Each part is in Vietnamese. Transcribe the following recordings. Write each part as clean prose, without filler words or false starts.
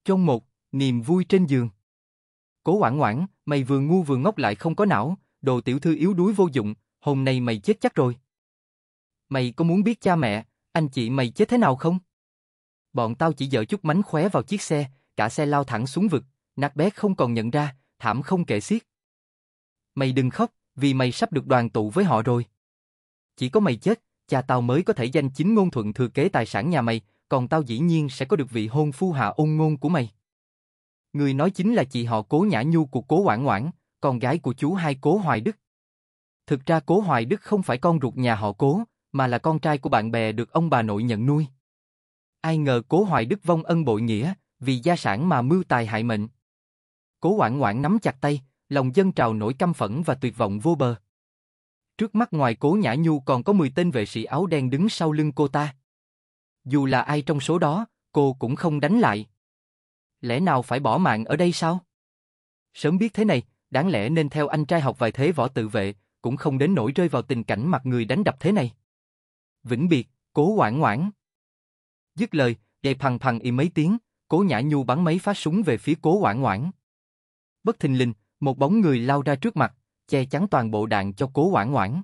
Trong một, niềm vui trên giường. Cố Oản Oản, mày vừa ngu vừa ngốc lại không có não, đồ tiểu thư yếu đuối vô dụng, hôm nay mày chết chắc rồi. Mày có muốn biết cha mẹ, anh chị mày chết thế nào không? Bọn tao chỉ giở chút mánh khóe vào chiếc xe, cả xe lao thẳng xuống vực, nát bét không còn nhận ra, thảm không kể xiết. Mày đừng khóc, vì mày sắp được đoàn tụ với họ rồi. Chỉ có mày chết, cha tao mới có thể danh chính ngôn thuận thừa kế tài sản nhà mày, còn tao dĩ nhiên sẽ có được vị hôn phu Hạ Ôn Ngôn của mày. Người nói chính là chị họ Cố Nhã Nhu của Cố Oản Oản, con gái của chú hai Cố Hoài Đức. Thực ra Cố Hoài Đức không phải con ruột nhà họ Cố, mà là con trai của bạn bè được ông bà nội nhận nuôi. Ai ngờ Cố Hoài Đức vong ân bội nghĩa, vì gia sản mà mưu tài hại mệnh. Cố Oản Oản nắm chặt tay, lòng dâng trào nỗi căm phẫn và tuyệt vọng vô bờ. Trước mắt ngoài Cố Nhã Nhu còn có 10 tên vệ sĩ áo đen đứng sau lưng cô ta. Dù là ai trong số đó, cô cũng không đánh lại. Lẽ nào phải bỏ mạng ở đây sao? Sớm biết thế này, đáng lẽ nên theo anh trai học vài thế võ tự vệ, cũng không đến nỗi rơi vào tình cảnh mặt người đánh đập thế này. Vĩnh biệt, Cố Oản Oản. Dứt lời, dậy phằng phằng im mấy tiếng, Cố Nhã Nhu bắn mấy phát súng về phía Cố Oản Oản. Bất thình lình, một bóng người lao ra trước mặt, che chắn toàn bộ đạn cho Cố Oản Oản.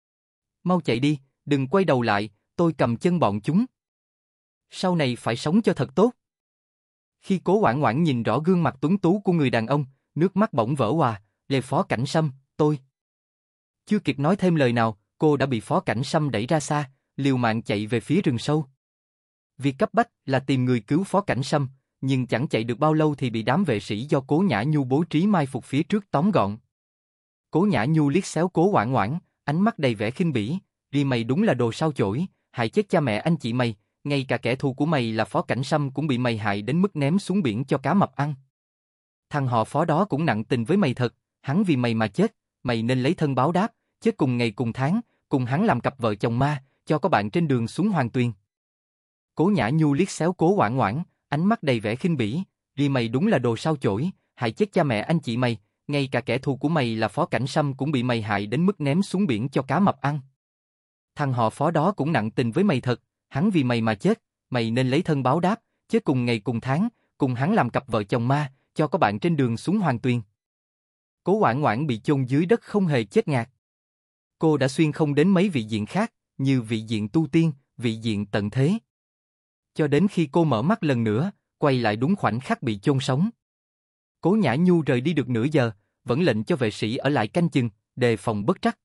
Mau chạy đi, đừng quay đầu lại, tôi cầm chân bọn chúng. Sau này phải sống cho thật tốt. Khi Cố Oản Oản nhìn rõ gương mặt tuấn tú của người đàn ông, nước mắt bỗng vỡ òa, "Lê Phó Cảnh Sâm, tôi." Chưa kịp nói thêm lời nào, cô đã bị Phó Cảnh Sâm đẩy ra xa, liều mạng chạy về phía rừng sâu. Việc cấp bách là tìm người cứu Phó Cảnh Sâm, nhưng chẳng chạy được bao lâu thì bị đám vệ sĩ do Cố Nhã Nhu bố trí mai phục phía trước tóm gọn. Cố Nhã Nhu liếc xéo Cố Oản Oản, ánh mắt đầy vẻ khinh bỉ, "Ri mày đúng là đồ sao chổi, hại chết cha mẹ anh chị mày, ngay cả kẻ thù của mày là Phó Cảnh Sâm cũng bị mày hại đến mức ném xuống biển cho cá mập ăn. Thằng họ Phó đó cũng nặng tình với mày thật, hắn vì mày mà chết, mày nên lấy thân báo đáp, chết cùng ngày cùng tháng, cùng hắn làm cặp vợ chồng ma, cho có bạn trên đường xuống Hoàng Tuyền." Cố Nhã Nhu liếc xéo Cố Oản Oản, ánh mắt đầy vẻ khinh bỉ, "Ri mày đúng là đồ sao chổi, hại chết cha mẹ anh chị mày, ngay cả kẻ thù của mày là Phó Cảnh Sâm cũng bị mày hại đến mức ném xuống biển cho cá mập ăn. Thằng họ Phó đó cũng nặng tình với mày thật, hắn vì mày mà chết, mày nên lấy thân báo đáp, chết cùng ngày cùng tháng, cùng hắn làm cặp vợ chồng ma, cho có bạn trên đường xuống Hoàng Tuyền." Cố Oản Oản bị chôn dưới đất không hề chết ngạt. Cô đã xuyên không đến mấy vị diện khác, như vị diện tu tiên, vị diện tận thế. Cho đến khi cô mở mắt lần nữa, quay lại đúng khoảnh khắc bị chôn sống. Cố Nhã Nhu rời đi được nửa giờ, vẫn lệnh cho vệ sĩ ở lại canh chừng, đề phòng bất trắc.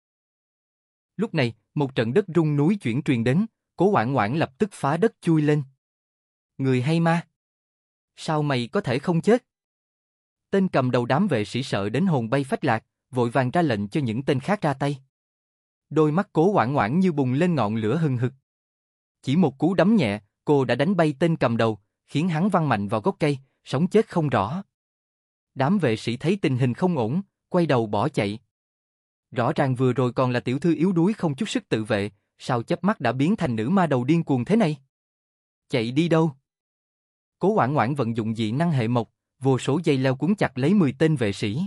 Lúc này, một trận đất rung núi chuyển truyền đến, Cố Oản Oản lập tức phá đất chui lên. "Người hay ma? Sao mày có thể không chết?" Tên cầm đầu đám vệ sĩ sợ đến hồn bay phách lạc, vội vàng ra lệnh cho những tên khác ra tay. Đôi mắt Cố Oản Oản như bùng lên ngọn lửa hừng hực. Chỉ một cú đấm nhẹ, cô đã đánh bay tên cầm đầu, khiến hắn văng mạnh vào gốc cây, sống chết không rõ. Đám vệ sĩ thấy tình hình không ổn, quay đầu bỏ chạy. Rõ ràng vừa rồi còn là tiểu thư yếu đuối không chút sức tự vệ, sao chớp mắt đã biến thành nữ ma đầu điên cuồng thế này? Chạy đi đâu? Cố Oản Oản vận dụng dị năng hệ mộc, vô số dây leo cuốn chặt lấy 10 tên vệ sĩ.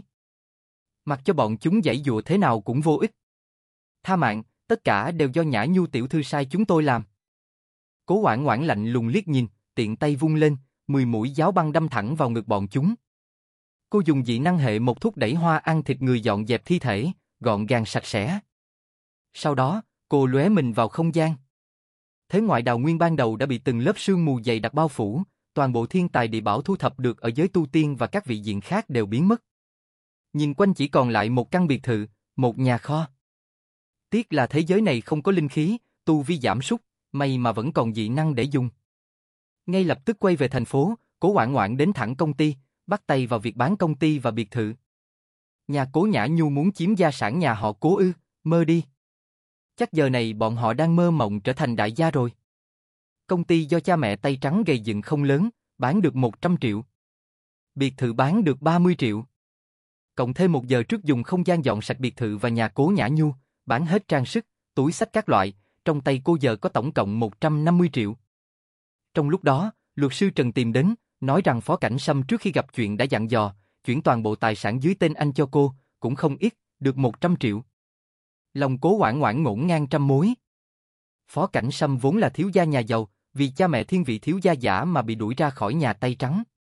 Mặc cho bọn chúng giãy giụa thế nào cũng vô ích. "Tha mạng, tất cả đều do Nhã Nhu tiểu thư sai chúng tôi làm." Cố Oản Oản lạnh lùng liếc nhìn, tiện tay vung lên, 10 mũi giáo băng đâm thẳng vào ngực bọn chúng. Cô dùng dị năng hệ một thúc đẩy hoa ăn thịt người dọn dẹp thi thể, gọn gàng sạch sẽ. Sau đó, cô lóe mình vào không gian. Thế ngoại đào nguyên ban đầu đã bị từng lớp sương mù dày đặc bao phủ, toàn bộ thiên tài địa bảo thu thập được ở giới tu tiên và các vị diện khác đều biến mất. Nhìn quanh chỉ còn lại một căn biệt thự, một nhà kho. Tiếc là thế giới này không có linh khí, tu vi giảm sút, may mà vẫn còn dị năng để dùng. Ngay lập tức quay về thành phố, Cố Oản Oản đến thẳng công ty, bắt tay vào việc bán công ty và biệt thự. Nhà Cố Nhã Nhu muốn chiếm gia sản nhà họ Cố ư? Mơ đi. Chắc giờ này bọn họ đang mơ mộng trở thành đại gia rồi. Công ty do cha mẹ tay trắng gây dựng không lớn, bán được 100 triệu. Biệt thự bán được 30 triệu. Cộng thêm 1 giờ trước dùng không gian dọn sạch biệt thự và nhà Cố Nhã Nhu, bán hết trang sức, túi xách các loại, trong tay cô giờ có tổng cộng 150 triệu. Trong lúc đó, luật sư Trần tìm đến, nói rằng Phó Cảnh Sâm trước khi gặp chuyện đã dặn dò, chuyển toàn bộ tài sản dưới tên anh cho cô, cũng không ít, được 100 triệu. Lòng Cố Oản Oản ngổn ngang trăm mối. Phó Cảnh Sâm vốn là thiếu gia nhà giàu, vì cha mẹ thiên vị thiếu gia giả mà bị đuổi ra khỏi nhà tay trắng.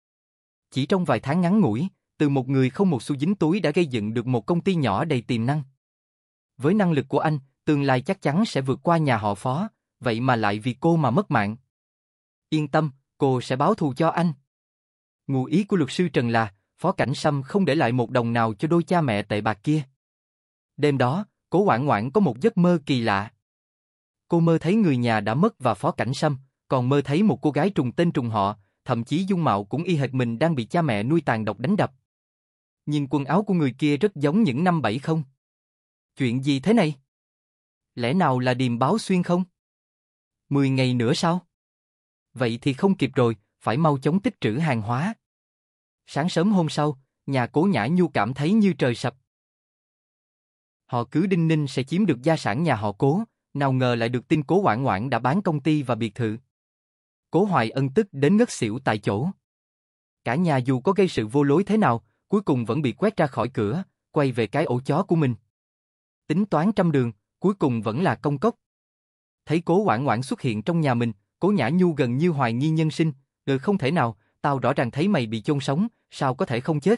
Chỉ trong vài tháng ngắn ngủi, từ một người không một xu dính túi đã gây dựng được một công ty nhỏ đầy tiềm năng. Với năng lực của anh, tương lai chắc chắn sẽ vượt qua nhà họ Phó, vậy mà lại vì cô mà mất mạng. Yên tâm, cô sẽ báo thù cho anh. Ngụ ý của luật sư Trần là, Phó Cảnh Sâm không để lại một đồng nào cho đôi cha mẹ tệ bạc kia. Đêm đó, Cố Hoảng Hoảng có một giấc mơ kỳ lạ. Cô mơ thấy người nhà đã mất và Phó Cảnh Sâm, còn mơ thấy một cô gái trùng tên trùng họ, thậm chí dung mạo cũng y hệt mình đang bị cha mẹ nuôi tàn độc đánh đập. Nhưng quần áo của người kia rất giống những năm 70. Chuyện gì thế này? Lẽ nào là Điềm Báo Xuyên không? 10 ngày nữa sao? Vậy thì không kịp rồi, phải mau chóng tích trữ hàng hóa. Sáng sớm hôm sau, nhà Cố Nhã Nhu cảm thấy như trời sập. Họ cứ đinh ninh sẽ chiếm được gia sản nhà họ Cố, nào ngờ lại được tin Cố Hoảng Hoảng đã bán công ty và biệt thự. Cố Hoài Ân tức đến ngất xỉu tại chỗ. Cả nhà dù có gây sự vô lối thế nào, cuối cùng vẫn bị quét ra khỏi cửa, quay về cái ổ chó của mình. Tính toán trăm đường, cuối cùng vẫn là công cốc. Thấy Cố Hoảng Hoảng xuất hiện trong nhà mình, Cố Nhã Nhu gần như hoài nghi nhân sinh, không thể nào, tao rõ ràng thấy mày bị chôn sống, sao có thể không chết?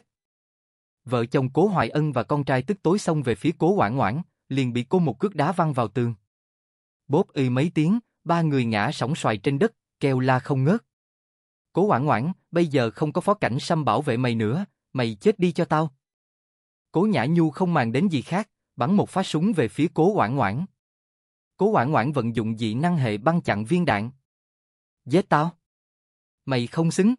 Vợ chồng Cố Hoài Ân và con trai tức tối xông về phía Cố Hoảng Hoảng, liền bị cô một cước đá văng vào tường. Bốp mấy tiếng, ba người ngã sóng xoài trên đất, kêu la không ngớt. Cố Hoảng Hoảng, bây giờ không có Phó Cảnh Sâm bảo vệ mày nữa, mày chết đi cho tao. Cố Nhã Nhu không màng đến gì khác, bắn một phát súng về phía Cố Hoảng Hoảng. Cố Hoảng Hoảng vận dụng dị năng hệ băng chặn viên đạn. Giết tao. Mày không xứng.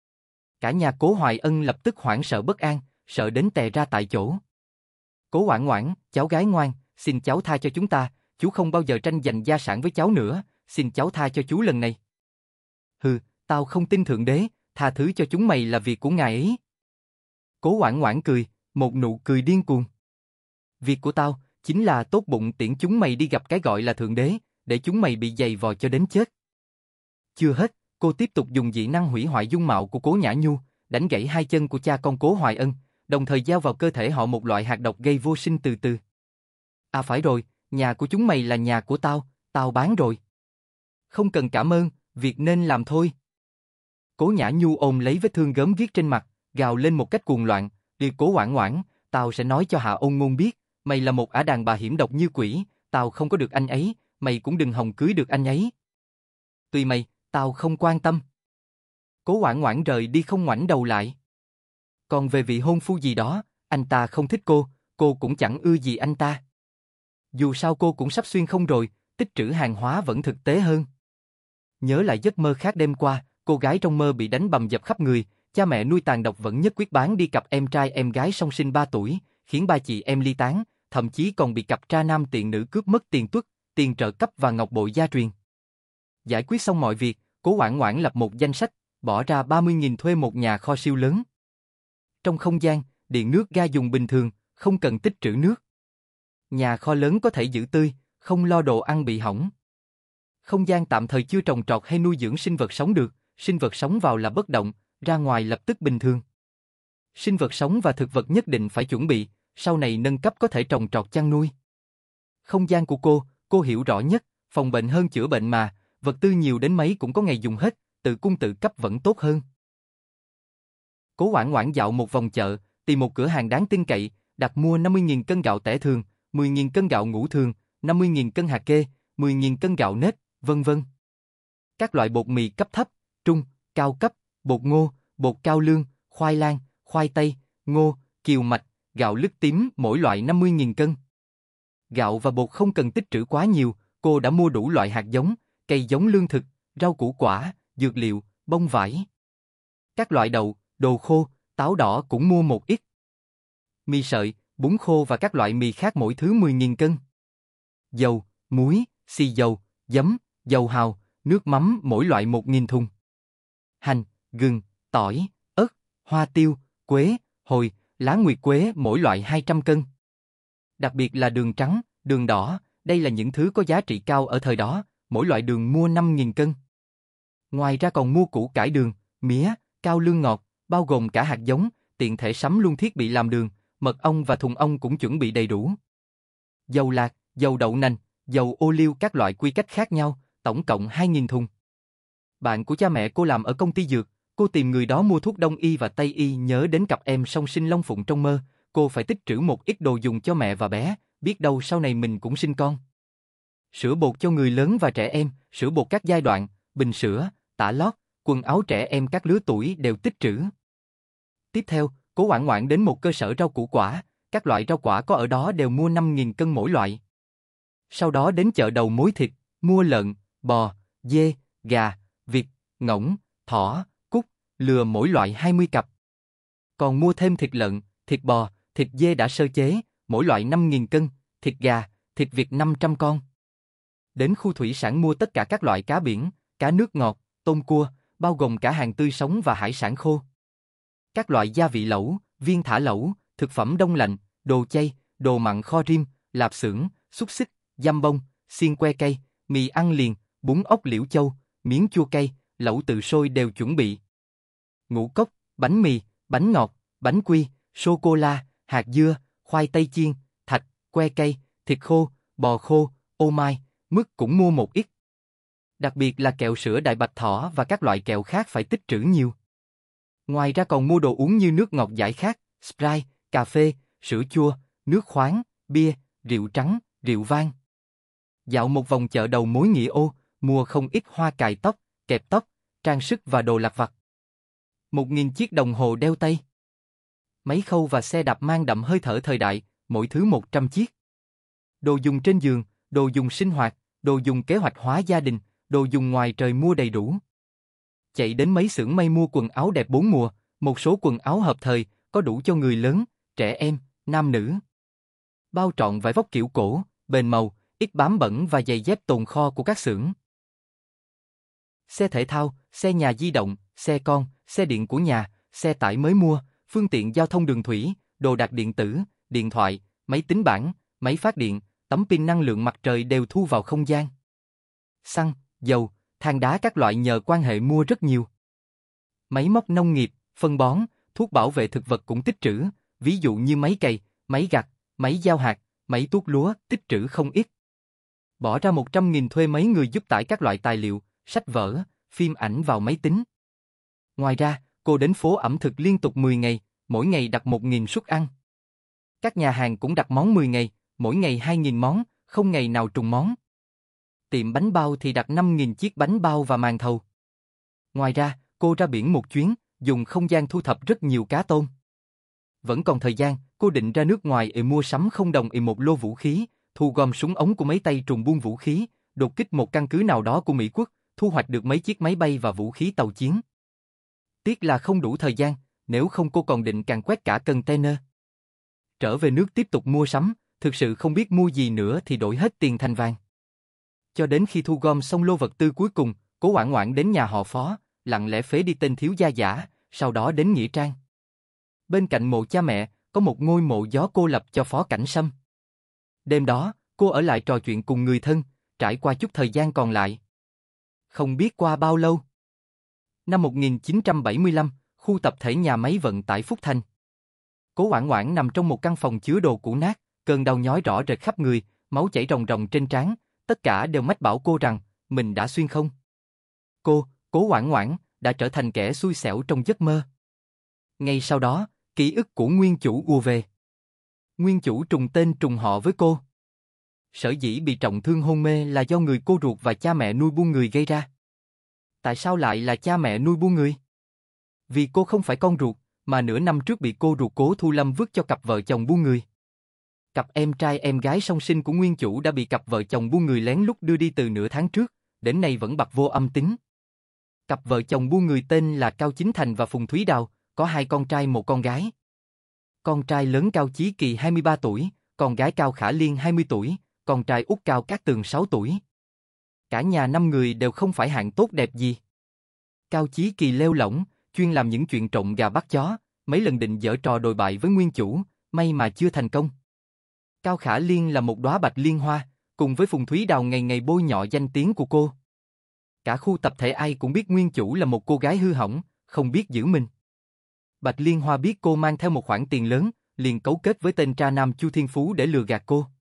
Cả nhà Cố Hoài Ân lập tức hoảng sợ bất an, sợ đến tè ra tại chỗ. Cố Hoảng Hoảng, cháu gái ngoan, xin cháu tha cho chúng ta, chú không bao giờ tranh giành gia sản với cháu nữa, xin cháu tha cho chú lần này. Hừ, tao không tin Thượng Đế, tha thứ cho chúng mày là việc của ngài ấy. Cố Hoảng Hoảng cười, một nụ cười điên cuồng. Việc của tao chính là tốt bụng tiễn chúng mày đi gặp cái gọi là Thượng Đế, để chúng mày bị giày vò cho đến chết. Chưa hết, cô tiếp tục dùng dị năng hủy hoại dung mạo của Cố Nhã Nhu, đánh gãy hai chân của cha con Cố Hoài Ân, đồng thời giao vào cơ thể họ một loại hạt độc gây vô sinh từ từ. À phải rồi, nhà của chúng mày là nhà của tao, tao bán rồi. Không cần cảm ơn, việc nên làm thôi. Cố Nhã Nhu ôm lấy vết thương gớm ghiếc trên mặt, gào lên một cách cuồng loạn, đi Cố Hoảng Hoảng, tao sẽ nói cho Hạ Ôn Ngôn biết, mày là một ả đàn bà hiểm độc như quỷ, tao không có được anh ấy, mày cũng đừng hòng cưới được anh ấy. Tùy mày, tao không quan tâm. Cố Hoảng Hoảng rời đi không ngoảnh đầu lại. Còn về vị hôn phu gì đó, anh ta không thích cô cũng chẳng ưa gì anh ta. Dù sao cô cũng sắp xuyên không rồi, tích trữ hàng hóa vẫn thực tế hơn. Nhớ lại giấc mơ khác đêm qua, cô gái trong mơ bị đánh bầm dập khắp người, cha mẹ nuôi tàn độc vẫn nhất quyết bán đi cặp em trai em gái song sinh 3 tuổi, khiến ba chị em ly tán, thậm chí còn bị cặp tra nam tiện nữ cướp mất tiền tuất, tiền trợ cấp và ngọc bội gia truyền. Giải quyết xong mọi việc, Cố Hoảng Hoảng lập một danh sách, bỏ ra 30.000 thuê một nhà kho siêu lớn. Trong không gian, điện nước ga dùng bình thường, không cần tích trữ nước. Nhà kho lớn có thể giữ tươi, không lo đồ ăn bị hỏng. Không gian tạm thời chưa trồng trọt hay nuôi dưỡng sinh vật sống được, sinh vật sống vào là bất động, ra ngoài lập tức bình thường. Sinh vật sống và thực vật nhất định phải chuẩn bị, sau này nâng cấp có thể trồng trọt chăn nuôi. Không gian của cô hiểu rõ nhất, phòng bệnh hơn chữa bệnh mà, vật tư nhiều đến mấy cũng có ngày dùng hết, tự cung tự cấp vẫn tốt hơn. Cố Hoảng Hoảng dạo một vòng chợ, tìm một cửa hàng đáng tin cậy, đặt mua 50.000 cân gạo tẻ thường, 10.000 cân gạo ngũ thường, 50.000 cân hạt kê, 10.000 cân gạo nếp, vân vân. Các loại bột mì cấp thấp, trung, cao cấp, bột ngô, bột cao lương, khoai lang, khoai tây, ngô, kiều mạch, gạo lứt tím mỗi loại 50.000 cân. Gạo và bột không cần tích trữ quá nhiều, cô đã mua đủ loại hạt giống, cây giống lương thực, rau củ quả, dược liệu, bông vải. Các loại đậu, đồ khô, táo đỏ cũng mua một ít. Mì sợi, bún khô và các loại mì khác mỗi thứ 10.000 cân. Dầu, muối, xì dầu, giấm, dầu hào, nước mắm mỗi loại 1.000 thùng. Hành, gừng, tỏi, ớt, hoa tiêu, quế, hồi, lá nguyệt quế mỗi loại 200 cân. Đặc biệt là đường trắng, đường đỏ, đây là những thứ có giá trị cao ở thời đó, mỗi loại đường mua 5.000 cân. Ngoài ra còn mua củ cải đường, mía, cao lương ngọt, bao gồm cả hạt giống, tiện thể sắm luôn thiết bị làm đường, mật ong và thùng ong cũng chuẩn bị đầy đủ. Dầu lạc, dầu đậu nành, dầu ô liu các loại quy cách khác nhau, tổng cộng 2.000 thùng. Bạn của cha mẹ cô làm ở công ty dược, Cô tìm người đó mua thuốc đông y và tây y, nhớ đến cặp em song sinh Long Phụng trong mơ, cô phải tích trữ một ít đồ dùng cho mẹ và bé, biết đâu sau này mình cũng sinh con. Sữa bột cho người lớn và trẻ em, sữa bột các giai đoạn, bình sữa, tã lót, quần áo trẻ em các lứa tuổi đều tích trữ. Tiếp theo, Cố Hoảng Hoảng đến một cơ sở rau củ quả, các loại rau quả có ở đó đều mua 5.000 cân mỗi loại. Sau đó đến chợ đầu mối thịt, mua lợn, bò, dê, gà, vịt, ngỗng, thỏ, cút, lừa mỗi loại 20 cặp. Còn mua thêm thịt lợn, thịt bò, thịt dê đã sơ chế, mỗi loại 5.000 cân, thịt gà, thịt vịt 500 con. Đến khu thủy sản mua tất cả các loại cá biển, cá nước ngọt, tôm cua, bao gồm cả hàng tươi sống và hải sản khô. Các loại gia vị lẩu, viên thả lẩu, thực phẩm đông lạnh, đồ chay, đồ mặn kho rim, lạp xưởng, xúc xích, dăm bông, xiên que cây, mì ăn liền, bún ốc liễu châu, miếng chua cay, lẩu tự sôi đều chuẩn bị. Ngũ cốc, bánh mì, bánh ngọt, bánh quy, sô-cô-la, hạt dưa, khoai tây chiên, thạch, que cây, thịt khô, bò khô, ô mai, mứt cũng mua một ít. Đặc biệt là kẹo sữa Đại Bạch Thỏ và các loại kẹo khác phải tích trữ nhiều. Ngoài ra còn mua đồ uống như nước ngọt giải khát, Sprite, cà phê, sữa chua, nước khoáng, bia, rượu trắng, rượu vang. Dạo một vòng chợ đầu mối Nghĩa Ô, mua không ít hoa cài tóc, kẹp tóc, trang sức và đồ lặt vặt. 1.000 chiếc đồng hồ đeo tay. Máy khâu và xe đạp mang đậm hơi thở thời đại, mỗi thứ 100 chiếc. Đồ dùng trên giường, đồ dùng sinh hoạt, đồ dùng kế hoạch hóa gia đình, đồ dùng ngoài trời mua đầy đủ. Chạy đến mấy xưởng may mua quần áo đẹp 4 mùa, một số quần áo hợp thời, có đủ cho người lớn, trẻ em, nam nữ. Bao trọn vải vóc kiểu cổ, bền màu, ít bám bẩn và giày dép tồn kho của các xưởng. Xe thể thao, xe nhà di động, xe con, xe điện của nhà, xe tải mới mua, phương tiện giao thông đường thủy, đồ đạc điện tử, điện thoại, máy tính bảng, máy phát điện, tấm pin năng lượng mặt trời đều thu vào không gian. Xăng, dầu, than đá các loại nhờ quan hệ mua rất nhiều. Máy móc nông nghiệp, phân bón, thuốc bảo vệ thực vật cũng tích trữ, ví dụ như máy cày, máy gặt, máy gieo hạt, máy tuốt lúa, tích trữ không ít. Bỏ ra 100.000 thuê mấy người giúp tải các loại tài liệu, sách vở, phim ảnh vào máy tính. Ngoài ra, cô đến phố ẩm thực liên tục 10 ngày, mỗi ngày đặt 1.000 suất ăn. Các nhà hàng cũng đặt món 10 ngày, mỗi ngày 2.000 món, không ngày nào trùng món. Tiệm bánh bao thì đặt 5.000 chiếc bánh bao và màn thầu. Ngoài ra, cô ra biển một chuyến, dùng không gian thu thập rất nhiều cá tôm. Vẫn còn thời gian, cô định ra nước ngoài mua sắm không đồng một lô vũ khí, thu gom súng ống của mấy tay trùm buôn vũ khí, đột kích một căn cứ nào đó của Mỹ quốc, thu hoạch được mấy chiếc máy bay và vũ khí tàu chiến. Tiếc là không đủ thời gian, nếu không cô còn định càn quét cả container. Trở về nước tiếp tục mua sắm, thực sự không biết mua gì nữa thì đổi hết tiền thành vàng. Cho đến khi thu gom xong lô vật tư cuối cùng, Cố Hoảng Hoảng đến nhà họ Phó, lặng lẽ phế đi tên thiếu gia giả, sau đó đến nghĩa trang. Bên cạnh mộ cha mẹ, có một ngôi mộ gió cô lập cho Phó Cảnh Sâm. Đêm đó, cô ở lại trò chuyện cùng người thân, trải qua chút thời gian còn lại. Không biết qua bao lâu. Năm 1975, khu tập thể nhà máy vận tải Phúc Thanh. Cố Hoảng Hoảng nằm trong một căn phòng chứa đồ cũ nát, cơn đau nhói rõ rệt khắp người, máu chảy ròng ròng trên trán, tất cả đều mách bảo cô rằng mình đã xuyên không. Cô, Cố Hoảng Hoảng, đã trở thành kẻ xui xẻo trong giấc mơ. Ngay sau đó, ký ức của nguyên chủ ùa về. Nguyên chủ trùng tên trùng họ với cô. Sở dĩ bị trọng thương hôn mê là do người cô ruột và cha mẹ nuôi buôn người gây ra. Tại sao lại là cha mẹ nuôi buôn người? Vì cô không phải con ruột, mà nửa năm trước bị cô ruột Cố Thu Lâm vứt cho cặp vợ chồng buôn người. Cặp em trai em gái song sinh của nguyên chủ đã bị cặp vợ chồng buôn người lén lút đưa đi từ nửa tháng trước, đến nay vẫn bặt vô âm tính. Cặp vợ chồng buôn người tên là Cao Chính Thành và Phùng Thúy Đào, có 2 con trai một con gái. Con trai lớn Cao Chí Kỳ 23 tuổi, con gái Cao Khả Liên 20 tuổi, con trai út Cao Cát Tường 6 tuổi. Cả nhà 5 người đều không phải hạng tốt đẹp gì. Cao Chí Kỳ lêu lỏng, chuyên làm những chuyện trộm gà bắt chó, mấy lần định giở trò đồi bại với nguyên chủ, may mà chưa thành công. Cao Khả Liên là một đóa bạch liên hoa, cùng với Phùng Thúy Đào ngày ngày bôi nhọ danh tiếng của cô. Cả khu tập thể ai cũng biết nguyên chủ là một cô gái hư hỏng, không biết giữ mình. Bạch Liên Hoa biết cô mang theo một khoản tiền lớn, liền cấu kết với tên tra nam Chu Thiên Phú để lừa gạt cô.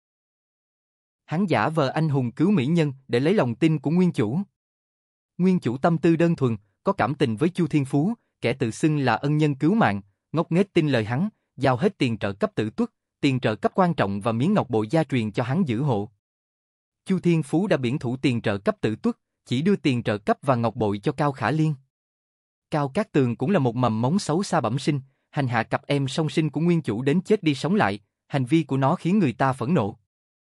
Hắn giả vờ anh hùng cứu mỹ nhân để lấy lòng tin của nguyên chủ. Nguyên chủ tâm tư đơn thuần, có cảm tình với Chu Thiên Phú, kẻ tự xưng là ân nhân cứu mạng, ngốc nghếch tin lời hắn, giao hết tiền trợ cấp Tử Tuất, tiền trợ cấp quan trọng và miếng ngọc bội gia truyền cho hắn giữ hộ. Chu Thiên Phú đã biển thủ tiền trợ cấp Tử Tuất, chỉ đưa tiền trợ cấp và ngọc bội cho Cao Khả Liên. Cao Cát Tường cũng là một mầm mống xấu xa bẩm sinh, hành hạ cặp em song sinh của nguyên chủ đến chết đi sống lại, hành vi của nó khiến người ta phẫn nộ.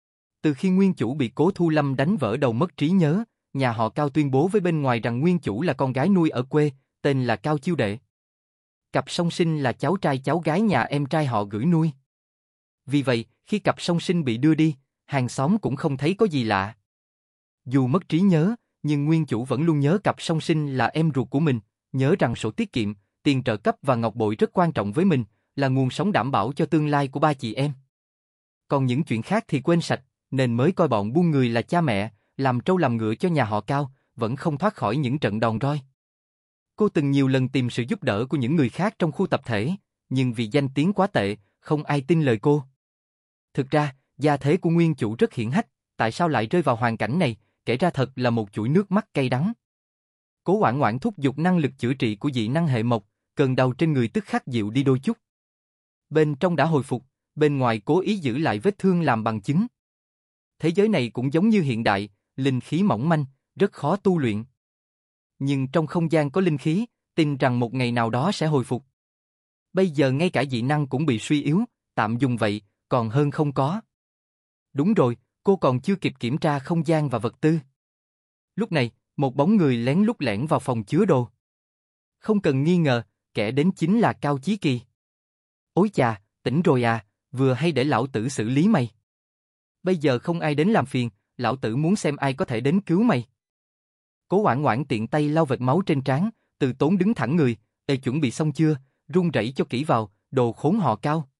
Từ khi nguyên chủ bị Cố Thu Lâm đánh vỡ đầu mất trí nhớ, nhà họ Cao tuyên bố với bên ngoài rằng nguyên chủ là con gái nuôi ở quê, tên là Cao Chiêu Đệ. Cặp song sinh là cháu trai cháu gái nhà em trai họ gửi nuôi. Vì vậy, khi cặp song sinh bị đưa đi, hàng xóm cũng không thấy có gì lạ. Dù mất trí nhớ, nhưng nguyên chủ vẫn luôn nhớ cặp song sinh là em ruột của mình, nhớ rằng sổ tiết kiệm, tiền trợ cấp và ngọc bội rất quan trọng với mình, là nguồn sống đảm bảo cho tương lai của ba chị em. Còn những chuyện khác thì quên sạch, nên mới coi bọn buôn người là cha mẹ, làm trâu làm ngựa cho nhà họ Cao, vẫn không thoát khỏi những trận đòn roi. Cô từng nhiều lần tìm sự giúp đỡ của những người khác trong khu tập thể, nhưng vì danh tiếng quá tệ, không ai tin lời cô. Thực ra, gia thế của nguyên chủ rất hiển hách, tại sao lại rơi vào hoàn cảnh này, kể ra thật là một chuỗi nước mắt cay đắng. Cố Oản Oản thúc giục năng lực chữa trị của dị năng hệ mộc, cơn đau trên người tức khắc dịu đi đôi chút. Bên trong đã hồi phục, bên ngoài cố ý giữ lại vết thương làm bằng chứng. Thế giới này cũng giống như hiện đại, linh khí mỏng manh, rất khó tu luyện. Nhưng trong không gian có linh khí, tin rằng một ngày nào đó sẽ hồi phục. Bây giờ ngay cả dị năng cũng bị suy yếu, tạm dùng vậy, còn hơn không có. Đúng rồi, cô còn chưa kịp kiểm tra không gian và vật tư. Lúc này, một bóng người lén lút lẻn vào phòng chứa đồ. Không cần nghi ngờ, kẻ đến chính là Cao Chí Kỳ. Ôi chà, tỉnh rồi à, vừa hay để lão tử xử lý mày. Bây giờ không ai đến làm phiền, lão tử muốn xem ai có thể đến cứu mày. Cố Oản Oản tiện tay lau vệt máu trên trán, từ tốn đứng thẳng người, chuẩn bị xong chưa, run rẩy cho kỹ vào, đồ khốn họ Cao.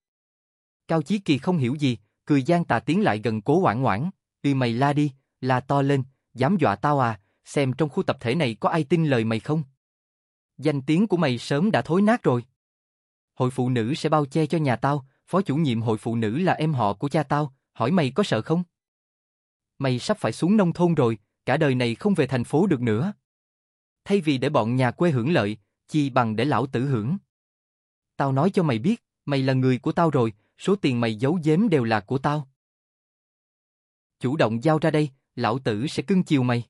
Cao Chí Kỳ không hiểu gì, cười gian tà tiến lại gần Cố Oản Oản, mày la đi, la to lên, dám dọa tao à, xem trong khu tập thể này có ai tin lời mày không? Danh tiếng của mày sớm đã thối nát rồi. Hội phụ nữ sẽ bao che cho nhà tao, phó chủ nhiệm hội phụ nữ là em họ của cha tao, hỏi mày có sợ không? Mày sắp phải xuống nông thôn rồi, cả đời này không về thành phố được nữa. Thay vì để bọn nhà quê hưởng lợi, chi bằng để lão tử hưởng. Tao nói cho mày biết, mày là người của tao rồi, số tiền mày giấu giếm đều là của tao. Chủ động giao ra đây, lão tử sẽ cưng chiều mày.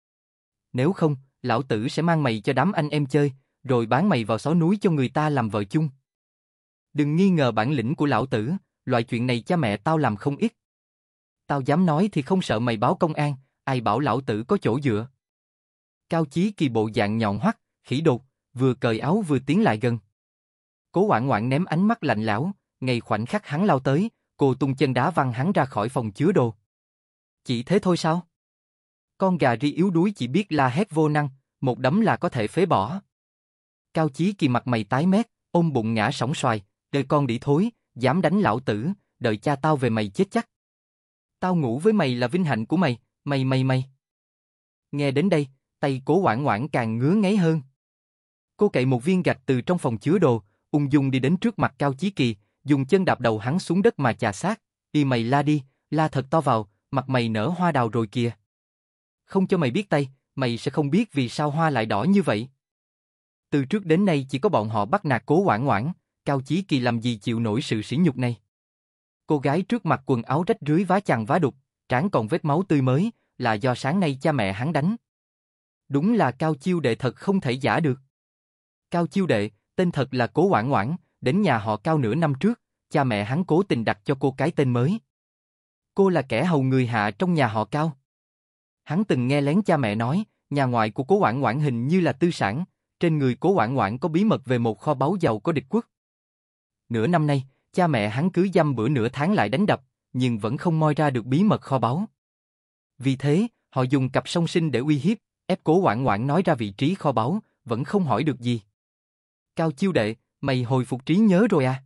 Nếu không, lão tử sẽ mang mày cho đám anh em chơi, rồi bán mày vào xó núi cho người ta làm vợ chung. Đừng nghi ngờ bản lĩnh của lão tử, loại chuyện này cha mẹ tao làm không ít. Tao dám nói thì không sợ mày báo công an, ai bảo lão tử có chỗ dựa. Cao Chí Kỳ bộ dạng nhọn hoắt, khỉ đột, vừa cởi áo vừa tiến lại gần. Cố Oản Oản ném ánh mắt lạnh lẽo, ngay khoảnh khắc hắn lao tới, cô tung chân đá văng hắn ra khỏi phòng chứa đồ. Chỉ thế thôi sao? Con gà ri yếu đuối chỉ biết la hét vô năng, một đấm là có thể phế bỏ. Cao Chí Kỳ mặt mày tái mét, ôm bụng ngã sóng xoài, đời con đĩ thối, dám đánh lão tử, đợi cha tao về mày chết chắc. Tao ngủ với mày là vinh hạnh của mày, mày. Nghe đến đây, tay Cố Oản Oản càng ngứa ngáy hơn. Cô cậy một viên gạch từ trong phòng chứa đồ, ung dung đi đến trước mặt Cao Chí Kỳ, dùng chân đạp đầu hắn xuống đất mà chà sát. Mày la đi, la thật to vào, mặt mày nở hoa đào rồi kìa. Không cho mày biết tay, mày sẽ không biết vì sao hoa lại đỏ như vậy. Từ trước đến nay chỉ có bọn họ bắt nạt Cố Oản Oản, Cao Chí Kỳ làm gì chịu nổi sự sỉ nhục này. Cô gái trước mặt quần áo rách rưới vá chằng vá đục, trán còn vết máu tươi mới, là do sáng nay cha mẹ hắn đánh. Đúng là Cao Chiêu Đệ thật không thể giả được. Cao Chiêu Đệ, tên thật là Cố Oản Oản, đến nhà họ Cao nửa năm trước, cha mẹ hắn cố tình đặt cho cô cái tên mới. Cô là kẻ hầu người hạ trong nhà họ Cao. Hắn từng nghe lén cha mẹ nói, nhà ngoại của Cố Oản Oản hình như là tư sản, trên người Cố Oản Oản có bí mật về một kho báu giàu có địch quốc. Nửa năm nay, cha mẹ hắn cứ dăm bữa nửa tháng lại đánh đập, nhưng vẫn không moi ra được bí mật kho báu. Vì thế, họ dùng cặp song sinh để uy hiếp, ép Cố Oản Oản nói ra vị trí kho báu, vẫn không hỏi được gì. Cao Chiêu Đệ, mày hồi phục trí nhớ rồi à?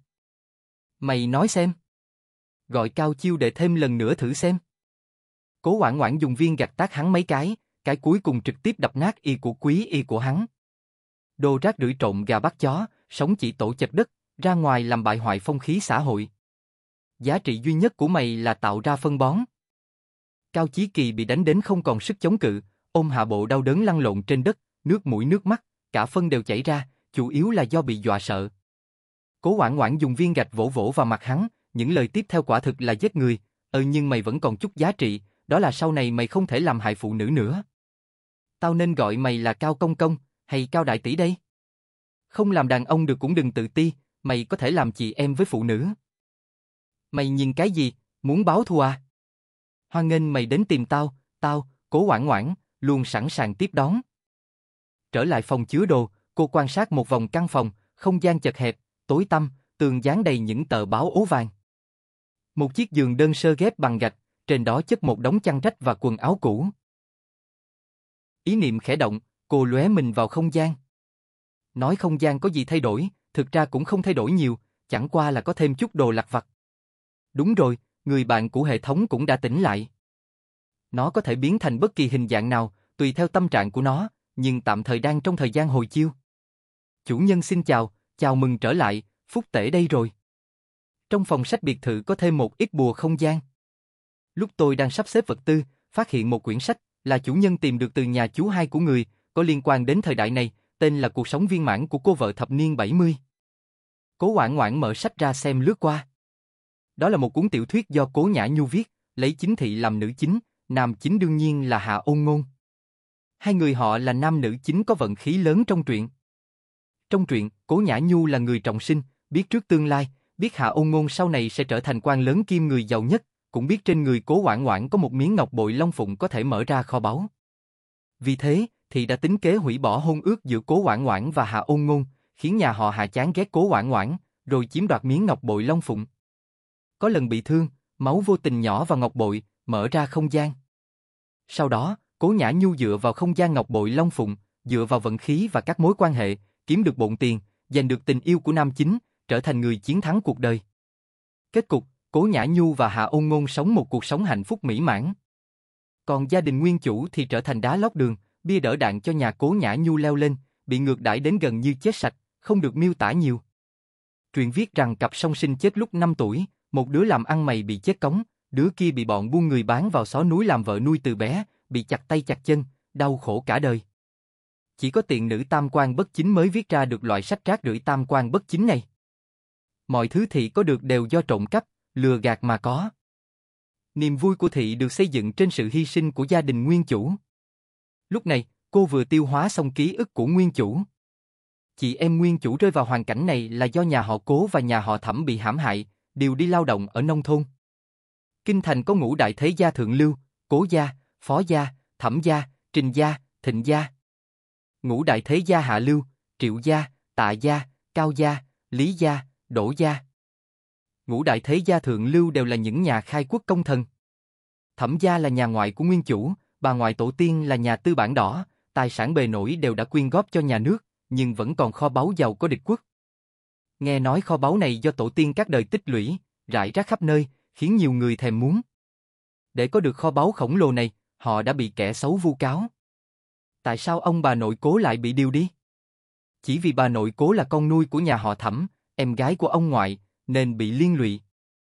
Mày nói xem. Gọi Cao Chiêu Đệ thêm lần nữa thử xem. Cố Oản Oản dùng viên gạch tát hắn mấy cái cuối cùng trực tiếp đập nát y của quý y của hắn. Đồ rác rưởi trộn gà bắt chó, sống chỉ tổ chật đất, ra ngoài làm bại hoại phong khí xã hội. Giá trị duy nhất của mày là tạo ra phân bón. Cao Chí Kỳ bị đánh đến không còn sức chống cự, ôm hạ bộ đau đớn lăn lộn trên đất, nước mũi nước mắt, cả phân đều chảy ra, chủ yếu là do bị dọa sợ. Cố Hoảng Hoảng dùng viên gạch vỗ vỗ vào mặt hắn, những lời tiếp theo quả thực là giết người, nhưng mày vẫn còn chút giá trị, đó là sau này mày không thể làm hại phụ nữ nữa. Tao nên gọi mày là Cao Công Công, hay Cao Đại Tỷ đây? Không làm đàn ông được cũng đừng tự ti, mày có thể làm chị em với phụ nữ. Mày nhìn cái gì, muốn báo thù à? Hoan nghênh mày đến tìm tao, Cố Hoảng Hoảng, luôn sẵn sàng tiếp đón. Trở lại phòng chứa đồ, cô quan sát một vòng căn phòng, không gian chật hẹp, tối tăm, tường dán đầy những tờ báo ố vàng. Một chiếc giường đơn sơ ghép bằng gạch, trên đó chất một đống chăn rách và quần áo cũ. Ý niệm khẽ động, cô lóe mình vào không gian. Nói không gian có gì thay đổi, thực ra cũng không thay đổi nhiều, chẳng qua là có thêm chút đồ lặt vặt. Đúng rồi, người bạn của hệ thống cũng đã tỉnh lại. Nó có thể biến thành bất kỳ hình dạng nào, tùy theo tâm trạng của nó, nhưng tạm thời đang trong thời gian hồi chiêu. Chủ nhân xin chào, chào mừng trở lại, Phúc Tể đây rồi. Trong phòng sách biệt thự có thêm một ít bùa không gian. Lúc tôi đang sắp xếp vật tư, phát hiện một quyển sách, là chủ nhân tìm được từ nhà chú hai của người, có liên quan đến thời đại này, tên là Cuộc sống viên mãn của cô vợ thập niên 70. Cố Hoảng Hoảng mở sách ra xem lướt qua. Đó là một cuốn tiểu thuyết do Cố Nhã Nhu viết, lấy chính thị làm nữ chính, nam chính đương nhiên là Hạ Ôn Ngôn. Hai người họ là nam nữ chính có vận khí lớn trong truyện. Trong truyện, Cố Nhã Nhu là người trọng sinh, biết trước tương lai, biết Hạ Ôn Ngôn sau này sẽ trở thành quan lớn kim người giàu nhất, cũng biết trên người Cố Hoảng Hoảng có một miếng ngọc bội long phụng có thể mở ra kho báu. Vì thế, thì đã tính kế hủy bỏ hôn ước giữa Cố Hoảng Hoảng và Hạ Ôn Ngôn, khiến nhà họ Hạ chán ghét Cố Hoảng Hoảng, rồi chiếm đoạt miếng ngọc bội long phụng. Có lần bị thương, máu vô tình nhỏ vào ngọc bội, mở ra không gian. Sau đó, Cố Nhã Nhu dựa vào không gian ngọc bội long phụng, dựa vào vận khí và các mối quan hệ, kiếm được bộn tiền, giành được tình yêu của nam chính, trở thành người chiến thắng cuộc đời. Kết cục, Cố Nhã Nhu và Hạ Ôn Ngôn sống một cuộc sống hạnh phúc mỹ mãn. Còn gia đình nguyên chủ thì trở thành đá lót đường, bia đỡ đạn cho nhà Cố Nhã Nhu leo lên, bị ngược đãi đến gần như chết sạch, không được miêu tả nhiều. Truyện viết rằng cặp song sinh chết lúc 5 tuổi, một đứa làm ăn mày bị chết cống, đứa kia bị bọn buôn người bán vào xó núi làm vợ nuôi từ bé, bị chặt tay chặt chân, đau khổ cả đời. Chỉ có tiện nữ tam quan bất chính mới viết ra được loại sách rác rưởi tam quan bất chính này. Mọi thứ thị có được đều do trộm cắp, lừa gạt mà có. Niềm vui của thị được xây dựng trên sự hy sinh của gia đình nguyên chủ. Lúc này, cô vừa tiêu hóa xong ký ức của nguyên chủ. Chị em nguyên chủ rơi vào hoàn cảnh này là do nhà họ Cố và nhà họ Thẩm bị hãm hại, đều đi lao động ở nông thôn. Kinh thành có ngũ đại thế gia thượng lưu, Cố gia, Phó gia, Thẩm gia, Trình gia, Thịnh gia. Ngũ đại thế gia hạ lưu, Triệu gia, Tạ gia, Cao gia, Lý gia, Đỗ gia. Ngũ đại thế gia thượng lưu đều là những nhà khai quốc công thần. Thẩm gia là nhà ngoại của nguyên chủ, bà ngoại tổ tiên là nhà tư bản đỏ, tài sản bề nổi đều đã quyên góp cho nhà nước, nhưng vẫn còn kho báu giàu có địch quốc. Nghe nói kho báu này do tổ tiên các đời tích lũy, rải rác khắp nơi, khiến nhiều người thèm muốn. Để có được kho báu khổng lồ này, họ đã bị kẻ xấu vu cáo. Tại sao ông bà nội Cố lại bị điều đi? Chỉ vì bà nội Cố là con nuôi của nhà họ Thẩm, em gái của ông ngoại, nên bị liên lụy.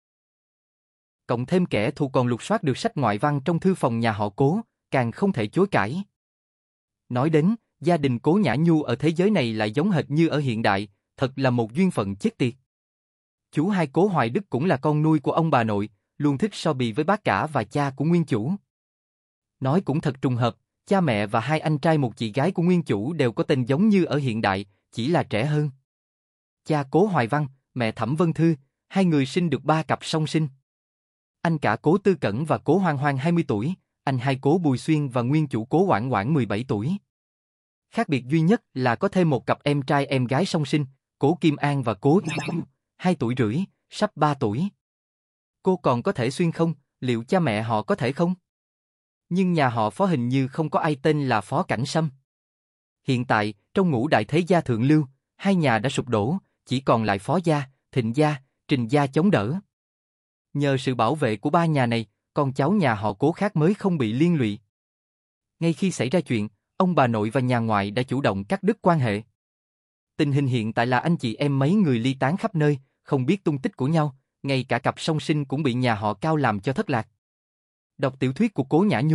Cộng thêm kẻ thù còn lục soát được sách ngoại văn trong thư phòng nhà họ Cố, càng không thể chối cãi. Nói đến, gia đình Cố Nhã Nhu ở thế giới này lại giống hệt như ở hiện đại, thật là một duyên phận chết tiệt. Chú hai Cố Hoài Đức cũng là con nuôi của ông bà nội, luôn thích so bì với bác cả và cha của nguyên chủ. Nói cũng thật trùng hợp, cha mẹ và hai anh trai một chị gái của nguyên chủ đều có tên giống như ở hiện đại, chỉ là trẻ hơn. Cha Cố Hoài Văn, mẹ Thẩm Vân Thư, hai người sinh được 3 cặp song sinh. Anh cả Cố Tư Cẩn và Cố Hoang Hoang 20 tuổi, anh hai Cố Bùi Xuyên và nguyên chủ Cố Hoảng Hoảng 17 tuổi. Khác biệt duy nhất là có thêm một cặp em trai em gái song sinh, Cố Kim An và Cố 2 tuổi rưỡi, sắp 3 tuổi. Cô còn có thể xuyên không, liệu cha mẹ họ có thể không? Nhưng nhà họ Phó hình như không có ai tên là Phó Cảnh Sâm. Hiện tại, trong ngũ đại thế gia thượng lưu, hai nhà đã sụp đổ, chỉ còn lại Phó gia, Thịnh gia, Trình gia chống đỡ. Nhờ sự bảo vệ của ba nhà này, con cháu nhà họ Cố khác mới không bị liên lụy. Ngay khi xảy ra chuyện, ông bà nội và nhà ngoại đã chủ động cắt đứt quan hệ. Tình hình hiện tại là anh chị em mấy người ly tán khắp nơi, không biết tung tích của nhau, ngay cả cặp song sinh cũng bị nhà họ Cao làm cho thất lạc. Đọc tiểu thuyết của Cố Nhã Nhu,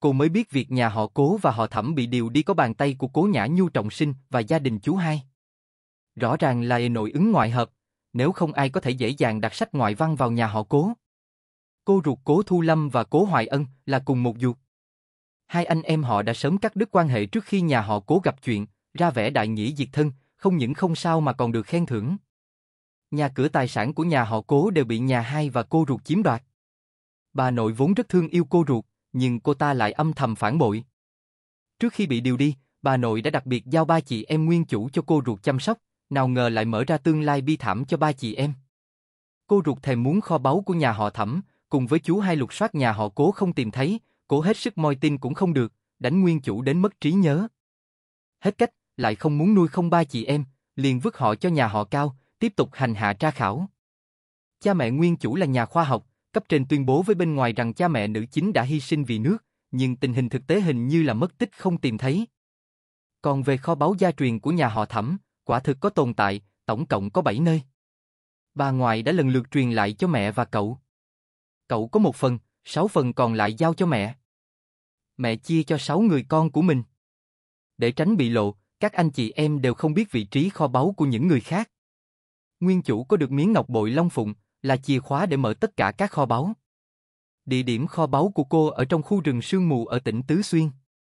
cô mới biết việc nhà họ Cố và họ Thẩm bị điều đi có bàn tay của Cố Nhã Nhu trọng sinh và gia đình chú hai. Rõ ràng là nội ứng ngoại hợp, nếu không ai có thể dễ dàng đặt sách ngoại văn vào nhà họ Cố. Cô ruột Cố Thu Lâm và Cố Hoài Ân là cùng một ruột. Hai anh em họ đã sớm cắt đứt quan hệ trước khi nhà họ Cố gặp chuyện, ra vẻ đại nghĩa diệt thân, không những không sao mà còn được khen thưởng. Nhà cửa tài sản của nhà họ Cố đều bị nhà hai và cô ruột chiếm đoạt. Bà nội vốn rất thương yêu cô ruột, nhưng cô ta lại âm thầm phản bội. Trước khi bị điều đi, bà nội đã đặc biệt giao ba chị em nguyên chủ cho cô ruột chăm sóc, nào ngờ lại mở ra tương lai bi thảm cho ba chị em. Cô ruột thèm muốn kho báu của nhà họ Thẩm, cùng với chú hai lục soát nhà họ Cố không tìm thấy, cố hết sức moi tin cũng không được, đánh nguyên chủ đến mất trí nhớ. Hết cách, lại không muốn nuôi không ba chị em, liền vứt họ cho nhà họ Cao, tiếp tục hành hạ tra khảo. Cha mẹ nguyên chủ là nhà khoa học, cấp trên tuyên bố với bên ngoài rằng cha mẹ nữ chính đã hy sinh vì nước, nhưng tình hình thực tế hình như là mất tích không tìm thấy. Còn về kho báu gia truyền của nhà họ Thẩm, quả thực có tồn tại, tổng cộng có 7 nơi. Bà ngoại đã lần lượt truyền lại cho mẹ và cậu. Cậu có 1 phần, 6 phần còn lại giao cho mẹ. Mẹ chia cho 6 người con của mình. Để tránh bị lộ, các anh chị em đều không biết vị trí kho báu của những người khác. Nguyên chủ có được miếng ngọc bội long phụng, là chìa khóa để mở tất cả các kho báu. Địa điểm kho báu của cô ở trong khu rừng sương mù ở tỉnh Tứ Xuyên.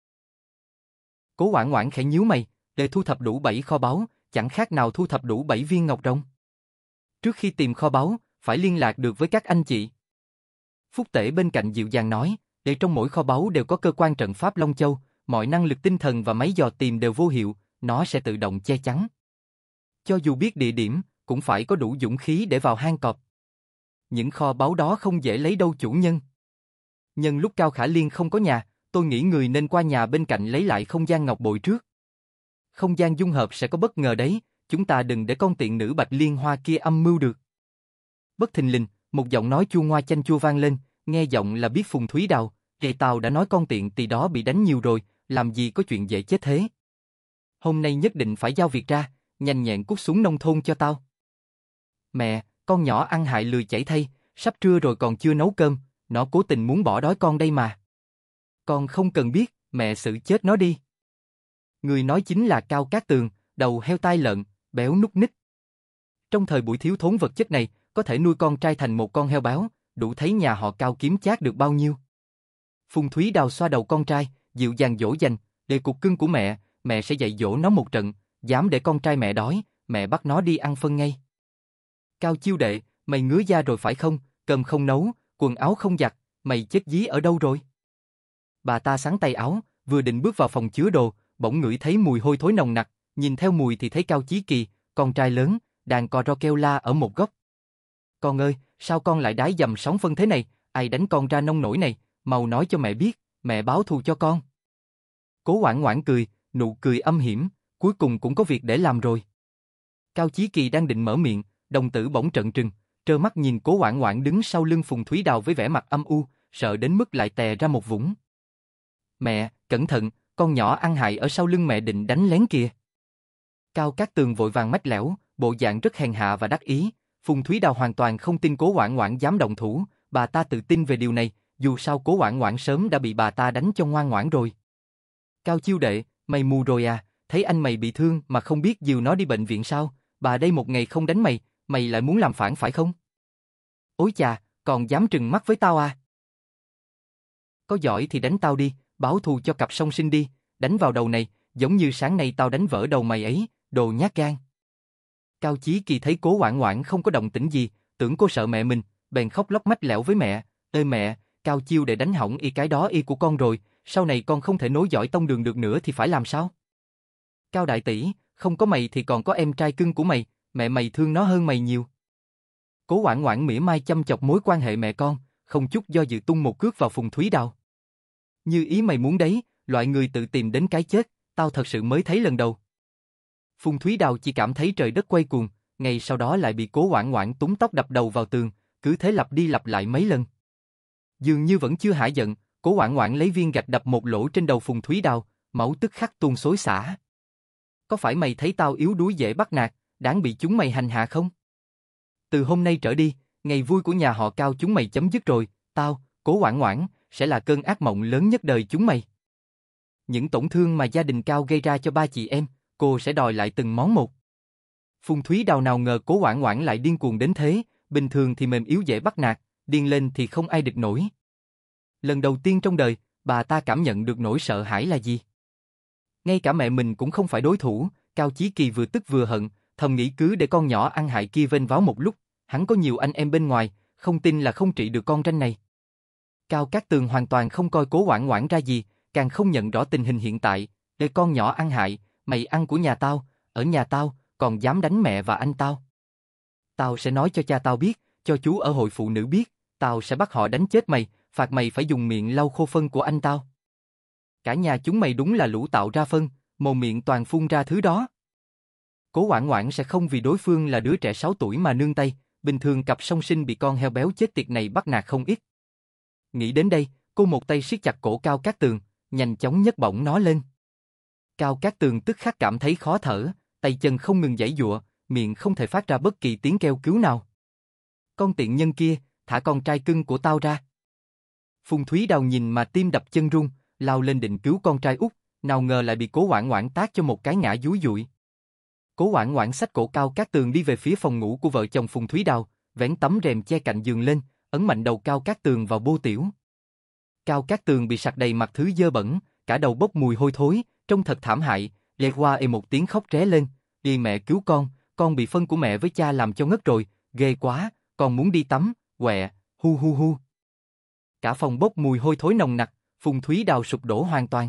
Cố Oản Oản khẽ nhíu mày, để thu thập đủ 7 kho báu, chẳng khác nào thu thập đủ 7 viên ngọc rồng. Trước khi tìm kho báu, phải liên lạc được với các anh chị. Phúc Tể bên cạnh dịu dàng nói, để trong mỗi kho báu đều có cơ quan trận pháp Long Châu, mọi năng lực tinh thần và máy dò tìm đều vô hiệu, nó sẽ tự động che chắn. Cho dù biết địa điểm, cũng phải có đủ dũng khí để vào hang cọp. Những kho báu đó không dễ lấy đâu chủ nhân. Nhân lúc Cao Khả Liên không có nhà, tôi nghĩ người nên qua nhà bên cạnh lấy lại không gian ngọc bội trước. Không gian dung hợp sẽ có bất ngờ đấy, chúng ta đừng để con tiện nữ Bạch Liên Hoa kia âm mưu được. Bất thình lình, một giọng nói chua ngoa chanh chua vang lên, nghe giọng là biết Phùng Thúy Đào, kệ tao đã nói con tiện tỳ đó bị đánh nhiều rồi, làm gì có chuyện dễ chết thế. Hôm nay nhất định phải giao việc ra, nhanh nhẹn cút xuống nông thôn cho tao. Mẹ, con nhỏ ăn hại lười chảy thay, sắp trưa rồi còn chưa nấu cơm, nó cố tình muốn bỏ đói con đây mà. Con không cần biết, mẹ xử chết nó đi. Người nói chính là Cao Cát Tường, đầu heo tai lợn, béo núc ních. Trong thời buổi thiếu thốn vật chất này, có thể nuôi con trai thành một con heo béo, đủ thấy nhà họ Cao kiếm chác được bao nhiêu. Phùng Thúy Đào xoa đầu con trai, dịu dàng dỗ dành, để cục cưng của mẹ sẽ dạy dỗ nó một trận, dám để con trai mẹ đói, mẹ bắt nó đi ăn phân ngay. Cao Chiêu đệ, mày ngứa da rồi phải không, cơm không nấu, quần áo không giặt, mày chết dí ở đâu rồi? Bà ta xắn tay áo, vừa định bước vào phòng chứa đồ, bỗng ngửi thấy mùi hôi thối nồng nặc, nhìn theo mùi thì thấy Cao Chí Kỳ, con trai lớn, đang co ro kêu la ở một góc. Con ơi, sao con lại đái dầm sóng phân thế này, ai đánh con ra nông nổi này, mau nói cho mẹ biết, mẹ báo thù cho con. Cố Oản Oản cười, nụ cười âm hiểm, cuối cùng cũng có việc để làm rồi. Cao Chí Kỳ đang định mở miệng, đồng tử bỗng trợn trừng, trơ mắt nhìn Cố Oản Oản đứng sau lưng Phùng Thúy Đào với vẻ mặt âm u, sợ đến mức lại tè ra một vũng. Mẹ, cẩn thận, con nhỏ ăn hại ở sau lưng mẹ định đánh lén kìa. Cao Cát Tường vội vàng mách lẻo, bộ dạng rất hèn hạ và đắc ý. Phùng Thúy Đào hoàn toàn không tin Cố Oản Oản dám động thủ, bà ta tự tin về điều này, dù sao Cố Oản Oản sớm đã bị bà ta đánh cho ngoan ngoãn rồi. Cao Chiêu đệ, mày mù rồi à, thấy anh mày bị thương mà không biết dìu nó đi bệnh viện sao, bà đây một ngày không đánh mày, mày lại muốn làm phản phải không? Ối chà, còn dám trừng mắt với tao à? Có giỏi thì đánh tao đi, báo thù cho cặp song sinh đi, đánh vào đầu này, giống như sáng nay tao đánh vỡ đầu mày ấy, đồ nhát gan. Cao Chí Kỳ thấy Cố Oản Oản không có động tĩnh gì, tưởng cô sợ mẹ mình, bèn khóc lóc mách lẻo với mẹ, "Ê mẹ, Cao Chiêu để đánh hỏng y cái đó y của con rồi, sau này con không thể nối dõi tông đường được nữa thì phải làm sao? Cao đại tỷ, không có mày thì còn có em trai cưng của mày, mẹ mày thương nó hơn mày nhiều." Cố Oản Oản mỉa mai châm chọc mối quan hệ mẹ con, không chút do dự tung một cước vào Phùng Thúy Đào. "Như ý mày muốn đấy, loại người tự tìm đến cái chết, tao thật sự mới thấy lần đầu." Phùng Thúy Đào chỉ cảm thấy trời đất quay cuồng, ngay sau đó lại bị Cố Oản Oản túm tóc đập đầu vào tường, cứ thế lặp đi lặp lại mấy lần. Dường như vẫn chưa hả giận, Cố Oản Oản lấy viên gạch đập một lỗ trên đầu Phùng Thúy Đào, máu tức khắc tuôn xối xả. "Có phải mày thấy tao yếu đuối dễ bắt nạt, đáng bị chúng mày hành hạ không? Từ hôm nay trở đi, ngày vui của nhà họ Cao chúng mày chấm dứt rồi, tao, Cố Oản Oản, sẽ là cơn ác mộng lớn nhất đời chúng mày. Những tổn thương mà gia đình Cao gây ra cho ba chị em, cô sẽ đòi lại từng món một. Phùng Thúy Đào nào ngờ Cố Oản Oản lại điên cuồng đến thế, bình thường thì mềm yếu dễ bắt nạt, điên lên thì không ai địch nổi. Lần đầu tiên trong đời, bà ta cảm nhận được nỗi sợ hãi là gì. Ngay cả mẹ mình cũng không phải đối thủ, Cao Chí Kỳ vừa tức vừa hận, thầm nghĩ cứ để con nhỏ ăn hại kia vênh váo một lúc, hắn có nhiều anh em bên ngoài, không tin là không trị được con ranh này. Cao Cát Tường hoàn toàn không coi Cố Oản Oản ra gì, càng không nhận rõ tình hình hiện tại, để con nhỏ ăn hại, mày ăn của nhà tao, ở nhà tao, còn dám đánh mẹ và anh tao. Tao sẽ nói cho cha tao biết, cho chú ở hội phụ nữ biết, tao sẽ bắt họ đánh chết mày, phạt mày phải dùng miệng lau khô phân của anh tao. Cả nhà chúng mày đúng là lũ tạo ra phân, mồm miệng toàn phun ra thứ đó. Cố Oản Oản sẽ không vì đối phương là đứa trẻ 6 tuổi mà nương tay, bình thường cặp song sinh bị con heo béo chết tiệt này bắt nạt không ít. Nghĩ đến đây, cô một tay siết chặt cổ Cao Cát Tường, nhanh chóng nhấc bổng nó lên. Cao Cát Tường tức khắc cảm thấy khó thở, tay chân không ngừng giãy giụa, miệng không thể phát ra bất kỳ tiếng kêu cứu nào. Con tiện nhân kia, thả con trai cưng của tao ra. Phùng Thúy Đào nhìn mà tim đập chân run, lao lên định cứu con trai út, nào ngờ lại bị Cố Oản Oản tát cho một cái ngã dúi dụi. Cố Oản Oản xách cổ Cao Cát Tường đi về phía phòng ngủ của vợ chồng Phùng Thúy Đào, vén tấm rèm che cạnh giường lên, ấn mạnh đầu Cao Cát Tường vào bô tiểu. Cao Cát Tường bị sặc đầy mặt thứ dơ bẩn, cả đầu bốc mùi hôi thối, trông thật thảm hại, lê qua một tiếng khóc ré lên, đi mẹ cứu con bị phân của mẹ với cha làm cho ngất rồi, ghê quá, con muốn đi tắm, quẹ, hu hu hu. Cả phòng bốc mùi hôi thối nồng nặc, Phùng Thúy Đào sụp đổ hoàn toàn.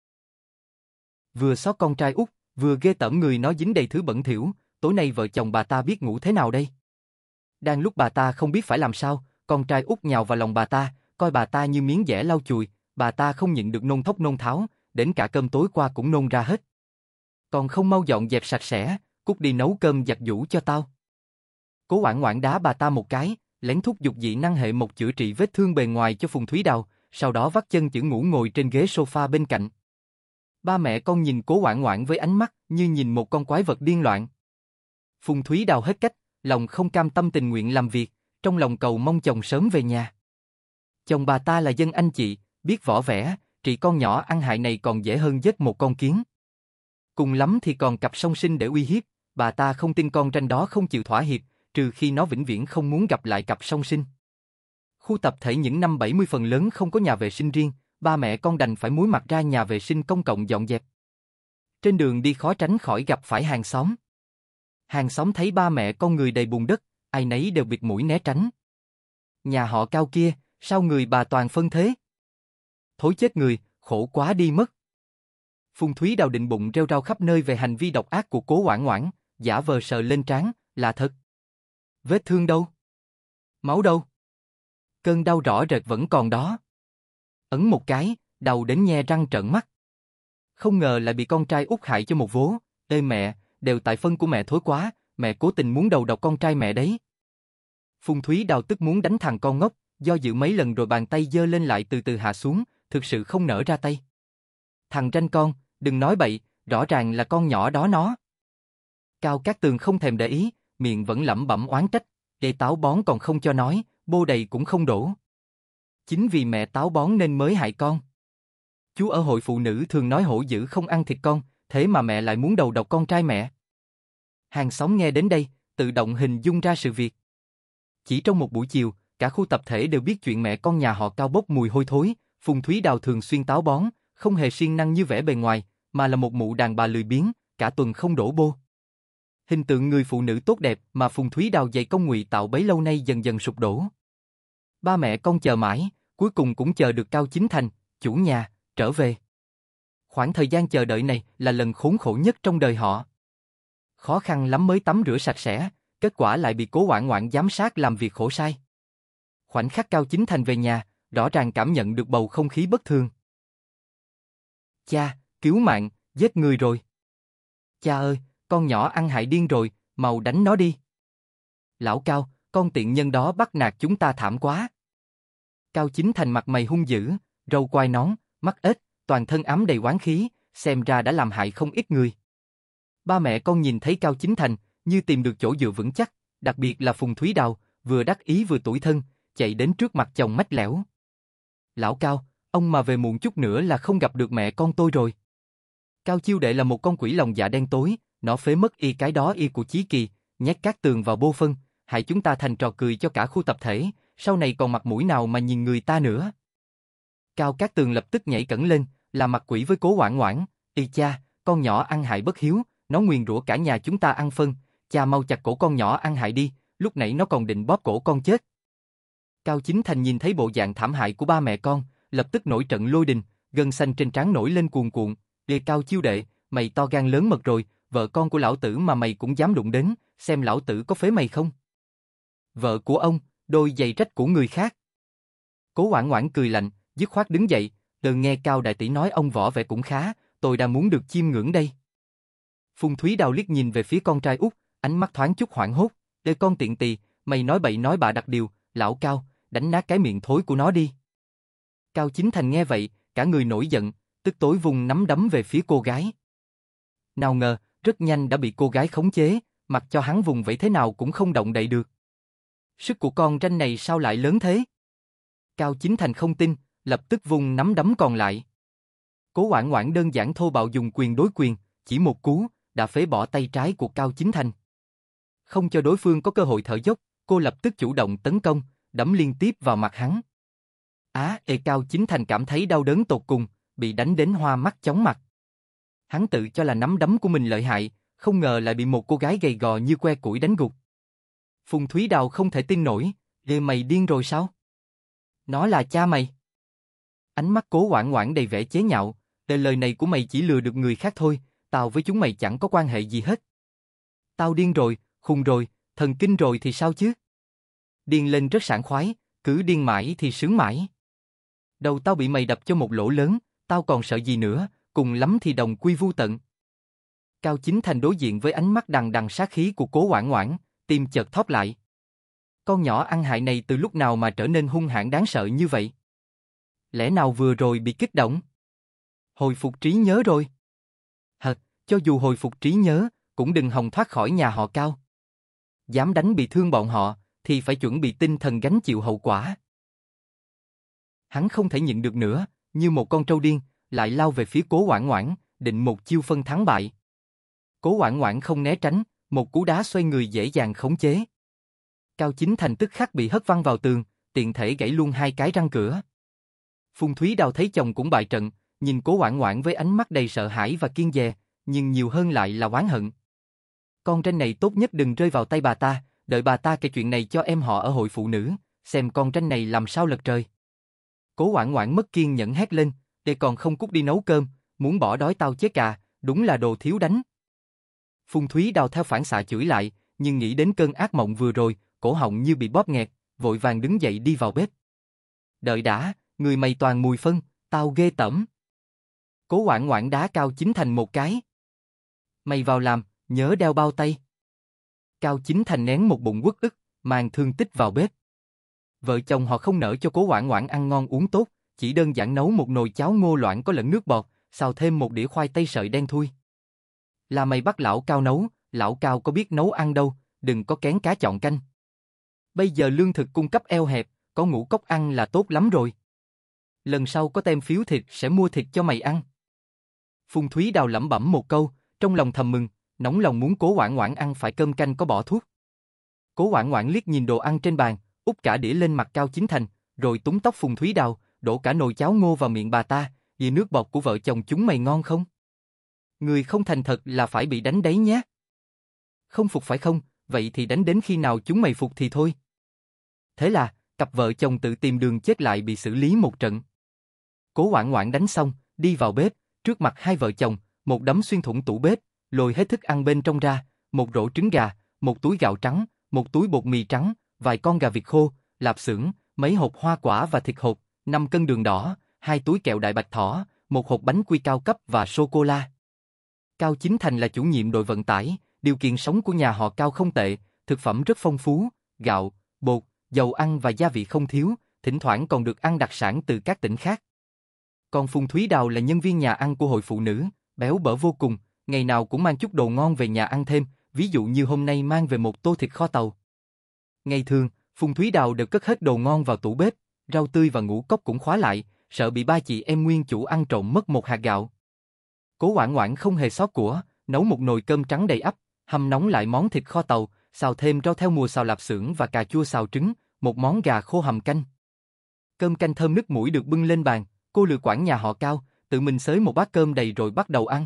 Vừa xót con trai út, vừa ghê tởm người nó dính đầy thứ bẩn thỉu, tối nay vợ chồng bà ta biết ngủ thế nào đây? Đang lúc bà ta không biết phải làm sao, con trai út nhào vào lòng bà ta, coi bà ta như miếng dẻ lau chùi, bà ta không nhịn được nôn thốc nôn tháo, đến cả cơm tối qua cũng nôn ra hết. Còn không mau dọn dẹp sạch sẽ, cút đi nấu cơm giặt giũ cho tao. Cố Oản Oản đá bà ta một cái, lén thúc giục dị năng hệ một chữa trị vết thương bề ngoài cho Phùng Thúy Đào, sau đó vắt chân chữ ngủ ngồi trên ghế sofa bên cạnh. Ba mẹ con nhìn Cố Oản Oản với ánh mắt như nhìn một con quái vật điên loạn. Phùng Thúy Đào hết cách, lòng không cam tâm tình nguyện làm việc, trong lòng cầu mong chồng sớm về nhà. Chồng bà ta là dân anh chị, biết võ vẽ, trị con nhỏ ăn hại này còn dễ hơn giết một con kiến. Cùng lắm thì còn cặp song sinh để uy hiếp, bà ta không tin con ranh đó không chịu thỏa hiệp, trừ khi nó vĩnh viễn không muốn gặp lại cặp song sinh. Khu tập thể những năm 70 phần lớn không có nhà vệ sinh riêng, ba mẹ con đành phải múi mặt ra nhà vệ sinh công cộng dọn dẹp. Trên đường đi khó tránh khỏi gặp phải hàng xóm. Hàng xóm thấy ba mẹ con người đầy bùn đất, ai nấy đều bịt mũi né tránh. Nhà họ Cao kia, sao người bà toàn phân thế? Thối chết người, khổ quá đi mất. Phùng Thúy Đào định bụng rêu rao khắp nơi về hành vi độc ác của Cố Oản Oản, giả vờ sờ lên trán, là thật. Vết thương đâu? Máu đâu? Cơn đau rõ rệt vẫn còn đó. Ấn một cái, đau đến nhe răng trợn mắt. Không ngờ lại bị con trai út hại cho một vố. Ê mẹ, đều tại phân của mẹ thối quá, mẹ cố tình muốn đầu độc con trai mẹ đấy. Phùng Thúy Đào tức muốn đánh thằng con ngốc, do dự mấy lần rồi bàn tay giơ lên lại từ từ hạ xuống, thực sự không nỡ ra tay. Thằng ranh con, đừng nói bậy, rõ ràng là con nhỏ đó nó. Cao Cát Tường không thèm để ý, miệng vẫn lẩm bẩm oán trách, để táo bón còn không cho nói, bô đầy cũng không đổ. Chính vì mẹ táo bón nên mới hại con. Chú ở hội phụ nữ thường nói hổ dữ không ăn thịt con, thế mà mẹ lại muốn đầu độc con trai mẹ. Hàng xóm nghe đến đây, tự động hình dung ra sự việc. Chỉ trong một buổi chiều, cả khu tập thể đều biết chuyện mẹ con nhà họ Cao bốc mùi hôi thối, Phùng Thúy Đào thường xuyên táo bón, không hề siêng năng như vẻ bề ngoài, mà là một mụ đàn bà lười biếng, cả tuần không đổ bô. Hình tượng người phụ nữ tốt đẹp mà Phùng Thúy Đào dày công ngụy tạo bấy lâu nay dần dần sụp đổ. Ba mẹ con chờ mãi, cuối cùng cũng chờ được Cao Chính Thành, chủ nhà, trở về. Khoảng thời gian chờ đợi này là lần khốn khổ nhất trong đời họ. Khó khăn lắm mới tắm rửa sạch sẽ, kết quả lại bị Cố Oản Oản giám sát làm việc khổ sai. Khoảnh khắc Cao Chính Thành về nhà, rõ ràng cảm nhận được bầu không khí bất thường. Cha, cứu mạng, giết người rồi. Cha ơi, con nhỏ ăn hại điên rồi, mau đánh nó đi. Lão Cao, con tiện nhân đó bắt nạt chúng ta thảm quá. Cao Chính Thành mặt mày hung dữ, râu quai nón, mắt ếch, toàn thân ám đầy oán khí, xem ra đã làm hại không ít người. Ba mẹ con nhìn thấy Cao Chính Thành, như tìm được chỗ dựa vững chắc, đặc biệt là Phùng Thúy Đào, vừa đắc ý vừa tủi thân, chạy đến trước mặt chồng mách lẻo. Lão Cao, ông mà về muộn chút nữa là không gặp được mẹ con tôi rồi. Cao Chiêu Đệ là một con quỷ lòng dạ đen tối, nó phế mất y cái đó y của Chí Kỳ, nhét cát tường vào bô phân, hại chúng ta thành trò cười cho cả khu tập thể, sau này còn mặt mũi nào mà nhìn người ta nữa. Cao Cát Tường lập tức nhảy cẫng lên, là mặt quỷ với Cố Hoảng Hoảng, "Ê cha, con nhỏ ăn hại bất hiếu, nó nguyền rủa cả nhà chúng ta ăn phân, cha mau chặt cổ con nhỏ ăn hại đi, lúc nãy nó còn định bóp cổ con chết." Cao Chính Thành nhìn thấy bộ dạng thảm hại của ba mẹ con, lập tức nổi trận lôi đình, gân xanh trên trán nổi lên cuồn cuộn, "Ê Cao Chiêu Đệ, mày to gan lớn mật rồi, vợ con của lão tử mà mày cũng dám đụng đến, xem lão tử có phế mày không?" "Vợ của ông, đôi giày rách của người khác." Cố Hoảng Hoảng cười lạnh, dứt khoát đứng dậy, "Đừng nghe Cao đại tỷ nói ông võ vẻ cũng khá, tôi đang muốn được chiêm ngưỡng đây." Phùng Thúy Đào liếc nhìn về phía con trai út, ánh mắt thoáng chút hoảng hốt, "Ê con tiện tỳ, mày nói bậy nói bạ đặt điều, lão Cao, đánh nát cái miệng thối của nó đi." Cao Chính Thành nghe vậy, cả người nổi giận, tức tối vùng nắm đấm về phía cô gái. Nào ngờ, rất nhanh đã bị cô gái khống chế, mặc cho hắn vùng vẫy thế nào cũng không động đậy được. Sức của con ranh này sao lại lớn thế? Cao Chính Thành không tin, lập tức vùng nắm đấm còn lại. Cố Hoảng Hoảng đơn giản thô bạo dùng quyền đối quyền, chỉ một cú, đã phế bỏ tay trái của Cao Chính Thành. Không cho đối phương có cơ hội thở dốc, cô lập tức chủ động tấn công, đấm liên tiếp vào mặt hắn. Cao Chính Thành cảm thấy đau đớn tột cùng, bị đánh đến hoa mắt chóng mặt. Hắn tự cho là nắm đấm của mình lợi hại, không ngờ lại bị một cô gái gầy gò như que củi đánh gục. Phùng Thúy Đào không thể tin nổi, mày điên rồi sao? Nó là cha mày." Ánh mắt Cố Hoảng Hoảng đầy vẻ chế nhạo, lời này của mày chỉ lừa được người khác thôi, tao với chúng mày chẳng có quan hệ gì hết." "Tao điên rồi, khùng rồi, thần kinh rồi thì sao chứ? Điên lên rất sảng khoái, cứ điên mãi thì sướng mãi. Đầu tao bị mày đập cho một lỗ lớn, tao còn sợ gì nữa, cùng lắm thì đồng quy vu tận." Cao Chính Thành đối diện với ánh mắt đằng đằng sát khí của Cố Hoảng Hoảng, tim chợt thót lại. Con nhỏ ăn hại này từ lúc nào mà trở nên hung hãn đáng sợ như vậy? Lẽ nào vừa rồi bị kích động? Hồi phục trí nhớ rồi? Cho dù hồi phục trí nhớ, cũng đừng hòng thoát khỏi nhà họ Cao. Dám đánh bị thương bọn họ, thì phải chuẩn bị tinh thần gánh chịu hậu quả. Hắn không thể nhịn được nữa, như một con trâu điên, lại lao về phía Cố Hoảng Hoảng, định một chiêu phân thắng bại. Cố Hoảng Hoảng không né tránh, một cú đá xoay người dễ dàng khống chế. Cao Chính Thành tức khắc bị hất văng vào tường, tiện thể gãy luôn hai cái răng cửa. Phùng Thúy Đào thấy chồng cũng bại trận, nhìn Cố Hoảng Hoảng với ánh mắt đầy sợ hãi và kiêng dè, nhưng nhiều hơn lại là oán hận. Con tranh này tốt nhất đừng rơi vào tay bà ta, đợi bà ta kể chuyện này cho em họ ở hội phụ nữ, xem con tranh này làm sao lật trời. Cố Hoảng Hoảng mất kiên nhẫn hét lên, "Để còn không cút đi nấu cơm, muốn bỏ đói tao chết à, đúng là đồ thiếu đánh." Phùng Thúy Đào theo phản xạ chửi lại, nhưng nghĩ đến cơn ác mộng vừa rồi, cổ họng như bị bóp nghẹt, vội vàng đứng dậy đi vào bếp. "Đợi đã, người mày toàn mùi phân, tao ghê tởm." Cố Hoảng Hoảng đá Cao Chính Thành một cái. "Mày vào làm, nhớ đeo bao tay." Cao Chính Thành nén một bụng uất ức, mang thương tích vào bếp. Vợ chồng họ không nỡ cho Cố Hoảng Hoảng ăn ngon uống tốt, chỉ đơn giản nấu một nồi cháo ngô loãng có lẫn nước bọt, xào thêm một đĩa khoai tây sợi đen thui. "Là mày bắt lão Cao nấu, lão Cao có biết nấu ăn đâu, đừng có kén cá chọn canh. Bây giờ lương thực cung cấp eo hẹp, có ngũ cốc ăn là tốt lắm rồi. Lần sau có tem phiếu thịt sẽ mua thịt cho mày ăn." Phùng Thúy Đào lẩm bẩm một câu, trong lòng thầm mừng, nóng lòng muốn Cố Hoảng Hoảng ăn phải cơm canh có bỏ thuốc. Cố Hoảng Hoảng liếc nhìn đồ ăn trên bàn, úp cả đĩa lên mặt Cao Chính Thành, rồi túm tóc Phùng Thúy Đào, đổ cả nồi cháo ngô vào miệng bà ta, "Vì nước bọt của vợ chồng chúng mày ngon không? Người không thành thật là phải bị đánh đấy nhé. Không phục phải không, vậy thì đánh đến khi nào chúng mày phục thì thôi." Thế là, cặp vợ chồng tự tìm đường chết lại bị xử lý một trận. Cố Hoảng Hoảng đánh xong, đi vào bếp, trước mặt hai vợ chồng, một đấm xuyên thủng tủ bếp, lôi hết thức ăn bên trong ra, một rổ trứng gà, một túi gạo trắng, một túi bột mì trắng, vài con gà vịt khô, lạp xưởng, mấy hộp hoa quả và thịt hộp, 5 cân đường đỏ, 2 túi kẹo đại bạch thỏ, một hộp bánh quy cao cấp và sô-cô-la. Cao Chính Thành là chủ nhiệm đội vận tải, điều kiện sống của nhà họ Cao không tệ, thực phẩm rất phong phú, gạo, bột, dầu ăn và gia vị không thiếu, thỉnh thoảng còn được ăn đặc sản từ các tỉnh khác. Còn Phùng Thúy Đào là nhân viên nhà ăn của hội phụ nữ, béo bở vô cùng, ngày nào cũng mang chút đồ ngon về nhà ăn thêm, ví dụ như hôm nay mang về một tô thịt kho tàu. Ngày thường, Phùng Thúy Đào đều cất hết đồ ngon vào tủ bếp, rau tươi và ngũ cốc cũng khóa lại, sợ bị ba chị em nguyên chủ ăn trộm mất một hạt gạo. Cố Hoảng Hoảng không hề xót của, nấu một nồi cơm trắng đầy ắp, hâm nóng lại món thịt kho tàu, xào thêm rau theo mùa xào lạp xưởng và cà chua xào trứng, một món gà khô hầm canh. Cơm canh thơm nức mũi được bưng lên bàn, cô lừa quản nhà họ Cao, tự mình xới một bát cơm đầy rồi bắt đầu ăn.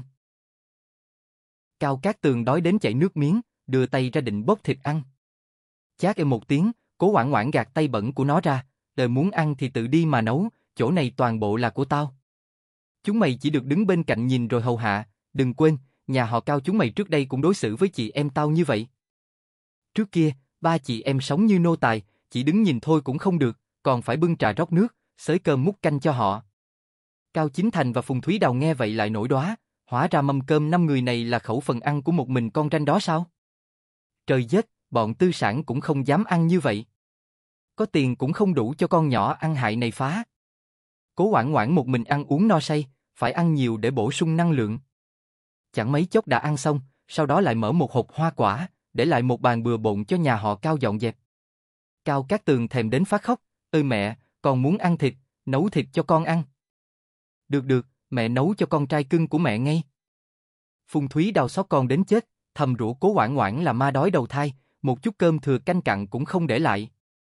Cao Cát Tường đói đến chảy nước miếng, đưa tay ra định bốc thịt ăn. Chát một tiếng, Cố Hoảng Hoảng gạt tay bẩn của nó ra, đời muốn ăn thì tự đi mà nấu, chỗ này toàn bộ là của tao. Chúng mày chỉ được đứng bên cạnh nhìn rồi hầu hạ, đừng quên, nhà họ Cao chúng mày trước đây cũng đối xử với chị em tao như vậy. Trước kia, ba chị em sống như nô tài, chỉ đứng nhìn thôi cũng không được, còn phải bưng trà rót nước, xới cơm múc canh cho họ. Cao Chính Thành và Phùng Thúy Đào nghe vậy lại nổi đoá, hóa ra mâm cơm 5 người này là khẩu phần ăn của một mình con ranh đó sao? Trời giết, bọn tư sản cũng không dám ăn như vậy. Có tiền cũng không đủ cho con nhỏ ăn hại này phá. Cố Hoảng Hoảng một mình ăn uống no say, phải ăn nhiều để bổ sung năng lượng. Chẳng mấy chốc đã ăn xong, sau đó lại mở một hộp hoa quả, để lại một bàn bừa bộn cho nhà họ Cao dọn dẹp. Cao Cát Tường thèm đến phát khóc, ơi mẹ, con muốn ăn thịt, nấu thịt cho con ăn. Được được, mẹ nấu cho con trai cưng của mẹ ngay. Phùng Thúy Đào xót con đến chết, thầm rủa Cố Hoảng Hoảng là ma đói đầu thai, một chút cơm thừa canh cặn cũng không để lại.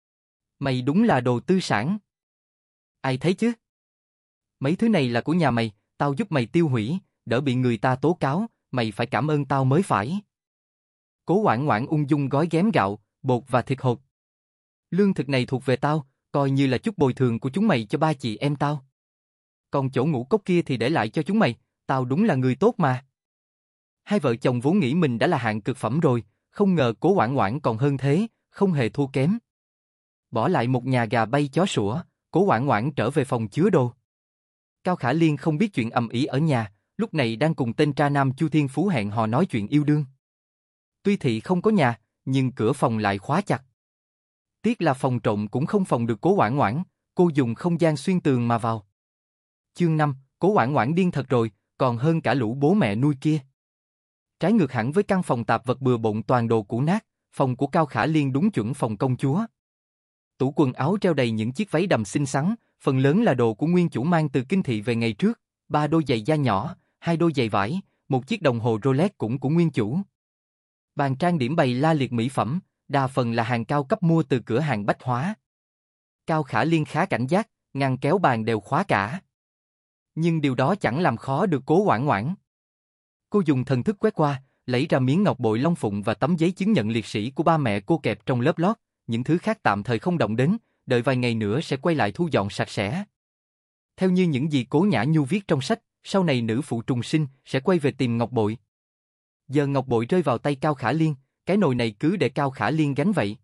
Mày đúng là đồ tư sản. Ai thấy chứ? Mấy thứ này là của nhà mày, tao giúp mày tiêu hủy, đỡ bị người ta tố cáo, mày phải cảm ơn tao mới phải. Cố Hoảng Hoảng ung dung gói ghém gạo, bột và thịt hột. Lương thực này thuộc về tao, coi như là chút bồi thường của chúng mày cho ba chị em tao. Còn chỗ ngũ cốc kia thì để lại cho chúng mày, tao đúng là người tốt mà. Hai vợ chồng vốn nghĩ mình đã là hạng cực phẩm rồi, không ngờ Cố Hoảng Hoảng còn hơn thế, không hề thua kém. Bỏ lại một nhà gà bay chó sủa, Cố Hoảng Hoảng trở về phòng chứa đồ. Cao Khả Liên không biết chuyện ầm ĩ ở nhà, lúc này đang cùng tên tra nam Chu Thiên Phú hẹn hò nói chuyện yêu đương. Tuy thị không có nhà, nhưng cửa phòng lại khóa chặt. Tiếc là phòng trộm cũng không phòng được Cố Hoảng Hoảng, cô dùng không gian xuyên tường mà vào. Chương 5, Cố Hoảng Hoảng điên thật rồi, còn hơn cả lũ bố mẹ nuôi kia. Trái ngược hẳn với căn phòng tạp vật bừa bộn toàn đồ cũ nát, phòng của Cao Khả Liên đúng chuẩn phòng công chúa. Tủ quần áo treo đầy những chiếc váy đầm xinh xắn, phần lớn là đồ của nguyên chủ mang từ kinh thị về ngày trước, 3 đôi giày da nhỏ, 2 đôi giày vải, một chiếc đồng hồ Rolex cũng của nguyên chủ. Bàn trang điểm bày la liệt mỹ phẩm, đa phần là hàng cao cấp mua từ cửa hàng bách hóa. Cao Khả Liên khá cảnh giác, ngăn kéo bàn đều khóa cả. Nhưng điều đó chẳng làm khó được Cố Hoảng Hoảng. Cô dùng thần thức quét qua, lấy ra miếng ngọc bội long phụng và tấm giấy chứng nhận liệt sĩ của ba mẹ cô kẹp trong lớp lót, những thứ khác tạm thời không động đến, đợi vài ngày nữa sẽ quay lại thu dọn sạch sẽ. Theo như những gì Cố Nhã Nhu viết trong sách, sau này nữ phụ trùng sinh sẽ quay về tìm ngọc bội. Giờ ngọc bội rơi vào tay Cao Khả Liên, cái nồi này cứ để Cao Khả Liên gánh vậy.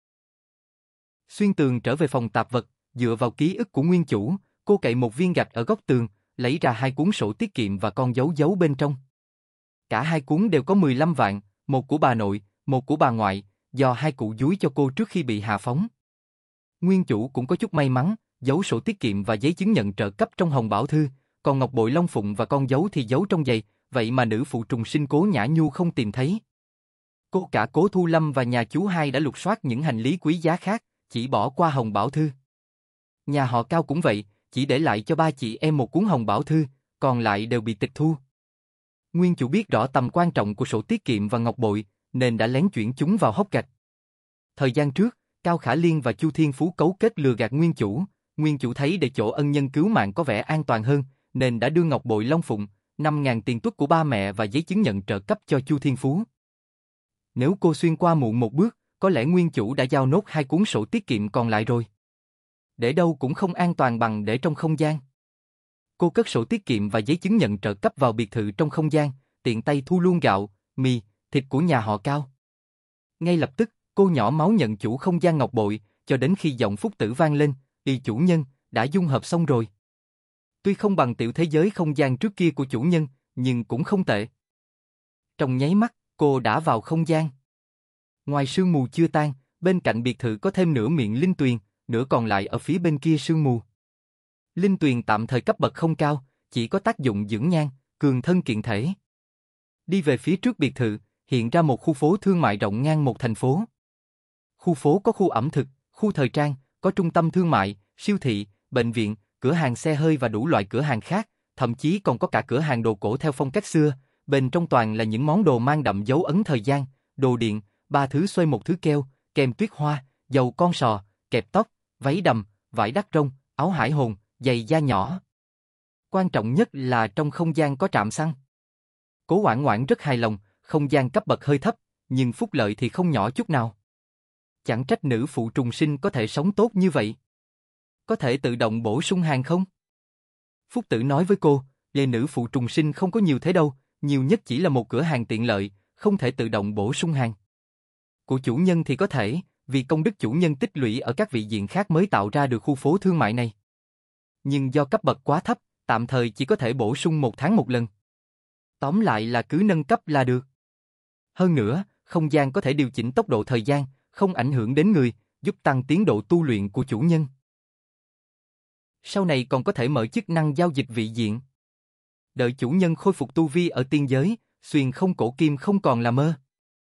Xuyên tường trở về phòng tạp vật, dựa vào ký ức của nguyên chủ, cô cậy một viên gạch ở góc tường, lấy ra 2 cuốn sổ tiết kiệm và con dấu giấu bên trong. Cả 2 cuốn đều có 15 vạn, một của bà nội, một của bà ngoại, do 2 cụ dúi cho cô trước khi bị hạ phóng. Nguyên chủ cũng có chút may mắn, giấu sổ tiết kiệm và giấy chứng nhận trợ cấp trong hồng bảo thư, còn ngọc bội long phụng và con dấu thì giấu trong giày, vậy mà nữ phụ trùng sinh Cố Nhã Nhu không tìm thấy. Cô cả Cố Thu Lâm và nhà chú Hai đã lục soát những hành lý quý giá khác, chỉ bỏ qua hồng bảo thư. Nhà họ Cao cũng vậy, chỉ để lại cho ba chị em một cuốn hồng bảo thư, còn lại đều bị tịch thu. Nguyên chủ biết rõ tầm quan trọng của sổ tiết kiệm và ngọc bội, nên đã lén chuyển chúng vào hốc gạch. Thời gian trước, Cao Khả Liên và Chu Thiên Phú cấu kết lừa gạt nguyên chủ thấy để chỗ ân nhân cứu mạng có vẻ an toàn hơn, nên đã đưa ngọc bội long phụng, 5.000 tiền tuất của ba mẹ và giấy chứng nhận trợ cấp cho Chu Thiên Phú. Nếu cô xuyên qua muộn một bước, có lẽ nguyên chủ đã giao nốt 2 cuốn sổ tiết kiệm còn lại rồi. Để đâu cũng không an toàn bằng để trong không gian. Cô cất sổ tiết kiệm và giấy chứng nhận trợ cấp vào biệt thự trong không gian, tiện tay thu luôn gạo, mì, thịt của nhà họ Cao. Ngay lập tức, cô nhỏ máu nhận chủ không gian ngọc bội, cho đến khi giọng Phúc Tử vang lên, "Y chủ nhân, đã dung hợp xong rồi." Tuy không bằng tiểu thế giới không gian trước kia của chủ nhân, nhưng cũng không tệ. Trong nháy mắt, cô đã vào không gian. Ngoài sương mù chưa tan, bên cạnh biệt thự có thêm nửa miệng linh tuyền, nửa còn lại ở phía bên kia sương mù. Linh tuyền tạm thời cấp bậc không cao, chỉ có tác dụng dưỡng nhan, cường thân kiện thể. Đi về phía trước biệt thự, hiện ra một khu phố thương mại rộng ngang một thành phố. Khu phố có khu ẩm thực, khu thời trang, có trung tâm thương mại, siêu thị, bệnh viện, cửa hàng xe hơi và đủ loại cửa hàng khác, thậm chí còn có cả cửa hàng đồ cổ theo phong cách xưa, bên trong toàn là những món đồ mang đậm dấu ấn thời gian, đồ điện, 3 thứ xoay một thứ keo, kem tuyết hoa, dầu con sò, kẹp tóc, váy đầm, vải đắt rông, áo hải hồn, giày da nhỏ. Quan trọng nhất là trong không gian có trạm xăng. Cố Hoảng Hoảng rất hài lòng, không gian cấp bậc hơi thấp, nhưng phúc lợi thì không nhỏ chút nào. Chẳng trách nữ phụ trùng sinh có thể sống tốt như vậy. Có thể tự động bổ sung hàng không? Phúc Tử nói với cô, về nữ phụ trùng sinh không có nhiều thế đâu, nhiều nhất chỉ là một cửa hàng tiện lợi, không thể tự động bổ sung hàng. Của chủ nhân thì có thể, vì công đức chủ nhân tích lũy ở các vị diện khác mới tạo ra được khu phố thương mại này. Nhưng do cấp bậc quá thấp, tạm thời chỉ có thể bổ sung 1 tháng một lần. Tóm lại là cứ nâng cấp là được. Hơn nữa, không gian có thể điều chỉnh tốc độ thời gian, không ảnh hưởng đến người, giúp tăng tiến độ tu luyện của chủ nhân. Sau này còn có thể mở chức năng giao dịch vị diện. Đợi chủ nhân khôi phục tu vi ở tiên giới, xuyên không cổ kim không còn là mơ.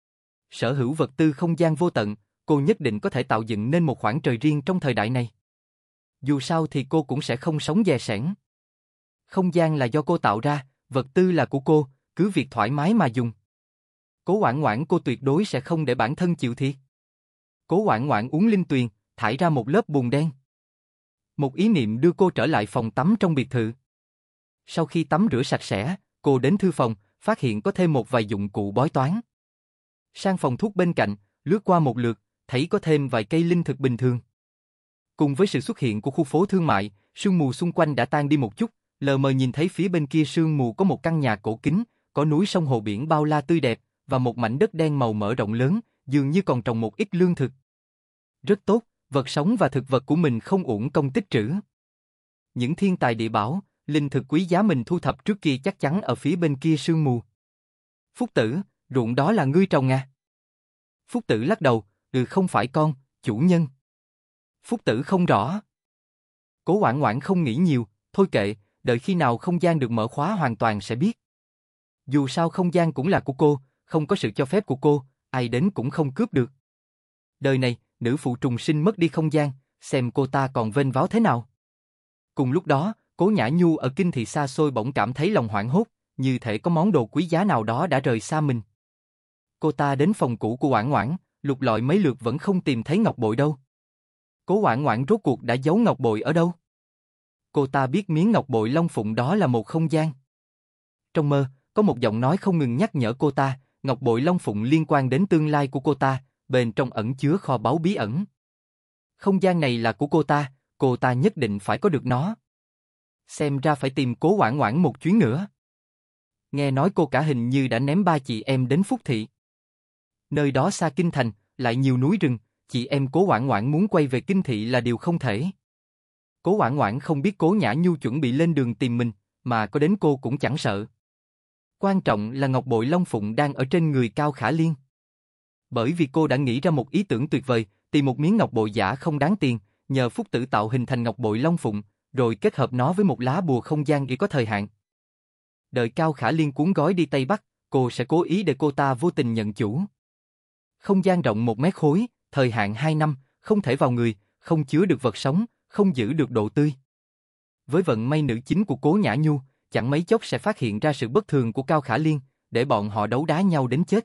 Sở hữu vật tư không gian vô tận, cô nhất định có thể tạo dựng nên một khoảng trời riêng trong thời đại này. Dù sao thì cô cũng sẽ không sống dè sẻn. Không gian là do cô tạo ra, vật tư là của cô, cứ việc thoải mái mà dùng. Cố Hoảng Hoảng cô tuyệt đối sẽ không để bản thân chịu thiệt. Cố Hoảng Hoảng uống linh tuyền, thải ra một lớp bùn đen. Một ý niệm đưa cô trở lại phòng tắm trong biệt thự. Sau khi tắm rửa sạch sẽ, cô đến thư phòng, phát hiện có thêm một vài dụng cụ bói toán. Sang phòng thuốc bên cạnh, lướt qua một lượt, thấy có thêm vài cây linh thực bình thường. Cùng với sự xuất hiện của khu phố thương mại, sương mù xung quanh đã tan đi một chút, lờ mờ nhìn thấy phía bên kia sương mù có một căn nhà cổ kính, có núi sông hồ biển bao la tươi đẹp, và một mảnh đất đen màu mỡ rộng lớn, dường như còn trồng một ít lương thực. Rất tốt, vật sống và thực vật của mình không uổng công tích trữ. Những thiên tài địa bảo, linh thực quý giá mình thu thập trước kia chắc chắn ở phía bên kia sương mù. Phúc Tử, ruộng đó là ngươi trồng à? Phúc Tử lắc đầu, không phải con, chủ nhân. Phúc Tử không rõ. Cố Hoảng Hoảng không nghĩ nhiều, thôi kệ, đợi khi nào không gian được mở khóa hoàn toàn sẽ biết. Dù sao không gian cũng là của cô, không có sự cho phép của cô, ai đến cũng không cướp được. Đời này, nữ phụ trùng sinh mất đi không gian, xem cô ta còn vênh váo thế nào. Cùng lúc đó, Cố Nhã Nhu ở kinh thị xa xôi bỗng cảm thấy lòng hoảng hốt, như thể có món đồ quý giá nào đó đã rời xa mình. Cô ta đến phòng cũ của Hoảng Hoảng, lục lọi mấy lượt vẫn không tìm thấy ngọc bội đâu. Cố Hoảng Hoảng rốt cuộc đã giấu ngọc bội ở đâu? Cô ta biết miếng ngọc bội long phụng đó là một không gian. Trong mơ, có một giọng nói không ngừng nhắc nhở cô ta, ngọc bội long phụng liên quan đến tương lai của cô ta, bên trong ẩn chứa kho báu bí ẩn. Không gian này là của cô ta nhất định phải có được nó. Xem ra phải tìm Cố Hoảng Hoảng một chuyến nữa. Nghe nói cô cả hình như đã ném 3 chị em đến Phúc Thị. Nơi đó xa kinh thành, lại nhiều núi rừng, chị em Cố Hoảng Hoảng muốn quay về kinh thị là điều không thể. Cố Hoảng Hoảng không biết Cố Nhã Nhu chuẩn bị lên đường tìm mình, mà có đến cô cũng chẳng sợ. Quan trọng là ngọc bội long phụng đang ở trên người Cao Khả Liên. Bởi vì cô đã nghĩ ra một ý tưởng tuyệt vời, tìm một miếng ngọc bội giả không đáng tiền, nhờ Phúc Tử tạo hình thành ngọc bội long phụng, rồi kết hợp nó với một lá bùa không gian chỉ có thời hạn. Đợi Cao Khả Liên cuốn gói đi Tây Bắc, cô sẽ cố ý để cô ta vô tình nhận chủ. Không gian rộng 1 mét khối, thời hạn 2 năm, không thể vào người, không chứa được vật sống, không giữ được độ tươi. Với vận may nữ chính của Cố Nhã Nhu, chẳng mấy chốc sẽ phát hiện ra sự bất thường của Cao Khả Liên, để bọn họ đấu đá nhau đến chết.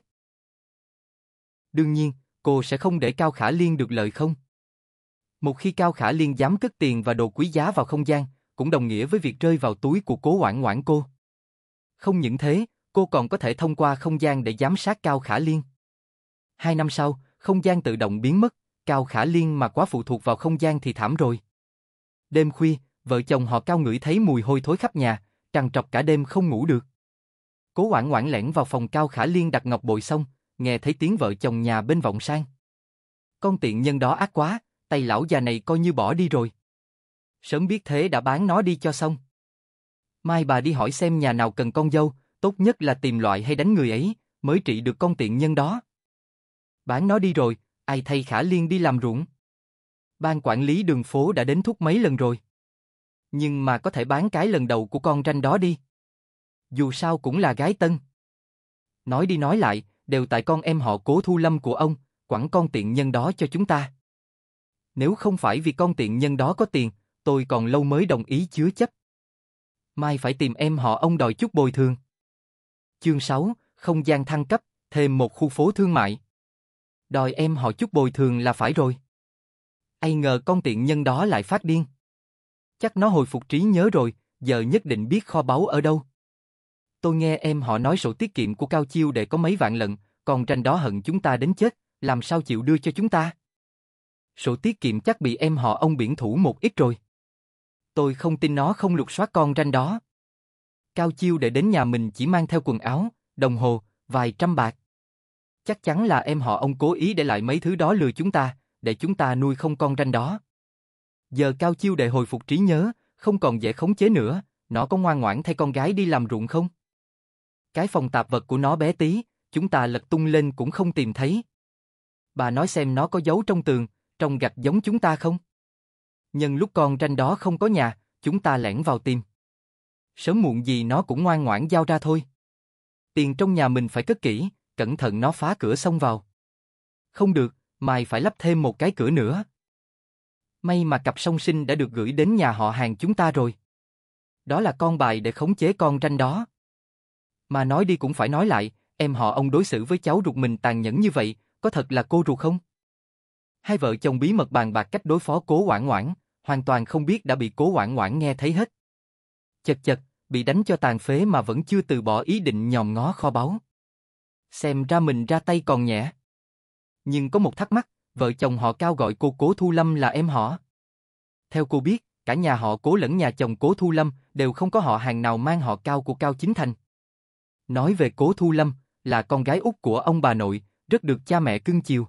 Đương nhiên, cô sẽ không để Cao Khả Liên được lợi không? Một khi Cao Khả Liên dám cất tiền và đồ quý giá vào không gian, cũng đồng nghĩa với việc rơi vào túi của Cố Hoảng Hoảng cô. Không những thế, cô còn có thể thông qua không gian để giám sát Cao Khả Liên. 2 năm sau, không gian tự động biến mất, Cao Khả Liên mà quá phụ thuộc vào không gian thì thảm rồi. Đêm khuya, vợ chồng họ Cao ngửi thấy mùi hôi thối khắp nhà, trằn trọc cả đêm không ngủ được. Cố Hoảng Hoảng lẻn vào phòng Cao Khả Liên đặt ngọc bội xong, nghe thấy tiếng vợ chồng nhà bên vọng sang. Con tiện nhân đó ác quá, tay lão già này coi như bỏ đi rồi. Sớm biết thế đã bán nó đi cho xong. Mai bà đi hỏi xem nhà nào cần con dâu, tốt nhất là tìm loại hay đánh người ấy, mới trị được con tiện nhân đó. Bán nó đi rồi, ai thay Khả Liên đi làm ruộng? Ban quản lý đường phố đã đến thúc mấy lần rồi. Nhưng mà có thể bán cái lần đầu của con ranh đó đi. Dù sao cũng là gái tân. Nói đi nói lại, đều tại con em họ Cố Thu Lâm của ông, quẳng con tiện nhân đó cho chúng ta. Nếu không phải vì con tiện nhân đó có tiền, tôi còn lâu mới đồng ý chứa chấp. Mai phải tìm em họ ông đòi chút bồi thường. Chương 6, không gian thăng cấp, thêm một khu phố thương mại. Đòi em họ chút bồi thường là phải rồi. Ai ngờ con tiện nhân đó lại phát điên. Chắc nó hồi phục trí nhớ rồi, giờ nhất định biết kho báu ở đâu. Tôi nghe em họ nói sổ tiết kiệm của Cao Chiêu để có mấy vạn lận, còn ranh đó hận chúng ta đến chết, làm sao chịu đưa cho chúng ta? Sổ tiết kiệm chắc bị em họ ông biển thủ một ít rồi. Tôi không tin nó không lục soát con ranh đó. Cao Chiêu để đến nhà mình chỉ mang theo quần áo, đồng hồ, vài trăm bạc. Chắc chắn là em họ ông cố ý để lại mấy thứ đó lừa chúng ta, để chúng ta nuôi không con ranh đó. Giờ Cao Chiêu đệ hồi phục trí nhớ, không còn dễ khống chế nữa, nó có ngoan ngoãn thay con gái đi làm ruộng không? Cái phòng tạp vật của nó bé tí, chúng ta lật tung lên cũng không tìm thấy. Bà nói xem nó có giấu trong tường, trong gạch giống chúng ta không? Nhân lúc con ranh đó không có nhà, chúng ta lẻn vào tìm. Sớm muộn gì nó cũng ngoan ngoãn giao ra thôi. Tiền trong nhà mình phải cất kỹ, cẩn thận nó phá cửa xông vào. Không được, mày phải lắp thêm một cái cửa nữa. May mà cặp song sinh đã được gửi đến nhà họ hàng chúng ta rồi. Đó là con bài để khống chế con ranh đó. Mà nói đi cũng phải nói lại, em họ ông đối xử với cháu ruột mình tàn nhẫn như vậy, có thật là cô ruột không? Hai vợ chồng bí mật bàn bạc cách đối phó Cố Oản Oản, hoàn toàn không biết đã bị Cố Oản Oản nghe thấy hết. Chật chật, bị đánh cho tàn phế mà vẫn chưa từ bỏ ý định nhòm ngó kho báu. Xem ra mình ra tay còn nhẹ. Nhưng có một thắc mắc, vợ chồng họ Cao gọi cô Cố Thu Lâm là em họ. Theo cô biết, cả nhà họ Cố lẫn nhà chồng Cố Thu Lâm đều không có họ hàng nào mang họ Cao của Cao Chính Thành. Nói về Cố Thu Lâm, là con gái út của ông bà nội, rất được cha mẹ cưng chiều.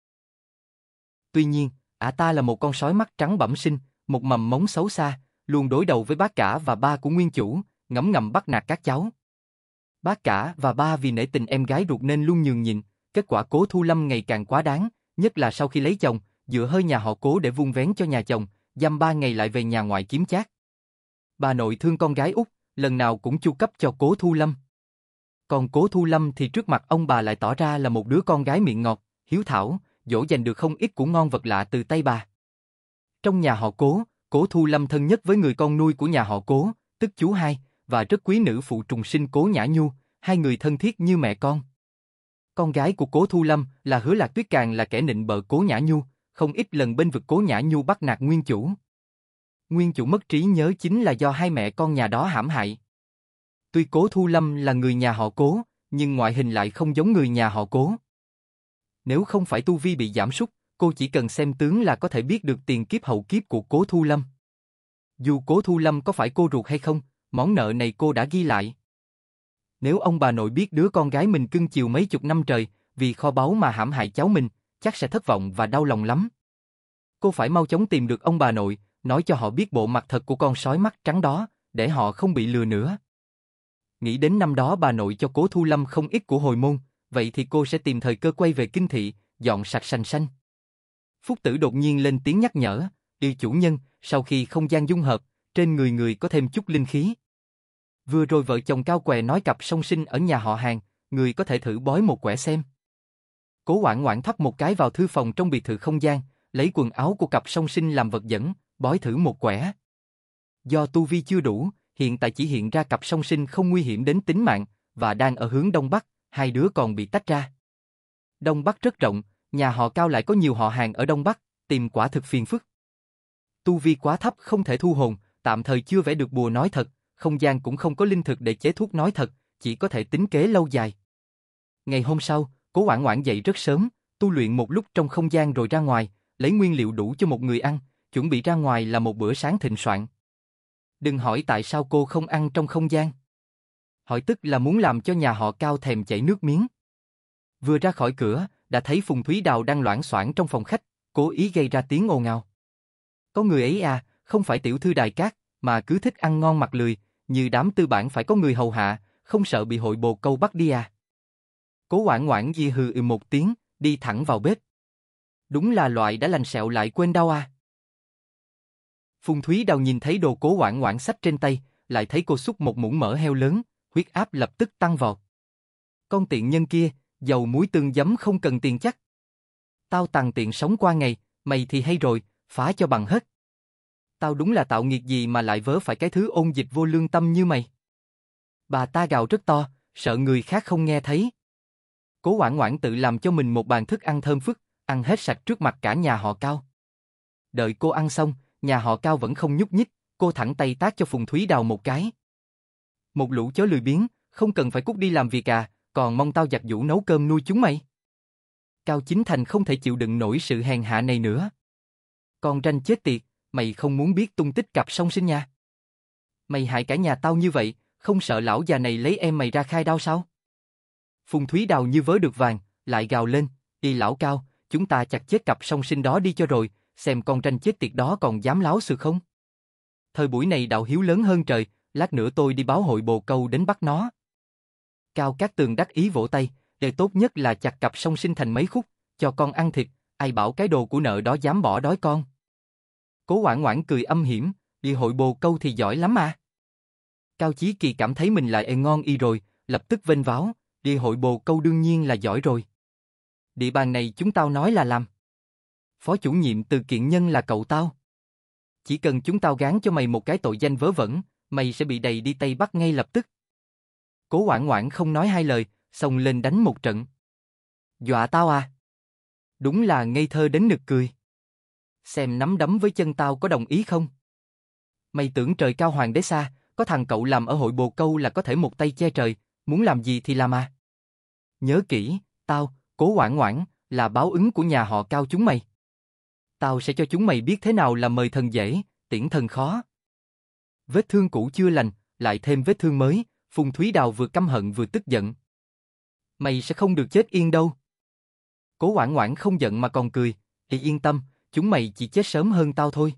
Tuy nhiên, ả ta là một con sói mắt trắng bẩm sinh, một mầm mống xấu xa, luôn đối đầu với bác cả và ba của nguyên chủ, ngấm ngầm bắt nạt các cháu. Bác cả và ba vì nể tình em gái ruột nên luôn nhường nhịn, kết quả Cố Thu Lâm ngày càng quá đáng, nhất là sau khi lấy chồng, dựa hơi nhà họ Cố để vun vén cho nhà chồng, dăm 3 ngày lại về nhà ngoại kiếm chác. Bà nội thương con gái út, lần nào cũng chu cấp cho Cố Thu Lâm. Còn Cố Thu Lâm thì trước mặt ông bà lại tỏ ra là một đứa con gái miệng ngọt, hiếu thảo, dỗ dành được không ít của ngon vật lạ từ tay bà. Trong nhà họ Cố, Cố Thu Lâm thân nhất với người con nuôi của nhà họ Cố, tức chú hai, và rất quý nữ phụ trùng sinh Cố Nhã Nhu, hai người thân thiết như mẹ con. Con gái của Cố Thu Lâm là Hứa Lạc Tuyết càng là kẻ nịnh bợ Cố Nhã Nhu, không ít lần bên vực Cố Nhã Nhu bắt nạt nguyên chủ. Nguyên chủ mất trí nhớ chính là do hai mẹ con nhà đó hãm hại. Tuy Cố Thu Lâm là người nhà họ Cố, nhưng ngoại hình lại không giống người nhà họ Cố. Nếu không phải tu vi bị giảm sút, cô chỉ cần xem tướng là có thể biết được tiền kiếp hậu kiếp của Cố Thu Lâm. Dù Cố Thu Lâm có phải cô ruột hay không, món nợ này cô đã ghi lại. Nếu ông bà nội biết đứa con gái mình cưng chiều mấy chục năm trời, vì kho báu mà hãm hại cháu mình, chắc sẽ thất vọng và đau lòng lắm. Cô phải mau chóng tìm được ông bà nội, nói cho họ biết bộ mặt thật của con sói mắt trắng đó, để họ không bị lừa nữa. Nghĩ đến năm đó bà nội cho Cố Thu Lâm không ít của hồi môn, vậy thì cô sẽ tìm thời cơ quay về kinh thị, dọn sạch sành xanh. Phúc Tử đột nhiên lên tiếng nhắc nhở, "Yêu chủ nhân, sau khi không gian dung hợp, trên người người có thêm chút linh khí. Vừa rồi vợ chồng Cao Què nói cặp song sinh ở nhà họ hàng, người có thể thử bói một quẻ xem." Cố Oản Oản thắp một cái vào thư phòng trong biệt thự không gian, lấy quần áo của cặp song sinh làm vật dẫn, bói thử một quẻ. Do tu vi chưa đủ, hiện tại chỉ hiện ra cặp song sinh không nguy hiểm đến tính mạng, và đang ở hướng Đông Bắc, hai đứa còn bị tách ra. Đông Bắc rất rộng, nhà họ Cao lại có nhiều họ hàng ở Đông Bắc, tìm quả thực phiền phức. Tu vi quá thấp không thể thu hồn, tạm thời chưa vẽ được bùa nói thật, không gian cũng không có linh thực để chế thuốc nói thật, chỉ có thể tính kế lâu dài. Ngày hôm sau, Cố Oản Oản dậy rất sớm, tu luyện một lúc trong không gian rồi ra ngoài, lấy nguyên liệu đủ cho một người ăn, chuẩn bị ra ngoài là một bữa sáng thịnh soạn. Đừng hỏi tại sao cô không ăn trong không gian. Hỏi tức là muốn làm cho nhà họ Cao thèm chảy nước miếng. Vừa ra khỏi cửa, đã thấy Phùng Thúy Đào đang loảng xoảng trong phòng khách, cố ý gây ra tiếng ồn ào. Có người ấy à, không phải tiểu thư Đài Cát, mà cứ thích ăn ngon mặc lười, như đám tư bản phải có người hầu hạ, không sợ bị hội bồ câu bắt đi à. Cố Oản Oản di hừ một tiếng, đi thẳng vào bếp. Đúng là loại đã lành sẹo lại quên đau à. Phùng Thúy Đào nhìn thấy đồ Cố Oản Oản xách trên tay, lại thấy cô xúc một muỗng mỡ heo lớn, huyết áp lập tức tăng vọt. Con tiện nhân kia, dầu muối tương giấm không cần tiền chắc. Tao tằn tiện sống qua ngày, mày thì hay rồi, phá cho bằng hết. Tao đúng là tạo nghiệt gì mà lại vớ phải cái thứ ôn dịch vô lương tâm như mày. Bà ta gào rất to, sợ người khác không nghe thấy. Cố Hoảng Hoảng tự làm cho mình một bàn thức ăn thơm phức, ăn hết sạch trước mặt cả nhà họ Cao. Đợi cô ăn xong, nhà họ Cao vẫn không nhúc nhích, cô thẳng tay tát cho Phùng Thúy Đào một cái. Một lũ chó lười biếng, không cần phải cút đi làm việc à, còn mong tao giặt giũ nấu cơm nuôi chúng mày. Cao Chính Thành không thể chịu đựng nổi sự hèn hạ này nữa. Con ranh chết tiệt, mày không muốn biết tung tích cặp song sinh nha. Mày hại cả nhà tao như vậy, không sợ lão già này lấy em mày ra khai đao sao? Phùng Thúy Đào như vớ được vàng, lại gào lên, đi lão Cao, chúng ta chặt chết cặp song sinh đó đi cho rồi, xem con ranh chết tiệt đó còn dám láo sự không? Thời buổi này đạo hiếu lớn hơn trời, lát nữa tôi đi báo hội bồ câu đến bắt nó. Cao Cát Tường đắc ý vỗ tay, điều tốt nhất là chặt cặp song sinh thành mấy khúc, cho con ăn thịt, ai bảo cái đồ của nợ đó dám bỏ đói con. Cố Hoảng Hoảng cười âm hiểm, đi hội bồ câu thì giỏi lắm à. Cao Chí Kỳ cảm thấy mình lại ngon y rồi, lập tức vênh váo, đi hội bồ câu đương nhiên là giỏi rồi. Địa bàn này chúng tao nói là làm. Phó chủ nhiệm Từ Kiện Nhân là cậu tao. Chỉ cần chúng tao gán cho mày một cái tội danh vớ vẩn, mày sẽ bị đầy đi Tây Bắc ngay lập tức. Cố Hoảng Hoảng không nói hai lời, xông lên đánh một trận. Dọa tao à? Đúng là ngây thơ đến nực cười. Xem nắm đấm với chân tao có đồng ý không? Mày tưởng trời cao hoàng đế xa, có thằng cậu làm ở hội bồ câu là có thể một tay che trời, muốn làm gì thì làm à? Nhớ kỹ, tao, Cố Hoảng Hoảng, là báo ứng của nhà họ Cao chúng mày. Tao sẽ cho chúng mày biết thế nào là mời thần dễ, tiễn thần khó. Vết thương cũ chưa lành, lại thêm vết thương mới, Phùng Thúy Đào vừa căm hận vừa tức giận. Mày sẽ không được chết yên đâu. Cố Hoảng Hoảng không giận mà còn cười, thì yên tâm, chúng mày chỉ chết sớm hơn tao thôi.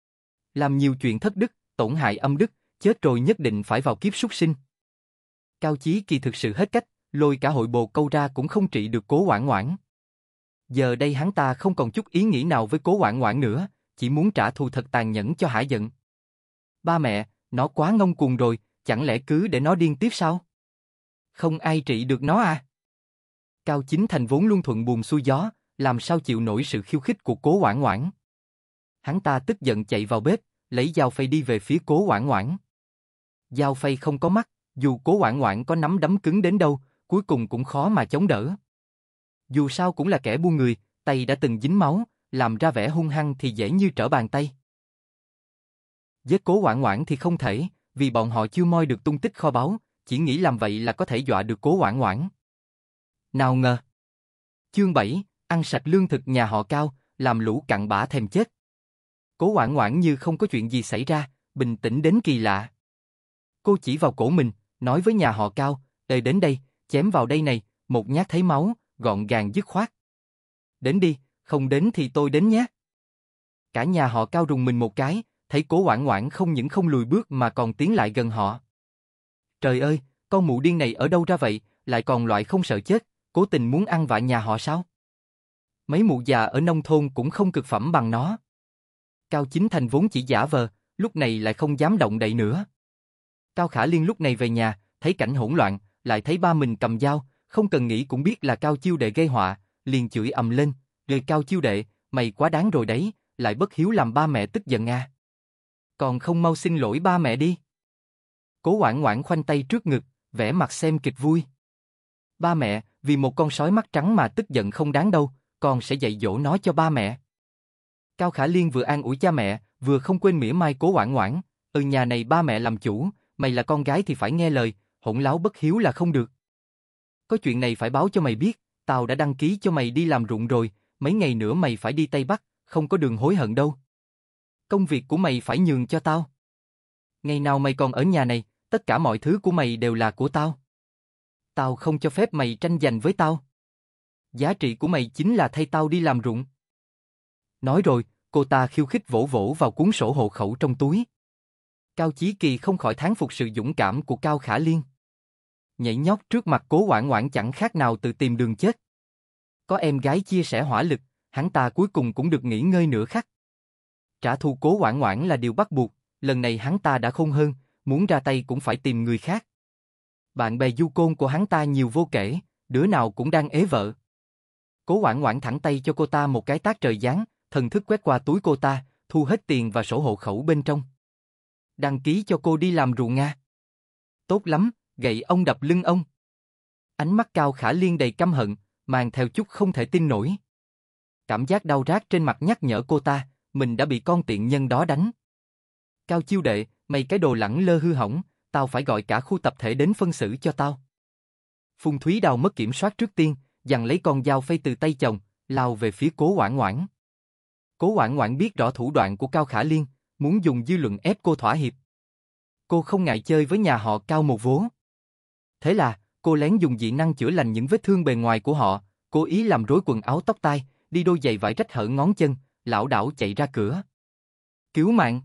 Làm nhiều chuyện thất đức, tổn hại âm đức, chết rồi nhất định phải vào kiếp súc sinh. Cao Chí Kỳ thực sự hết cách, lôi cả hội bồ câu ra cũng không trị được Cố Hoảng Hoảng. Giờ đây hắn ta không còn chút ý nghĩ nào với Cố Hoảng Hoảng nữa, chỉ muốn trả thù thật tàn nhẫn cho hả giận. Ba mẹ, nó quá ngông cuồng rồi, chẳng lẽ cứ để nó điên tiếp sao? Không ai trị được nó à? Cao Chính Thành vốn luôn thuận buồm xuôi gió, làm sao chịu nổi sự khiêu khích của Cố Hoảng Hoảng. Hắn ta tức giận chạy vào bếp, lấy dao phay đi về phía Cố Hoảng Hoảng. Dao phay không có mắt, dù Cố Hoảng Hoảng có nắm đấm cứng đến đâu, cuối cùng cũng khó mà chống đỡ. Dù sao cũng là kẻ buôn người, tay đã từng dính máu, làm ra vẻ hung hăng thì dễ như trở bàn tay. Giết Cố Hoảng Hoảng thì không thể, vì bọn họ chưa moi được tung tích kho báu, chỉ nghĩ làm vậy là có thể dọa được Cố Hoảng Hoảng. Nào ngờ. Chương 7, ăn sạch lương thực nhà họ Cao, làm lũ cặn bã thèm chết. Cố Hoảng Hoảng như không có chuyện gì xảy ra, bình tĩnh đến kỳ lạ. Cô chỉ vào cổ mình, nói với nhà họ Cao, "Ê đến đây, chém vào đây này", một nhát thấy máu, gọn gàng dứt khoát. "Đến đi, không đến thì tôi đến nhé." Cả nhà họ Cao rùng mình một cái, thấy Cố Hoảng Hoảng không những không lùi bước mà còn tiến lại gần họ. Trời ơi, con mụ điên này ở đâu ra vậy, lại còn loại không sợ chết, cố tình muốn ăn vạ nhà họ sao? Mấy mụ già ở nông thôn cũng không cực phẩm bằng nó. Cao Chính Thành vốn chỉ giả vờ, lúc này lại không dám động đậy nữa. Cao Khả Liên lúc này về nhà, thấy cảnh hỗn loạn, lại thấy ba mình cầm dao, không cần nghĩ cũng biết là Cao Chiêu Đệ gây họa, liền chửi ầm lên, "Lời Cao Chiêu Đệ, mày quá đáng rồi đấy, lại bất hiếu làm ba mẹ tức giận à. Còn không mau xin lỗi ba mẹ đi." Cố Hoảng Hoảng khoanh tay trước ngực, vẻ mặt xem kịch vui. "Ba mẹ, vì một con sói mắt trắng mà tức giận không đáng đâu, con sẽ dạy dỗ nó cho ba mẹ." Cao Khả Liên vừa an ủi cha mẹ, vừa không quên mỉa mai Cố Hoảng Hoảng, nhà này ba mẹ làm chủ, mày là con gái thì phải nghe lời, hỗn láo bất hiếu là không được. Có chuyện này phải báo cho mày biết, tao đã đăng ký cho mày đi làm ruộng rồi, mấy ngày nữa mày phải đi Tây Bắc, không có đường hối hận đâu. Công việc của mày phải nhường cho tao. Ngày nào mày còn ở nhà này, tất cả mọi thứ của mày đều là của tao. Tao không cho phép mày tranh giành với tao. Giá trị của mày chính là thay tao đi làm ruộng." Nói rồi, cô ta khiêu khích vỗ vỗ vào cuốn sổ hộ khẩu trong túi. Cao Chí Kỳ không khỏi thán phục sự dũng cảm của Cao Khả Liên. Nhảy nhót trước mặt Cố Hoảng Hoảng chẳng khác nào tự tìm đường chết. Có em gái chia sẻ hỏa lực, hắn ta cuối cùng cũng được nghỉ ngơi nửa khắc. Trả thù Cố Hoảng Hoảng là điều bắt buộc, lần này hắn ta đã khôn hơn, muốn ra tay cũng phải tìm người khác. Bạn bè du côn của hắn ta nhiều vô kể, đứa nào cũng đang ế vợ. Cố Hoảng Hoảng thẳng tay cho cô ta một cái tát trời giáng, thần thức quét qua túi cô ta, thu hết tiền và sổ hộ khẩu bên trong. Đăng ký cho cô đi làm ruộng Nga. Tốt lắm, gậy ông đập lưng ông. Ánh mắt Cao Khả Liên đầy căm hận, mang theo chút không thể tin nổi. Cảm giác đau rát trên mặt nhắc nhở cô ta, mình đã bị con tiện nhân đó đánh. Cao Chiêu đệ, mày cái đồ lẳng lơ hư hỏng, tao phải gọi cả khu tập thể đến phân xử cho tao. Phùng Thúy Đào mất kiểm soát trước tiên, giằng lấy con dao phay từ tay chồng, lao về phía Cố Hoảng Hoảng. Cố Hoảng Hoảng biết rõ thủ đoạn của Cao Khả Liên, muốn dùng dư luận ép cô thỏa hiệp. Cô không ngại chơi với nhà họ Cao một vố. Thế là, cô lén dùng dị năng chữa lành những vết thương bề ngoài của họ, cố ý làm rối quần áo tóc tai, đi đôi giày vải rách hở ngón chân, lảo đảo chạy ra cửa. Cứu mạng!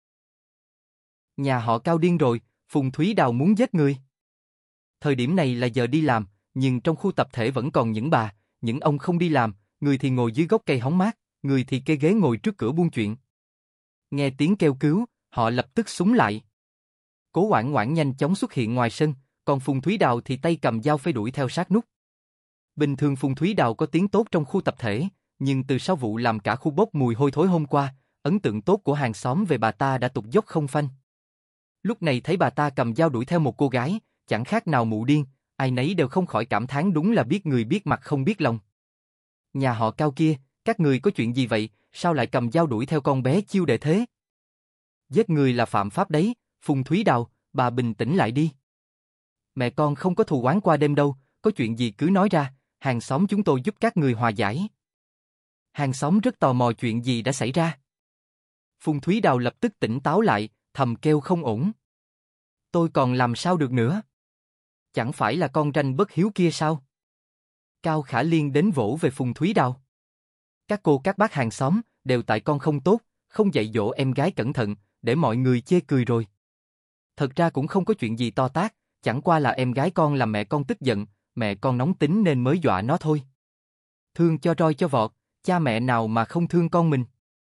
Nhà họ Cao điên rồi, Phùng Thúy Đào muốn giết người. Thời điểm này là giờ đi làm, nhưng trong khu tập thể vẫn còn những bà, những ông không đi làm, người thì ngồi dưới gốc cây hóng mát, người thì kê ghế ngồi trước cửa buôn chuyện. Nghe tiếng kêu cứu, họ lập tức súng lại. Cố Hoảng Hoảng nhanh chóng xuất hiện ngoài sân, còn Phùng Thúy Đào thì tay cầm dao phay đuổi theo sát nút. Bình thường Phùng Thúy Đào có tiếng tốt trong khu tập thể, nhưng từ sau vụ làm cả khu bốc mùi hôi thối hôm qua, ấn tượng tốt của hàng xóm về bà ta đã tụt dốc không phanh. Lúc này thấy bà ta cầm dao đuổi theo một cô gái, chẳng khác nào mụ điên, ai nấy đều không khỏi cảm thán đúng là biết người biết mặt không biết lòng. Nhà họ Cao kia, các người có chuyện gì vậy, sao lại cầm dao đuổi theo con bé Chiêu đệ thế? Giết người là phạm pháp đấy, Phùng Thúy Đào, bà bình tĩnh lại đi. Mẹ con không có thù oán qua đêm đâu, có chuyện gì cứ nói ra, hàng xóm chúng tôi giúp các người hòa giải. Hàng xóm rất tò mò chuyện gì đã xảy ra. Phùng Thúy Đào lập tức tỉnh táo lại, thầm kêu không ổn. Tôi còn làm sao được nữa? Chẳng phải là con ranh bất hiếu kia sao? Cao Khả Liên đến vỗ về Phùng Thúy Đào. Các cô các bác hàng xóm, đều tại con không tốt, không dạy dỗ em gái cẩn thận, để mọi người chê cười rồi. Thật ra cũng không có chuyện gì to tát, chẳng qua là em gái con làm mẹ con tức giận, mẹ con nóng tính nên mới dọa nó thôi. Thương cho roi cho vọt, cha mẹ nào mà không thương con mình.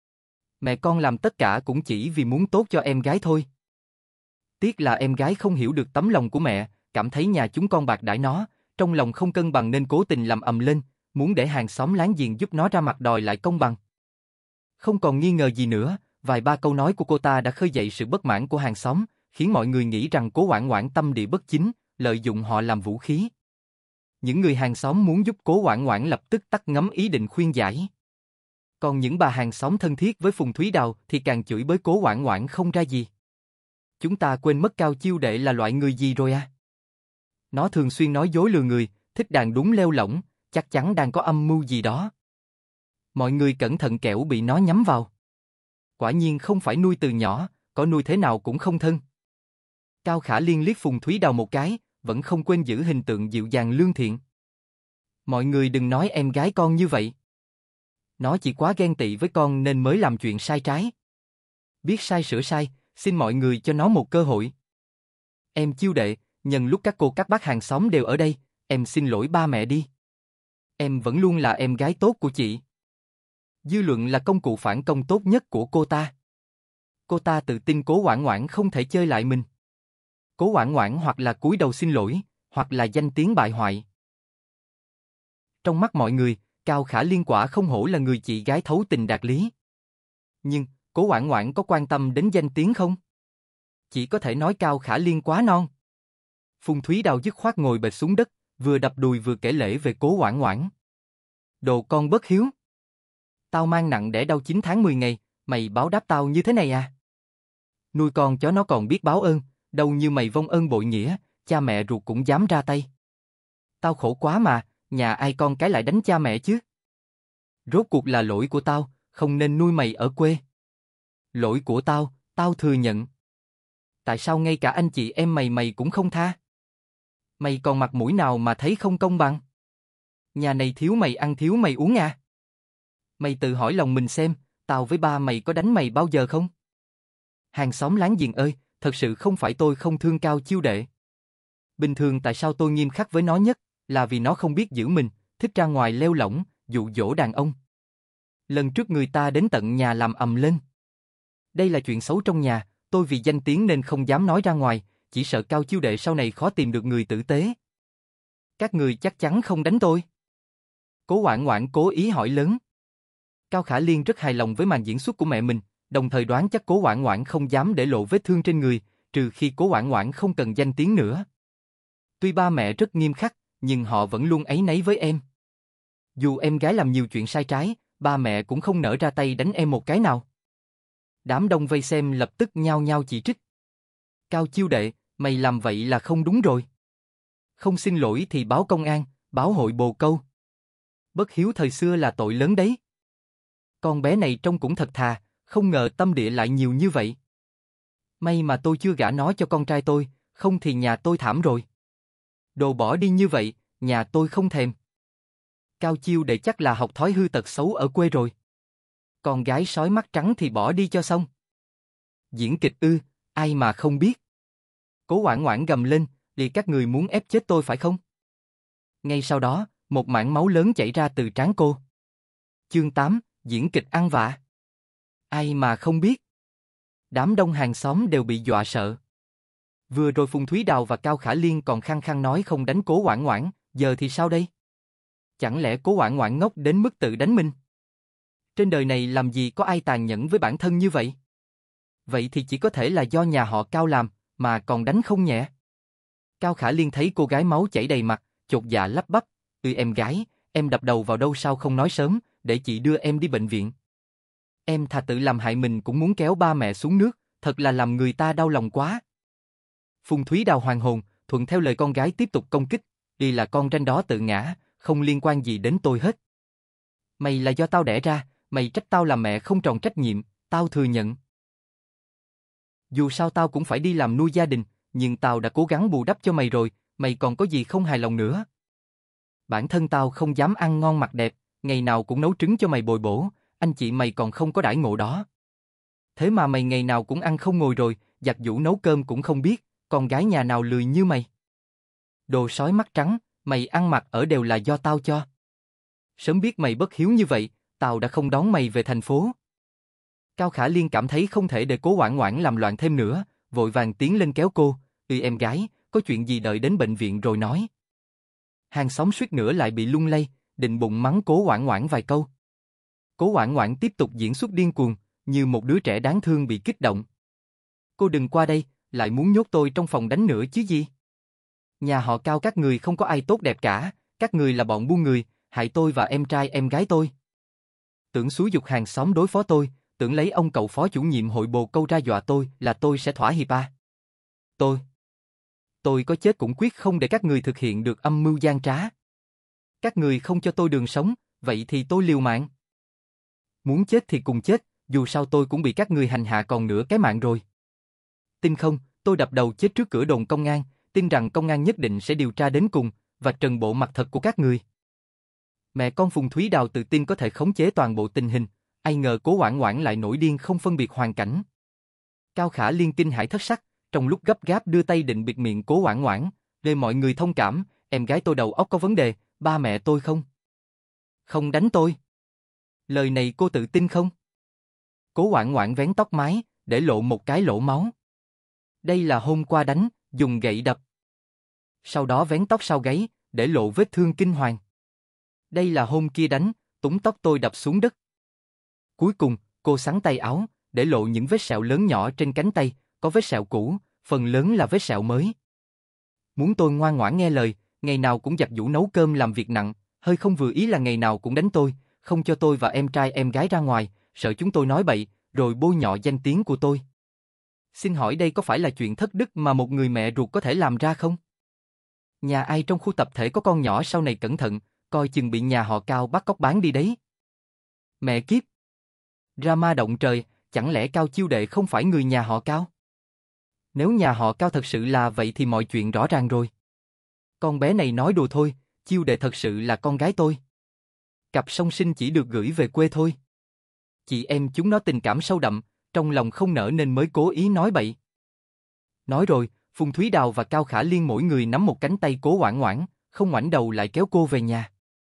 Mẹ con làm tất cả cũng chỉ vì muốn tốt cho em gái thôi. Tiếc là em gái không hiểu được tấm lòng của mẹ, cảm thấy nhà chúng con bạc đãi nó, trong lòng không cân bằng nên cố tình làm ầm lên, muốn để hàng xóm láng giềng giúp nó ra mặt đòi lại công bằng. Không còn nghi ngờ gì nữa, vài ba câu nói của cô ta đã khơi dậy sự bất mãn của hàng xóm, khiến mọi người nghĩ rằng Cố Hoảng Hoảng tâm địa bất chính, lợi dụng họ làm vũ khí. Những người hàng xóm muốn giúp Cố Hoảng Hoảng lập tức tắt ngấm ý định khuyên giải. Còn những bà hàng xóm thân thiết với Phùng Thúy Đào thì càng chửi bới Cố Hoảng Hoảng không ra gì. Chúng ta quên mất Cao Chiêu đệ là loại người gì rồi à? Nó thường xuyên nói dối lừa người, thích đàn đúng leo lỏng, chắc chắn đang có âm mưu gì đó. Mọi người cẩn thận kẻo bị nó nhắm vào. Quả nhiên không phải nuôi từ nhỏ, có nuôi thế nào cũng không thân. Cao Khả Liên liếc Phùng Thúy Đào một cái, vẫn không quên giữ hình tượng dịu dàng lương thiện. Mọi người đừng nói em gái con như vậy. Nó chỉ quá ghen tị với con nên mới làm chuyện sai trái. Biết sai sửa sai, xin mọi người cho nó một cơ hội. Em Chiêu đệ, nhân lúc các cô các bác hàng xóm đều ở đây, em xin lỗi ba mẹ đi. Em vẫn luôn là em gái tốt của chị. Dư luận là công cụ phản công tốt nhất của cô ta. Cô ta tự tin Cố Hoảng Hoảng không thể chơi lại mình. Cố Hoảng Hoảng hoặc là cúi đầu xin lỗi, hoặc là danh tiếng bại hoại. Trong mắt mọi người, Cao Khả Liên quả không hổ là người chị gái thấu tình đạt lý. Nhưng, Cố Hoảng Hoảng có quan tâm đến danh tiếng không? Chỉ có thể nói Cao Khả Liên quá non. Phùng Thúy Đào dứt khoát ngồi bệt xuống đất, vừa đập đùi vừa kể lể về Cố Hoảng Hoảng. Đồ con bất hiếu. Tao mang nặng đẻ đau 9 tháng 10 ngày, mày báo đáp tao như thế này à? Nuôi con chó nó còn biết báo ơn, đâu như mày vong ơn bội nghĩa, cha mẹ ruột cũng dám ra tay. Tao khổ quá mà, nhà ai con cái lại đánh cha mẹ chứ? Rốt cuộc là lỗi của tao, không nên nuôi mày ở quê. Lỗi của tao, tao thừa nhận. Tại sao ngay cả anh chị em mày cũng không tha? Mày còn mặt mũi nào mà thấy không công bằng? Nhà này thiếu mày ăn thiếu mày uống à? Mày tự hỏi lòng mình xem, tao với ba mày có đánh mày bao giờ không? Hàng xóm láng giềng ơi, thật sự không phải tôi không thương Cao Chiêu đệ. Bình thường tại sao tôi nghiêm khắc với nó nhất, là vì nó không biết giữ mình, thích ra ngoài leo lỏng, dụ dỗ đàn ông. Lần trước người ta đến tận nhà làm ầm lên. Đây là chuyện xấu trong nhà, tôi vì danh tiếng nên không dám nói ra ngoài, chỉ sợ Cao Chiêu đệ sau này khó tìm được người tử tế. Các người chắc chắn không đánh tôi. Cố Hoảng Hoảng cố ý hỏi lớn. Cao Khả Liên rất hài lòng với màn diễn xuất của mẹ mình, đồng thời đoán chắc Cố Hoảng Hoảng không dám để lộ vết thương trên người, trừ khi Cố Hoảng Hoảng không cần danh tiếng nữa. Tuy ba mẹ rất nghiêm khắc, nhưng họ vẫn luôn áy náy với em. Dù em gái làm nhiều chuyện sai trái, ba mẹ cũng không nỡ ra tay đánh em một cái nào. Đám đông vây xem lập tức nhao nhao chỉ trích. Cao Chiêu Đệ, mày làm vậy là không đúng rồi. Không xin lỗi thì báo công an, báo hội bồ câu. Bất hiếu thời xưa là tội lớn đấy. Con bé này trông cũng thật thà, không ngờ tâm địa lại nhiều như vậy. May mà tôi chưa gả nó cho con trai tôi, không thì nhà tôi thảm rồi. Đồ bỏ đi như vậy, nhà tôi không thèm. Cao Chiêu Đệ chắc là học thói hư tật xấu ở quê rồi. Con gái sói mắt trắng thì bỏ đi cho xong. Diễn kịch ư, ai mà không biết. Cố Hoảng Hoảng gầm lên, thì các người muốn ép chết tôi phải không? Ngay sau đó, một mảng máu lớn chảy ra từ trán cô. Chương 8, diễn kịch ăn vạ. Ai mà không biết. Đám đông hàng xóm đều bị dọa sợ. Vừa rồi Phùng Thúy Đào và Cao Khả Liên còn khăng khăng nói không đánh Cố Hoảng Hoảng, giờ thì sao đây? Chẳng lẽ Cố Hoảng Hoảng ngốc đến mức tự đánh mình? Trên đời này làm gì có ai tàn nhẫn với bản thân như vậy? Vậy thì chỉ có thể là do nhà họ Cao làm, mà còn đánh không nhẹ. Cao Khả Liên thấy cô gái máu chảy đầy mặt, chột dạ lắp bắp, em gái, em đập đầu vào đâu sao không nói sớm, để chị đưa em đi bệnh viện. Em thà tự làm hại mình cũng muốn kéo ba mẹ xuống nước, thật là làm người ta đau lòng quá. Phùng Thúy Đào hoàn hồn, thuận theo lời con gái tiếp tục công kích, đi là con ranh đó tự ngã, không liên quan gì đến tôi hết. Mày là do tao đẻ ra, mày trách tao làm mẹ không tròn trách nhiệm, tao thừa nhận. Dù sao tao cũng phải đi làm nuôi gia đình, nhưng tao đã cố gắng bù đắp cho mày rồi, mày còn có gì không hài lòng nữa. Bản thân tao không dám ăn ngon mặc đẹp, ngày nào cũng nấu trứng cho mày bồi bổ, anh chị mày còn không có đãi ngộ đó. Thế mà mày ngày nào cũng ăn không ngồi rồi, giặt giũ nấu cơm cũng không biết, con gái nhà nào lười như mày. Đồ sói mắt trắng, mày ăn mặc ở đều là do tao cho. Sớm biết mày bất hiếu như vậy, tao đã không đón mày về thành phố. Cao Khả Liên cảm thấy không thể để Cố Hoảng Hoảng làm loạn thêm nữa, vội vàng tiến lên kéo cô, em gái, có chuyện gì đợi đến bệnh viện rồi nói. Hàng xóm suýt nữa lại bị lung lay, định bụng mắng Cố Hoảng Hoảng vài câu. Cố Hoảng Hoảng tiếp tục diễn xuất điên cuồng, như một đứa trẻ đáng thương bị kích động. Cô đừng qua đây, lại muốn nhốt tôi trong phòng đánh nữa chứ gì. Nhà họ Cao các người không có ai tốt đẹp cả, các người là bọn buôn người, hại tôi và em trai em gái tôi. Tưởng xúi giục hàng xóm đối phó tôi, tưởng lấy ông cậu phó chủ nhiệm hội bồ câu ra dọa tôi là tôi sẽ thỏa hiệp à. Tôi có chết cũng quyết không để các người thực hiện được âm mưu gian trá. Các người không cho tôi đường sống, vậy thì tôi liều mạng. Muốn chết thì cùng chết, dù sao tôi cũng bị các người hành hạ còn nửa cái mạng rồi. Tin không, tôi đập đầu chết trước cửa đồn công an, tin rằng công an nhất định sẽ điều tra đến cùng, và trần bộ mặt thật của các người. Mẹ con Phùng Thúy Đào tự tin có thể khống chế toàn bộ tình hình, ai ngờ Cố Hoảng Hoảng lại nổi điên không phân biệt hoàn cảnh. Cao Khả Liên kinh hãi thất sắc, trong lúc gấp gáp đưa tay định bịt miệng Cố Hoảng Hoảng, để mọi người thông cảm, em gái tôi đầu óc có vấn đề, ba mẹ tôi không đánh tôi. Lời này cô tự tin không? Cố Hoảng Hoảng vén tóc mái, để lộ một cái lỗ máu. Đây là hôm qua đánh, dùng gậy đập. Sau đó vén tóc sau gáy, để lộ vết thương kinh hoàng. Đây là hôm kia đánh, túm tóc tôi đập xuống đất. Cuối cùng, cô xắn tay áo, để lộ những vết sẹo lớn nhỏ trên cánh tay, có vết sẹo cũ, phần lớn là vết sẹo mới. Muốn tôi ngoan ngoãn nghe lời, ngày nào cũng giặt giũ nấu cơm làm việc nặng, hơi không vừa ý là ngày nào cũng đánh tôi, không cho tôi và em trai em gái ra ngoài, sợ chúng tôi nói bậy, rồi bôi nhọ danh tiếng của tôi. Xin hỏi đây có phải là chuyện thất đức mà một người mẹ ruột có thể làm ra không? Nhà ai trong khu tập thể có con nhỏ sau này cẩn thận, coi chừng bị nhà họ Cao bắt cóc bán đi đấy. Mẹ kiếp! Drama động trời, chẳng lẽ Cao Chiêu Đệ không phải người nhà họ Cao? Nếu nhà họ Cao thật sự là vậy thì mọi chuyện rõ ràng rồi. Con bé này nói đùa thôi, Chiêu Đệ thật sự là con gái tôi. Cặp song sinh chỉ được gửi về quê thôi. Chị em chúng nó tình cảm sâu đậm, trong lòng không nở nên mới cố ý nói bậy. Nói rồi, Phùng Thúy Đào và Cao Khả Liên mỗi người nắm một cánh tay Cố Hoảng Hoảng, không ngoảnh đầu lại kéo cô về nhà.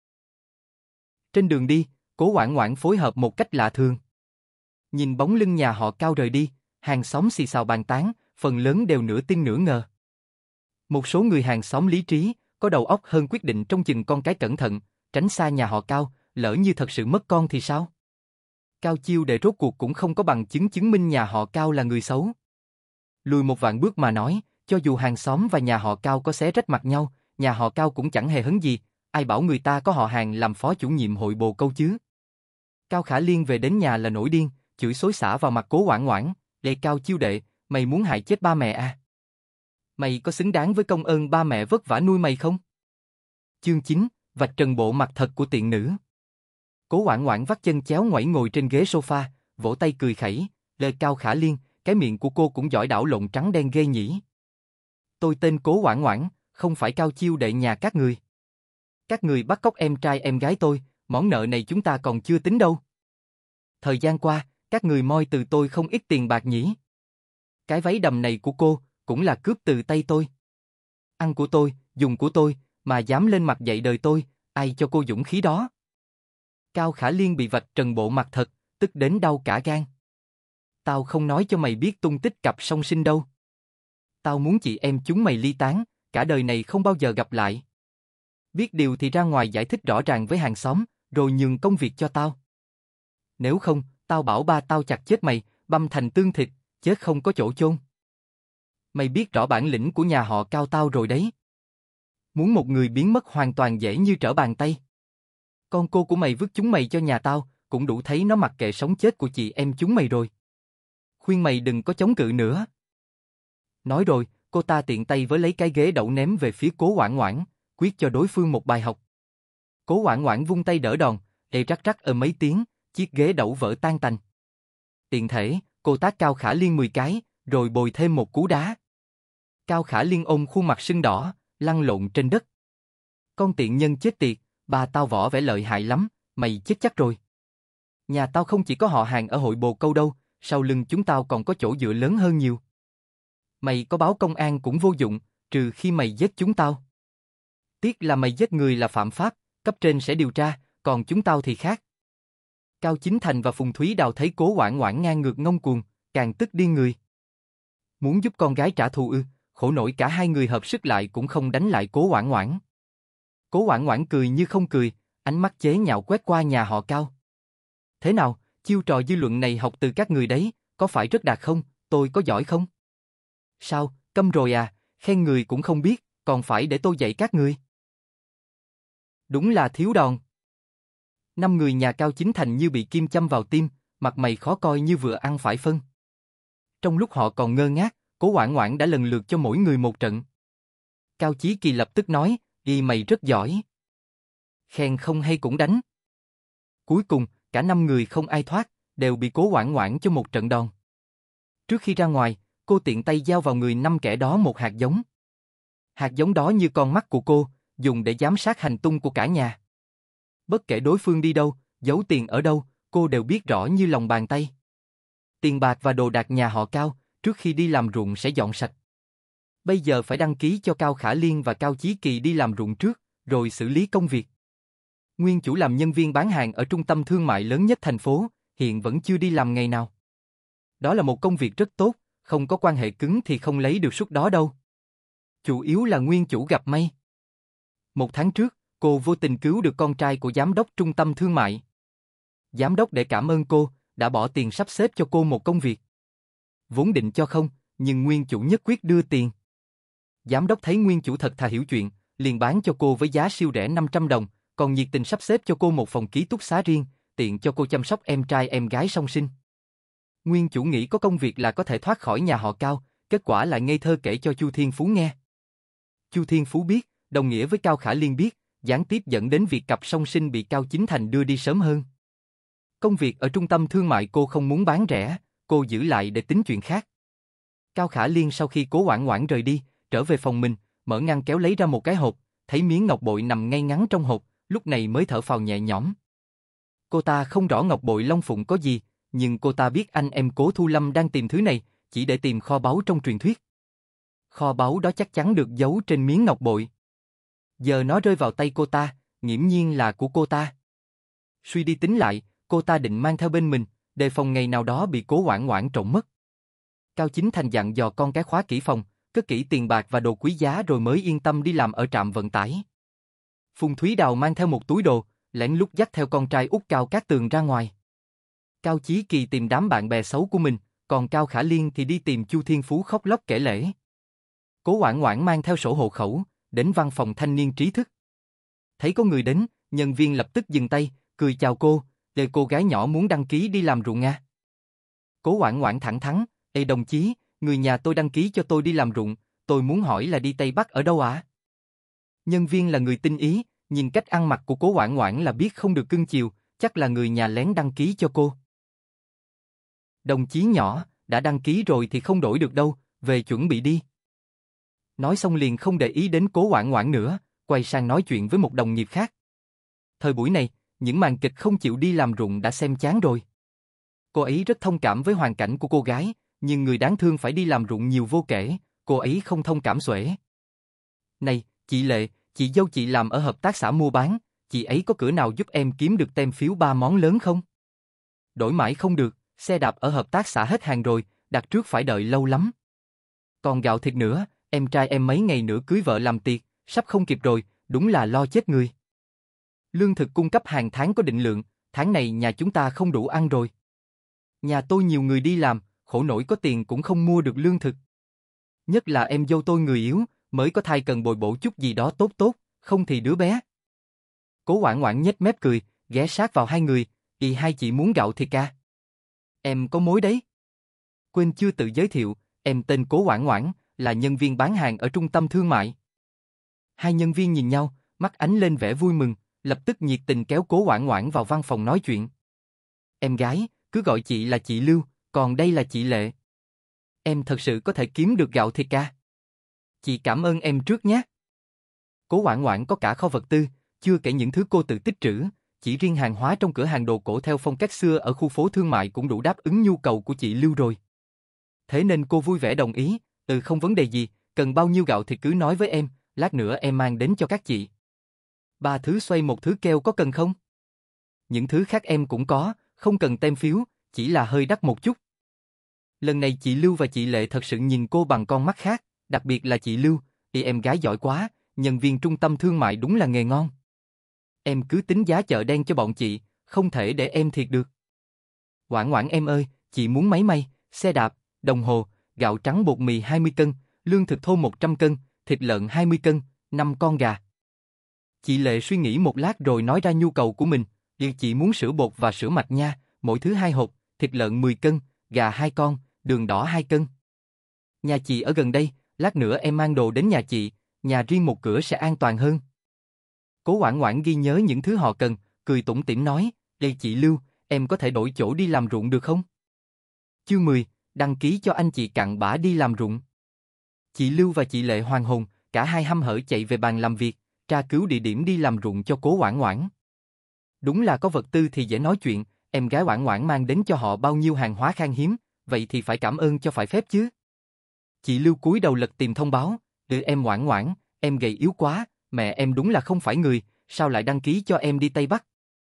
Trên đường đi, Cố Hoảng Hoảng phối hợp một cách lạ thường. Nhìn bóng lưng nhà họ Cao rời đi, hàng xóm xì xào bàn tán, phần lớn đều nửa tin nửa ngờ. Một số người hàng xóm lý trí, có đầu óc hơn quyết định trông chừng con cái cẩn thận, tránh xa nhà họ Cao, lỡ như thật sự mất con thì sao? Cao Chiêu Đệ rốt cuộc cũng không có bằng chứng chứng minh nhà họ Cao là người xấu. Lùi một vạn bước mà nói, cho dù hàng xóm và nhà họ Cao có xé rách mặt nhau, nhà họ Cao cũng chẳng hề hấn gì, ai bảo người ta có họ hàng làm phó chủ nhiệm hội bồ câu chứ. Cao Khả Liên về đến nhà là nổi điên, chửi xối xả vào mặt Cố Hoảng Hoảng, "Đệ Cao Chiêu Đệ, mày muốn hại chết ba mẹ à? Mày có xứng đáng với công ơn ba mẹ vất vả nuôi mày không?" Chương 9, vạch trần bộ mặt thật của tiện nữ. Cố Hoảng Hoảng vắt chân chéo ngoảy ngồi trên ghế sofa, vỗ tay cười khẩy, "Lê Cao Khả Liên, cái miệng của cô cũng giỏi đảo lộn trắng đen ghê nhỉ. Tôi tên Cố Hoảng Hoảng, không phải Cao Chiêu Đệ nhà các người. Các người bắt cóc em trai em gái tôi, món nợ này chúng ta còn chưa tính đâu. Thời gian qua, các người moi từ tôi không ít tiền bạc nhỉ. Cái váy đầm này của cô, cũng là cướp từ tay tôi. Ăn của tôi, dùng của tôi, mà dám lên mặt dạy đời tôi, ai cho cô dũng khí đó?" Cao Khả Liên bị vạch trần bộ mặt thật, tức đến đau cả gan. "Tao không nói cho mày biết tung tích cặp song sinh đâu. Tao muốn chị em chúng mày ly tán, cả đời này không bao giờ gặp lại. Biết điều thì ra ngoài giải thích rõ ràng với hàng xóm, rồi nhường công việc cho tao. Nếu không, tao bảo ba tao chặt chết mày, băm thành tương thịt, chết không có chỗ chôn. Mày biết rõ bản lĩnh của nhà họ Cao tao rồi đấy. Muốn một người biến mất hoàn toàn dễ như trở bàn tay. Con cô của mày vứt chúng mày cho nhà tao, cũng đủ thấy nó mặc kệ sống chết của chị em chúng mày rồi. Khuyên mày đừng có chống cự nữa." Nói rồi, cô ta tiện tay với lấy cái ghế đẩu ném về phía Cố Hoảng Hoảng, quyết cho đối phương một bài học. Cố Hoảng Hoảng vung tay đỡ đòn, rắc rắc mấy tiếng, chiếc ghế đẩu vỡ tan tành. Tiện thể, cô tát Cao Khả Liên 10 cái, rồi bồi thêm một cú đá. Cao Khả Liên ôm khuôn mặt sưng đỏ, lăn lộn trên đất. "Con tiện nhân chết tiệt, bà tao võ vẻ lợi hại lắm, mày chết chắc rồi. Nhà tao không chỉ có họ hàng ở hội bồ câu đâu, sau lưng chúng tao còn có chỗ dựa lớn hơn nhiều. Mày có báo công an cũng vô dụng, trừ khi mày giết chúng tao. Tiếc là mày giết người là phạm pháp, cấp trên sẽ điều tra, còn chúng tao thì khác." Cao Chính Thành và Phùng Thúy Đào thấy Cố Hoảng Hoảng ngang ngược ngông cuồng, càng tức điên người. Muốn giúp con gái trả thù ư? Khổ nổi cả hai người hợp sức lại cũng không đánh lại Cố Hoảng Hoảng. Cố Hoảng Hoảng cười như không cười, ánh mắt chế nhạo quét qua nhà họ Cao. "Thế nào, chiêu trò dư luận này học từ các người đấy, có phải rất đạt không, tôi có giỏi không? Sao, câm rồi à, khen người cũng không biết, còn phải để tôi dạy các người. Đúng là thiếu đòn." Năm người nhà Cao Chính Thành như bị kim châm vào tim, mặt mày khó coi như vừa ăn phải phân. Trong lúc họ còn ngơ ngác, Cố Hoảng Hoảng đã lần lượt cho mỗi người một trận. Cao Chí Kỳ lập tức nói, "Đi mày rất giỏi. Khen không hay cũng đánh." Cuối cùng, cả 5 người không ai thoát, đều bị Cố Hoảng Hoảng cho một trận đòn. Trước khi ra ngoài, cô tiện tay giao vào người 5 kẻ đó một hạt giống. Hạt giống đó như con mắt của cô, dùng để giám sát hành tung của cả nhà. Bất kể đối phương đi đâu, giấu tiền ở đâu, cô đều biết rõ như lòng bàn tay. Tiền bạc và đồ đạc nhà họ Cao, trước khi đi làm ruộng sẽ dọn sạch. Bây giờ phải đăng ký cho Cao Khả Liên và Cao Chí Kỳ đi làm ruộng trước, rồi xử lý công việc. Nguyên chủ làm nhân viên bán hàng ở trung tâm thương mại lớn nhất thành phố, hiện vẫn chưa đi làm ngày nào. Đó là một công việc rất tốt, không có quan hệ cứng thì không lấy được suất đó đâu. Chủ yếu là nguyên chủ gặp may. 1 tháng trước, cô vô tình cứu được con trai của giám đốc trung tâm thương mại. Giám đốc để cảm ơn cô, đã bỏ tiền sắp xếp cho cô một công việc. Vốn định cho không, nhưng nguyên chủ nhất quyết đưa tiền. Giám đốc thấy nguyên chủ thật thà hiểu chuyện, liền bán cho cô với giá siêu rẻ 500 đồng, còn nhiệt tình sắp xếp cho cô một phòng ký túc xá riêng, tiện cho cô chăm sóc em trai em gái song sinh. Nguyên chủ nghĩ có công việc là có thể thoát khỏi nhà họ Cao, kết quả lại ngây thơ kể cho Chu Thiên Phú nghe. Chu Thiên Phú biết, đồng nghĩa với Cao Khả Liên biết, gián tiếp dẫn đến việc cặp song sinh bị Cao Chính Thành đưa đi sớm hơn. Công việc ở trung tâm thương mại cô không muốn bán rẻ, cô giữ lại để tính chuyện khác. Cao Khả Liên sau khi Cố Hoảng Hoảng rời đi, trở về phòng mình, mở ngăn kéo lấy ra một cái hộp, thấy miếng ngọc bội nằm ngay ngắn trong hộp, lúc này mới thở phào nhẹ nhõm. Cô ta không rõ ngọc bội Long Phụng có gì, nhưng cô ta biết anh em Cố Thu Lâm đang tìm thứ này, chỉ để tìm kho báu trong truyền thuyết. Kho báu đó chắc chắn được giấu trên miếng ngọc bội. Giờ nó rơi vào tay cô ta, nghiễm nhiên là của cô ta. Suy đi tính lại, cô ta định mang theo bên mình, đề phòng ngày nào đó bị Cố Hoảng Hoảng trộm mất. Cao Chính Thành dặn dò con cái khóa kỹ phòng, cất kỹ tiền bạc và đồ quý giá rồi mới yên tâm đi làm ở trạm vận tải. Phùng Thúy Đào mang theo một túi đồ, lén lút dắt theo con trai út Cao Cát Tường ra ngoài. Cao Chí Kỳ tìm đám bạn bè xấu của mình, còn Cao Khả Liên thì đi tìm Chu Thiên Phú khóc lóc kể lể. Cố Hoảng Hoảng mang theo sổ hộ khẩu, đến văn phòng thanh niên trí thức. Thấy có người đến, nhân viên lập tức dừng tay, cười chào cô, để cô gái nhỏ muốn đăng ký đi làm ruộng à. Cố Hoảng Hoảng thẳng thắn, ê đồng chí, người nhà tôi đăng ký cho tôi đi làm ruộng, tôi muốn hỏi là đi Tây Bắc ở đâu ạ? Nhân viên là người tinh ý, nhìn cách ăn mặc của Cố Hoảng Hoảng là biết không được cưng chiều, chắc là người nhà lén đăng ký cho cô. Đồng chí nhỏ, đã đăng ký rồi thì không đổi được đâu, về chuẩn bị đi. Nói xong liền không để ý đến Cố Hoảng Hoảng nữa, quay sang nói chuyện với một đồng nghiệp khác. Thời buổi này, những màn kịch không chịu đi làm ruộng đã xem chán rồi. Cô ấy rất thông cảm với hoàn cảnh của cô gái, nhưng người đáng thương phải đi làm ruộng nhiều vô kể, cô ấy không thông cảm xuể. Này, chị Lệ, chị dâu chị làm ở hợp tác xã mua bán, chị ấy có cửa nào giúp em kiếm được tem phiếu 3 món lớn không? Đổi mãi không được, xe đạp ở hợp tác xã hết hàng rồi, đặt trước phải đợi lâu lắm. Còn gạo thịt nữa, em trai em mấy ngày nữa cưới vợ làm tiệc, sắp không kịp rồi, đúng là lo chết người. Lương thực cung cấp hàng tháng có định lượng, tháng này nhà chúng ta không đủ ăn rồi. Nhà tôi nhiều người đi làm, khổ nổi có tiền cũng không mua được lương thực. Nhất là em dâu tôi người yếu, mới có thai cần bồi bổ chút gì đó tốt tốt, không thì đứa bé. Cố Hoảng Hoảng nhếch mép cười, ghé sát vào hai người, hai chị muốn gạo thịt à? Em có mối đấy. Quên chưa tự giới thiệu, em tên Cố Hoảng Hoảng, là nhân viên bán hàng ở trung tâm thương mại. Hai nhân viên nhìn nhau, mắt ánh lên vẻ vui mừng, lập tức nhiệt tình kéo Cố Hoảng Hoảng vào văn phòng nói chuyện. Em gái, cứ gọi chị là chị Lưu, còn đây là chị Lệ. Em thật sự có thể kiếm được gạo thịt à? Chị cảm ơn em trước nhé. Cố Hoảng Hoảng có cả kho vật tư, chưa kể những thứ cô tự tích trữ, chỉ riêng hàng hóa trong cửa hàng đồ cổ theo phong cách xưa ở khu phố thương mại cũng đủ đáp ứng nhu cầu của chị Lưu rồi. Thế nên cô vui vẻ đồng ý, không vấn đề gì, cần bao nhiêu gạo thì cứ nói với em, lát nữa em mang đến cho các chị. 3 thứ xoay một thứ keo có cần không? Những thứ khác em cũng có, không cần tem phiếu, chỉ là hơi đắt một chút. Lần này chị Lưu và chị Lệ thật sự nhìn cô bằng con mắt khác, đặc biệt là chị Lưu, thì em gái giỏi quá, nhân viên trung tâm thương mại đúng là nghề ngon. Em cứ tính giá chợ đen cho bọn chị, không thể để em thiệt được. Hoảng Hoảng em ơi, chị muốn máy may, xe đạp, đồng hồ, gạo trắng bột mì 20 cân, lương thực thô 100 cân, thịt lợn 20 cân, 5 con gà. Chị Lệ suy nghĩ một lát rồi nói ra nhu cầu của mình, chị muốn sữa bột và sữa mạch nha, mỗi thứ 2 hộp, thịt lợn 10 cân, gà 2 con, đường đỏ 2 cân. Nhà chị ở gần đây, lát nữa em mang đồ đến nhà chị, nhà riêng một cửa sẽ an toàn hơn. Cố Hoảng Hoảng ghi nhớ những thứ họ cần, cười tủm tỉm nói, đây chị Lưu, em có thể đổi chỗ đi làm ruộng được không? Chương 10, đăng ký cho anh chị cặn bã đi làm ruộng. Chị Lưu và chị Lệ hoàn hồn, cả hai hăm hở chạy về bàn làm việc, tra cứu địa điểm đi làm ruộng cho Cố Hoảng Hoảng. Đúng là có vật tư thì dễ nói chuyện, em gái Hoảng Hoảng mang đến cho họ bao nhiêu hàng hóa khan hiếm, vậy thì phải cảm ơn cho phải phép chứ. Chị Lưu cúi đầu lật tìm thông báo, em Hoảng Hoảng, em gầy yếu quá, mẹ em đúng là không phải người, sao lại đăng ký cho em đi Tây Bắc?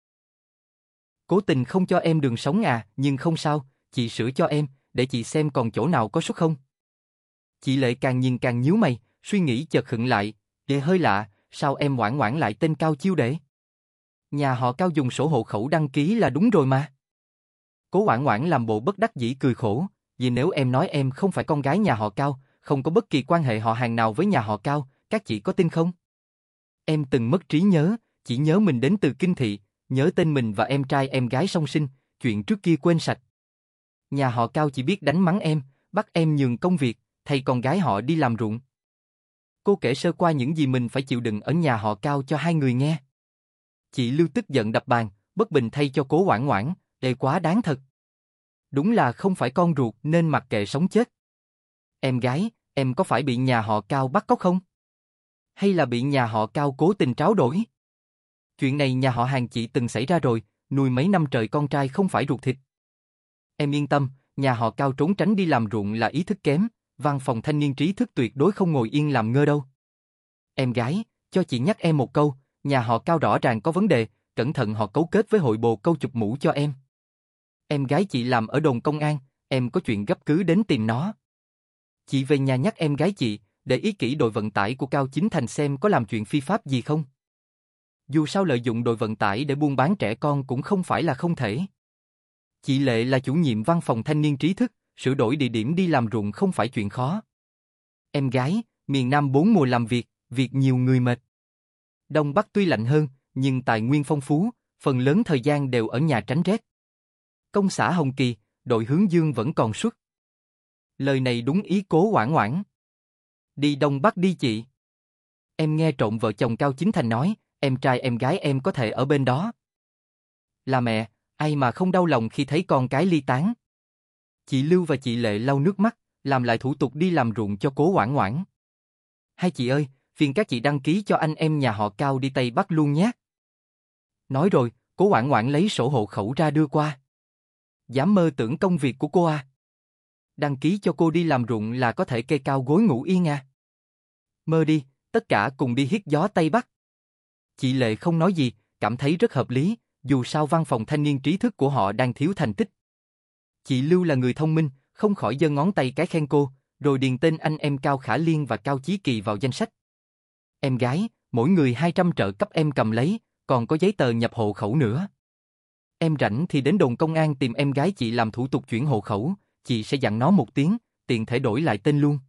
Cố tình không cho em đường sống à, nhưng không sao, chị sửa cho em, để chị xem còn chỗ nào có suất không. Chị Lệ càng nhìn càng nhíu mày, suy nghĩ chợt khựng lại, hơi lạ, sao em Hoảng Hoảng lại tên Cao Chiêu để? Nhà họ Cao dùng sổ hộ khẩu đăng ký là đúng rồi mà. Cố Hoảng Hoảng làm bộ bất đắc dĩ cười khổ, vì nếu em nói em không phải con gái nhà họ Cao, không có bất kỳ quan hệ họ hàng nào với nhà họ Cao, các chị có tin không? Em từng mất trí nhớ, chỉ nhớ mình đến từ Kinh Thị, nhớ tên mình và em trai em gái song sinh, chuyện trước kia quên sạch. Nhà họ Cao chỉ biết đánh mắng em, bắt em nhường công việc, thay con gái họ đi làm ruộng. Cô kể sơ qua những gì mình phải chịu đựng ở nhà họ Cao cho hai người nghe. Chị Lưu tức giận đập bàn, bất bình thay cho Cố Hoảng Hoảng, đây quá đáng thật. Đúng là không phải con ruột nên mặc kệ sống chết. Em gái, em có phải bị nhà họ Cao bắt cóc không? Hay là bị nhà họ Cao cố tình tráo đổi? Chuyện này nhà họ hàng chị từng xảy ra rồi, nuôi mấy năm trời con trai không phải ruột thịt. Em yên tâm, nhà họ Cao trốn tránh đi làm ruộng là ý thức kém, văn phòng thanh niên trí thức tuyệt đối không ngồi yên làm ngơ đâu. Em gái, cho chị nhắc em một câu, nhà họ Cao rõ ràng có vấn đề, cẩn thận họ cấu kết với hội bồ câu chụp mũ cho em. Em gái chị làm ở đồn công an, em có chuyện gấp cứ đến tìm nó. Chị về nhà nhắc em gái chị, để ý kỹ đội vận tải của Cao Chính Thành xem có làm chuyện phi pháp gì không. Dù sao lợi dụng đội vận tải để buôn bán trẻ con cũng không phải là không thể. Chị Lệ là chủ nhiệm văn phòng thanh niên trí thức, sửa đổi địa điểm đi làm ruộng không phải chuyện khó. Em gái, miền Nam 4 mùa làm việc, việc nhiều người mệt. Đông Bắc tuy lạnh hơn, nhưng tài nguyên phong phú, phần lớn thời gian đều ở nhà tránh rét. Công xã Hồng Kỳ, đội hướng dương vẫn còn suốt. Lời này đúng ý Cố Hoảng Hoảng. Đi Đông Bắc đi chị. Em nghe trộm vợ chồng Cao Chính Thành nói, em trai em gái em có thể ở bên đó. Là mẹ, ai mà không đau lòng khi thấy con cái ly tán. Chị Lưu và chị Lệ lau nước mắt, làm lại thủ tục đi làm ruộng cho Cố Hoảng Hoảng. Hai chị ơi, phiền các chị đăng ký cho anh em nhà họ Cao đi Tây Bắc luôn nhé. Nói rồi, Cố Hoảng Hoảng lấy sổ hộ khẩu ra đưa qua. Dám mơ tưởng công việc của cô à? Đăng ký cho cô đi làm ruộng là có thể kê cao gối ngủ yên à? Mơ đi, tất cả cùng đi hít gió Tây Bắc. Chị Lệ không nói gì, cảm thấy rất hợp lý, dù sao văn phòng thanh niên trí thức của họ đang thiếu thành tích. Chị Lưu là người thông minh, không khỏi giơ ngón tay cái khen cô, rồi điền tên anh em Cao Khả Liên và Cao Chí Kỳ vào danh sách. Em gái, mỗi người 200 trợ cấp em cầm lấy, còn có giấy tờ nhập hộ khẩu nữa. Em rảnh thì đến đồn công an tìm em gái chị làm thủ tục chuyển hộ khẩu, chị sẽ dặn nó một tiếng, tiện thể đổi lại tên luôn.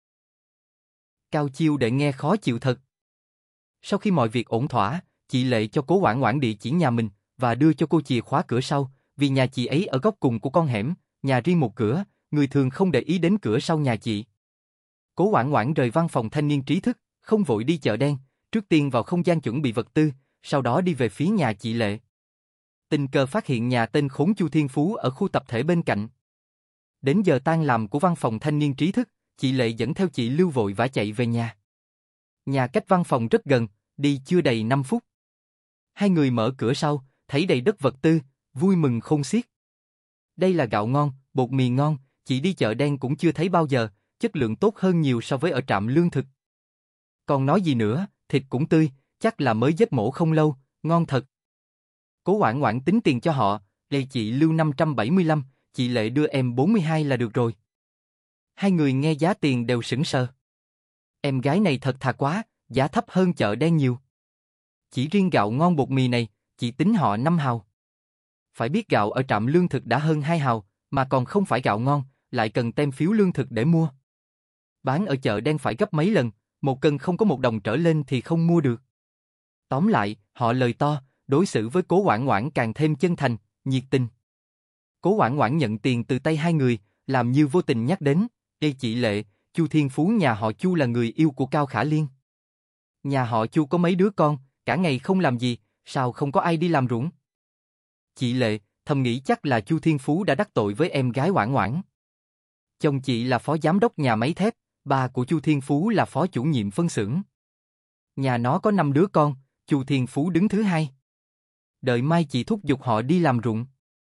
Cao Chiêu Đệ nghe khó chịu thật. Sau khi mọi việc ổn thỏa, chị Lệ cho Cố Hoảng Hoảng địa chỉ nhà mình và đưa cho cô chìa khóa cửa sau, vì nhà chị ấy ở góc cùng của con hẻm, nhà riêng một cửa, người thường không để ý đến cửa sau nhà chị. Cố Hoảng Hoảng rời văn phòng thanh niên trí thức, không vội đi chợ đen, trước tiên vào không gian chuẩn bị vật tư, sau đó đi về phía nhà chị Lệ. Tình cờ phát hiện nhà tên khốn Chu Thiên Phú ở khu tập thể bên cạnh. Đến giờ tan làm của văn phòng thanh niên trí thức, chị Lệ dẫn theo chị Lưu vội vã chạy về nhà. Nhà cách văn phòng rất gần, đi chưa đầy 5 phút. Hai người mở cửa sau, thấy đầy đất vật tư, vui mừng khôn xiết. Đây là gạo ngon, bột mì ngon, chị đi chợ đen cũng chưa thấy bao giờ, chất lượng tốt hơn nhiều so với ở trạm lương thực. Còn nói gì nữa, thịt cũng tươi, chắc là mới giết mổ không lâu, ngon thật. Cố Hoảng Hoảng tính tiền cho họ, đây chị Lưu 575, chị Lệ đưa em 42 là được rồi. Hai người nghe giá tiền đều sững sờ. Em gái này thật thà quá, giá thấp hơn chợ đen nhiều. Chỉ riêng gạo ngon bột mì này, chị tính họ 5 hào. Phải biết gạo ở trạm lương thực đã hơn 2 hào, mà còn không phải gạo ngon, lại cần tem phiếu lương thực để mua. Bán ở chợ đen phải gấp mấy lần, một cân không có 1 đồng trở lên thì không mua được. Tóm lại, họ lời to, đối xử với Cố Hoảng Hoảng càng thêm chân thành, nhiệt tình. Cố Hoảng Hoảng nhận tiền từ tay hai người, làm như vô tình nhắc đến, "Ê chị Lệ, Chu Thiên Phú nhà họ Chu là người yêu của Cao Khả Liên. Nhà họ Chu có mấy đứa con, cả ngày không làm gì, sao không có ai đi làm ruộng?" Chị Lệ thầm nghĩ chắc là Chu Thiên Phú đã đắc tội với em gái Hoảng Hoảng. Chồng chị là phó giám đốc nhà máy thép, ba của Chu Thiên Phú là phó chủ nhiệm phân xưởng. Nhà nó có 5 đứa con, Chu Thiên Phú đứng thứ hai. Đợi mai chị thúc giục họ đi làm ruộng.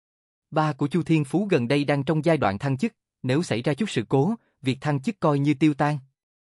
Ba của Chu Thiên Phú gần đây đang trong giai đoạn thăng chức, nếu xảy ra chút sự cố, việc thăng chức coi như tiêu tan.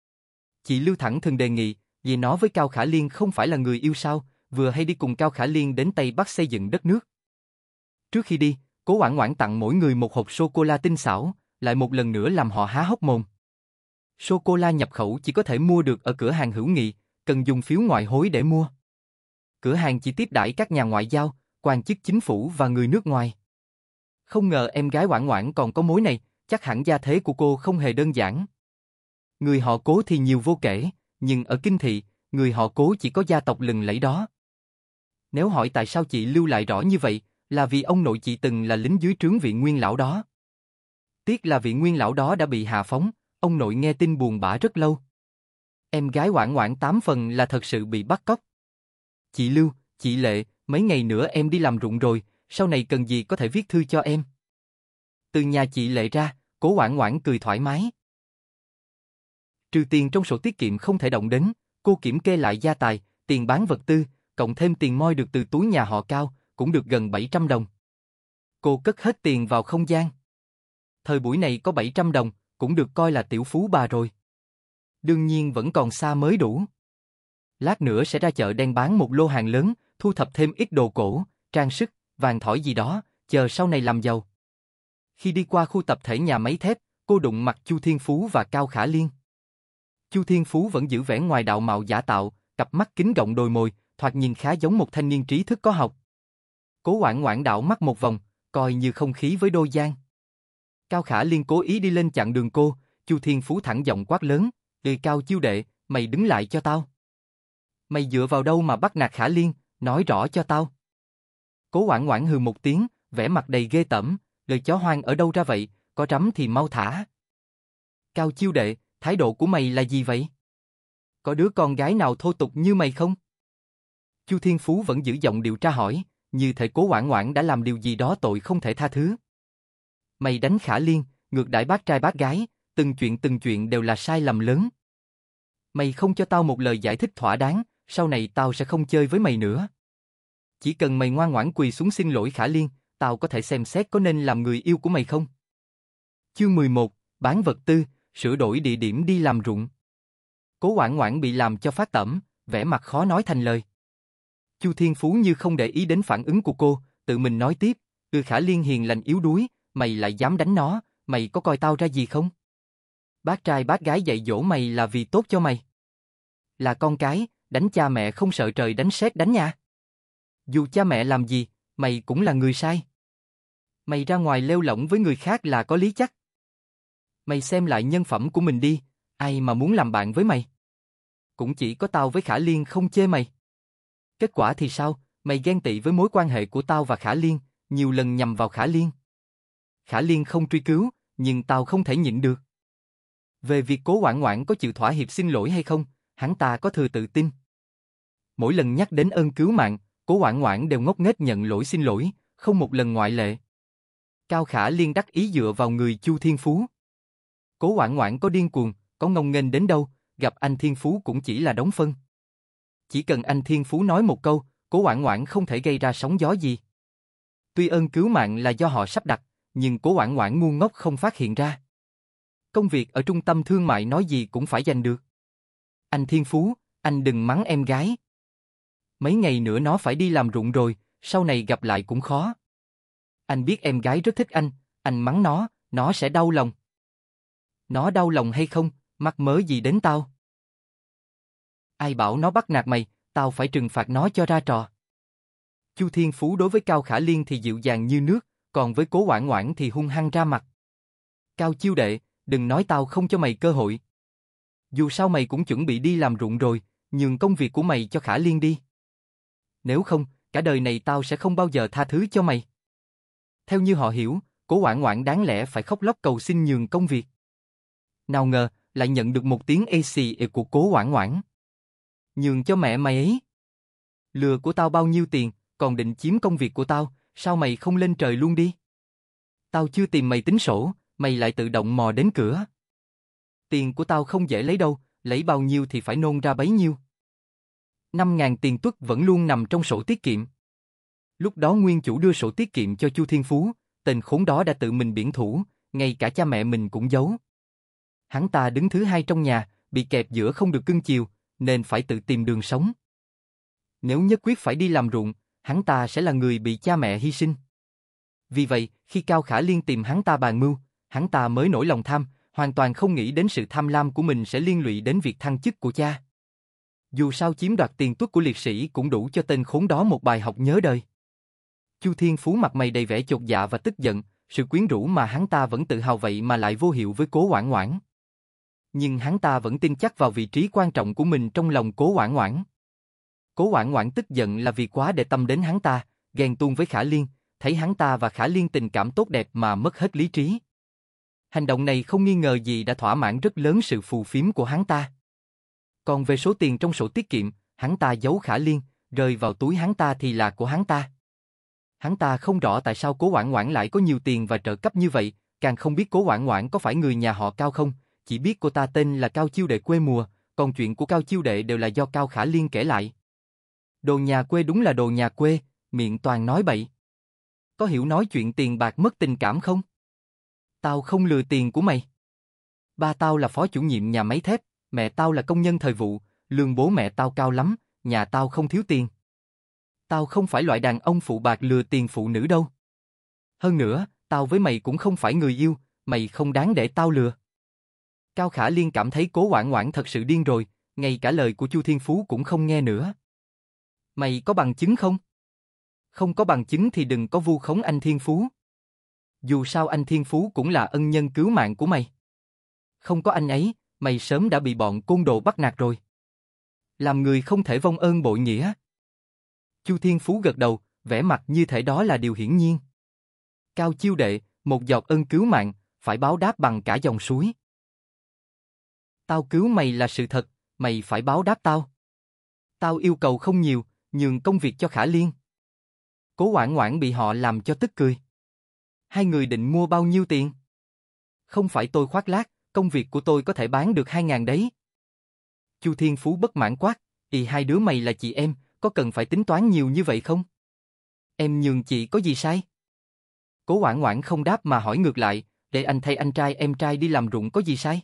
Chị Lưu thẳng thừng đề nghị, vì nó với Cao Khả Liên không phải là người yêu sao, vừa hay đi cùng Cao Khả Liên đến Tây Bắc xây dựng đất nước. Trước khi đi, Cố Hoảng Hoảng tặng mỗi người một hộp sô-cô-la tinh xảo, lại một lần nữa làm họ há hốc mồm. Sô-cô-la nhập khẩu chỉ có thể mua được ở cửa hàng hữu nghị, cần dùng phiếu ngoại hối để mua. Cửa hàng chỉ tiếp đãi các nhà ngoại giao, quan chức chính phủ và người nước ngoài. Không ngờ em gái Hoảng Hoảng còn có mối này, chắc hẳn gia thế của cô không hề đơn giản. Người họ Cố thì nhiều vô kể, nhưng ở Kinh Thị, người họ Cố chỉ có gia tộc lừng lẫy đó. Nếu hỏi tại sao chị Lưu lại rõ như vậy, là vì ông nội chị từng là lính dưới trướng vị Nguyên lão đó. Tiếc là vị Nguyên lão đó đã bị hạ phóng, ông nội nghe tin buồn bã rất lâu. Em gái Hoảng Hoảng 8 phần là thật sự bị bắt cóc. Chị Lưu, chị Lệ, mấy ngày nữa em đi làm ruộng rồi, sau này cần gì có thể viết thư cho em. Từ nhà chị Lệ ra, Cố Hoảng Hoảng cười thoải mái. Trừ tiền trong sổ tiết kiệm không thể động đến, cô kiểm kê lại gia tài, tiền bán vật tư, cộng thêm tiền moi được từ túi nhà họ Cao, cũng được gần 700 đồng. Cô cất hết tiền vào không gian. Thời buổi này có 700 đồng, cũng được coi là tiểu phú bà rồi. Đương nhiên vẫn còn xa mới đủ. Lát nữa sẽ ra chợ đen bán một lô hàng lớn, thu thập thêm ít đồ cổ, trang sức, vàng thỏi gì đó, chờ sau này làm giàu. Khi đi qua khu tập thể nhà máy thép, cô đụng mặt Chu Thiên Phú và Cao Khả Liên. Chu Thiên Phú vẫn giữ vẻ ngoài đạo mạo giả tạo, cặp mắt kính gọng đồi mồi, thoạt nhìn khá giống một thanh niên trí thức có học. Cố Hoảng Hoảng đảo mắt một vòng, coi như không khí với Đô Giang. Cao Khả Liên cố ý đi lên chặn đường cô, Chu Thiên Phú thẳng giọng quát lớn, Cao chiêu đệ, mày đứng lại cho tao. Mày dựa vào đâu mà bắt nạt Khả Liên, nói rõ cho tao. Cố Oản Oản hừ một tiếng, vẻ mặt đầy ghê tởm, lời chó hoang ở đâu ra vậy, có rắm thì mau thả. Cao chiêu đệ, thái độ của mày là gì vậy? Có đứa con gái nào thô tục như mày không? Chu Thiên Phú vẫn giữ giọng điều tra hỏi, như thể Cố Oản Oản đã làm điều gì đó tội không thể tha thứ. Mày đánh Khả Liên, ngược đãi bác trai bác gái, từng chuyện đều là sai lầm lớn. Mày không cho tao một lời giải thích thỏa đáng, sau này tao sẽ không chơi với mày nữa. Chỉ cần mày ngoan ngoãn quỳ xuống xin lỗi Khả Liên, tao có thể xem xét có nên làm người yêu của mày không? Chương 11, bán vật tư, sửa đổi địa điểm đi làm ruộng. Cố Oản Oản bị làm cho phát tẩm, vẻ mặt khó nói thành lời. Chu Thiên Phú như không để ý đến phản ứng của cô, tự mình nói tiếp, Khả Liên hiền lành yếu đuối, mày lại dám đánh nó, mày có coi tao ra gì không? Bác trai bác gái dạy dỗ mày là vì tốt cho mày. Là con cái, đánh cha mẹ không sợ trời đánh sét đánh nha. Dù cha mẹ làm gì, mày cũng là người sai. Mày ra ngoài lêu lỏng với người khác là có lý chắc. Mày xem lại nhân phẩm của mình đi, ai mà muốn làm bạn với mày? Cũng chỉ có tao với Khả Liên không chê mày. Kết quả thì sao? Mày ghen tị với mối quan hệ của tao và Khả Liên, nhiều lần nhằm vào Khả Liên. Khả Liên không truy cứu, nhưng tao không thể nhịn được. Về việc Cố Oản Oản có chịu thỏa hiệp xin lỗi hay không, hắn ta có thừa tự tin. Mỗi lần nhắc đến ơn cứu mạng, Cố Oản Oản đều ngốc nghếch nhận lỗi xin lỗi, không một lần ngoại lệ. Cao Khả Liên đắc ý dựa vào người Chu Thiên Phú. Cố Oản Oản có điên cuồng, có ngông nghênh đến đâu, gặp anh Thiên Phú cũng chỉ là đống phân. Chỉ cần anh Thiên Phú nói một câu, Cố Oản Oản không thể gây ra sóng gió gì. Tuy ơn cứu mạng là do họ sắp đặt, nhưng Cố Oản Oản ngu ngốc không phát hiện ra. Công việc ở trung tâm thương mại nói gì cũng phải giành được. Anh Thiên Phú, anh đừng mắng em gái. Mấy ngày nữa nó phải đi làm ruộng rồi, sau này gặp lại cũng khó. Anh biết em gái rất thích anh mắng nó sẽ đau lòng. Nó đau lòng hay không, mắc mớ gì đến tao? Ai bảo nó bắt nạt mày, tao phải trừng phạt nó cho ra trò. Chu Thiên Phú đối với Cao Khả Liên thì dịu dàng như nước, còn với Cố Oản Oản thì hung hăng ra mặt. Cao chiêu đệ, đừng nói tao không cho mày cơ hội. Dù sao mày cũng chuẩn bị đi làm ruộng rồi, nhường công việc của mày cho Khả Liên đi. Nếu không, cả đời này tao sẽ không bao giờ tha thứ cho mày. Theo như họ hiểu, Cố Oản Oản đáng lẽ phải khóc lóc cầu xin nhường công việc. Nào ngờ, lại nhận được một tiếng ê xì ệ của Cố Oản Oản. Nhường cho mẹ mày ấy. Lừa của tao bao nhiêu tiền, còn định chiếm công việc của tao, sao mày không lên trời luôn đi? Tao chưa tìm mày tính sổ, mày lại tự động mò đến cửa. Tiền của tao không dễ lấy đâu, lấy bao nhiêu thì phải nôn ra bấy nhiêu. 5.000 tiền tuất vẫn luôn nằm trong sổ tiết kiệm. Lúc đó nguyên chủ đưa sổ tiết kiệm cho Chu Thiên Phú, tên khốn đó đã tự mình biển thủ, ngay cả cha mẹ mình cũng giấu. Hắn ta đứng thứ hai trong nhà, bị kẹp giữa không được cưng chiều, nên phải tự tìm đường sống. Nếu nhất quyết phải đi làm ruộng, hắn ta sẽ là người bị cha mẹ hy sinh. Vì vậy, khi Cao Khả Liên tìm hắn ta bàn mưu, hắn ta mới nổi lòng tham, hoàn toàn không nghĩ đến sự tham lam của mình sẽ liên lụy đến việc thăng chức của cha. Dù sao chiếm đoạt tiền tuất của liệt sĩ cũng đủ cho tên khốn đó một bài học nhớ đời. Chu Thiên Phú mặt mày đầy vẻ chột dạ và tức giận, sự quyến rũ mà hắn ta vẫn tự hào vậy mà lại vô hiệu với Cố Oản Oản. Nhưng hắn ta vẫn tin chắc vào vị trí quan trọng của mình trong lòng Cố Oản Oản. Cố Oản Oản tức giận là vì quá để tâm đến hắn ta, ghen tuông với Khả Liên, thấy hắn ta và Khả Liên tình cảm tốt đẹp mà mất hết lý trí. Hành động này không nghi ngờ gì đã thỏa mãn rất lớn sự phù phiếm của hắn ta. Còn về số tiền trong sổ tiết kiệm, hắn ta giấu Khả Liên, rơi vào túi hắn ta thì là của hắn ta. Hắn ta không rõ tại sao Cố Oản Oản lại có nhiều tiền và trợ cấp như vậy, càng không biết Cố Oản Oản có phải người nhà họ Cao không, chỉ biết cô ta tên là Cao Chiêu Đệ quê mùa, còn chuyện của Cao Chiêu Đệ đều là do Cao Khả Liên kể lại. Đồ nhà quê đúng là đồ nhà quê, miệng toàn nói bậy. Có hiểu nói chuyện tiền bạc mất tình cảm không? Tao không lừa tiền của mày. Ba tao là phó chủ nhiệm nhà máy thép, mẹ tao là công nhân thời vụ, lương bố mẹ tao cao lắm, nhà tao không thiếu tiền. Tao không phải loại đàn ông phụ bạc lừa tiền phụ nữ đâu. Hơn nữa, tao với mày cũng không phải người yêu, mày không đáng để tao lừa. Cao Khả Liên cảm thấy Cố Oản Oản thật sự điên rồi, ngay cả lời của Chu Thiên Phú cũng không nghe nữa. Mày có bằng chứng không? Không có bằng chứng thì đừng có vu khống anh Thiên Phú. Dù sao anh Thiên Phú cũng là ân nhân cứu mạng của mày. Không có anh ấy, mày sớm đã bị bọn côn đồ bắt nạt rồi. Làm người không thể vong ơn bội nghĩa. Chu Thiên Phú gật đầu, vẻ mặt như thể đó là điều hiển nhiên. Cao Chiêu đệ, một giọt ân cứu mạng, phải báo đáp bằng cả dòng suối. Tao cứu mày là sự thật, mày phải báo đáp tao. Tao yêu cầu không nhiều, nhường công việc cho Khả Liên. Cố Oản Oản bị họ làm cho tức cười. Hai người định mua bao nhiêu tiền? Không phải tôi khoác lác, công việc của tôi có thể bán được 2.000 đấy. Chu Thiên Phú bất mãn quát, hai đứa mày là chị em, có cần phải tính toán nhiều như vậy không? Em nhường chị có gì sai? Cố Oản Oản không đáp mà hỏi ngược lại, để anh thay anh trai em trai đi làm ruộng có gì sai?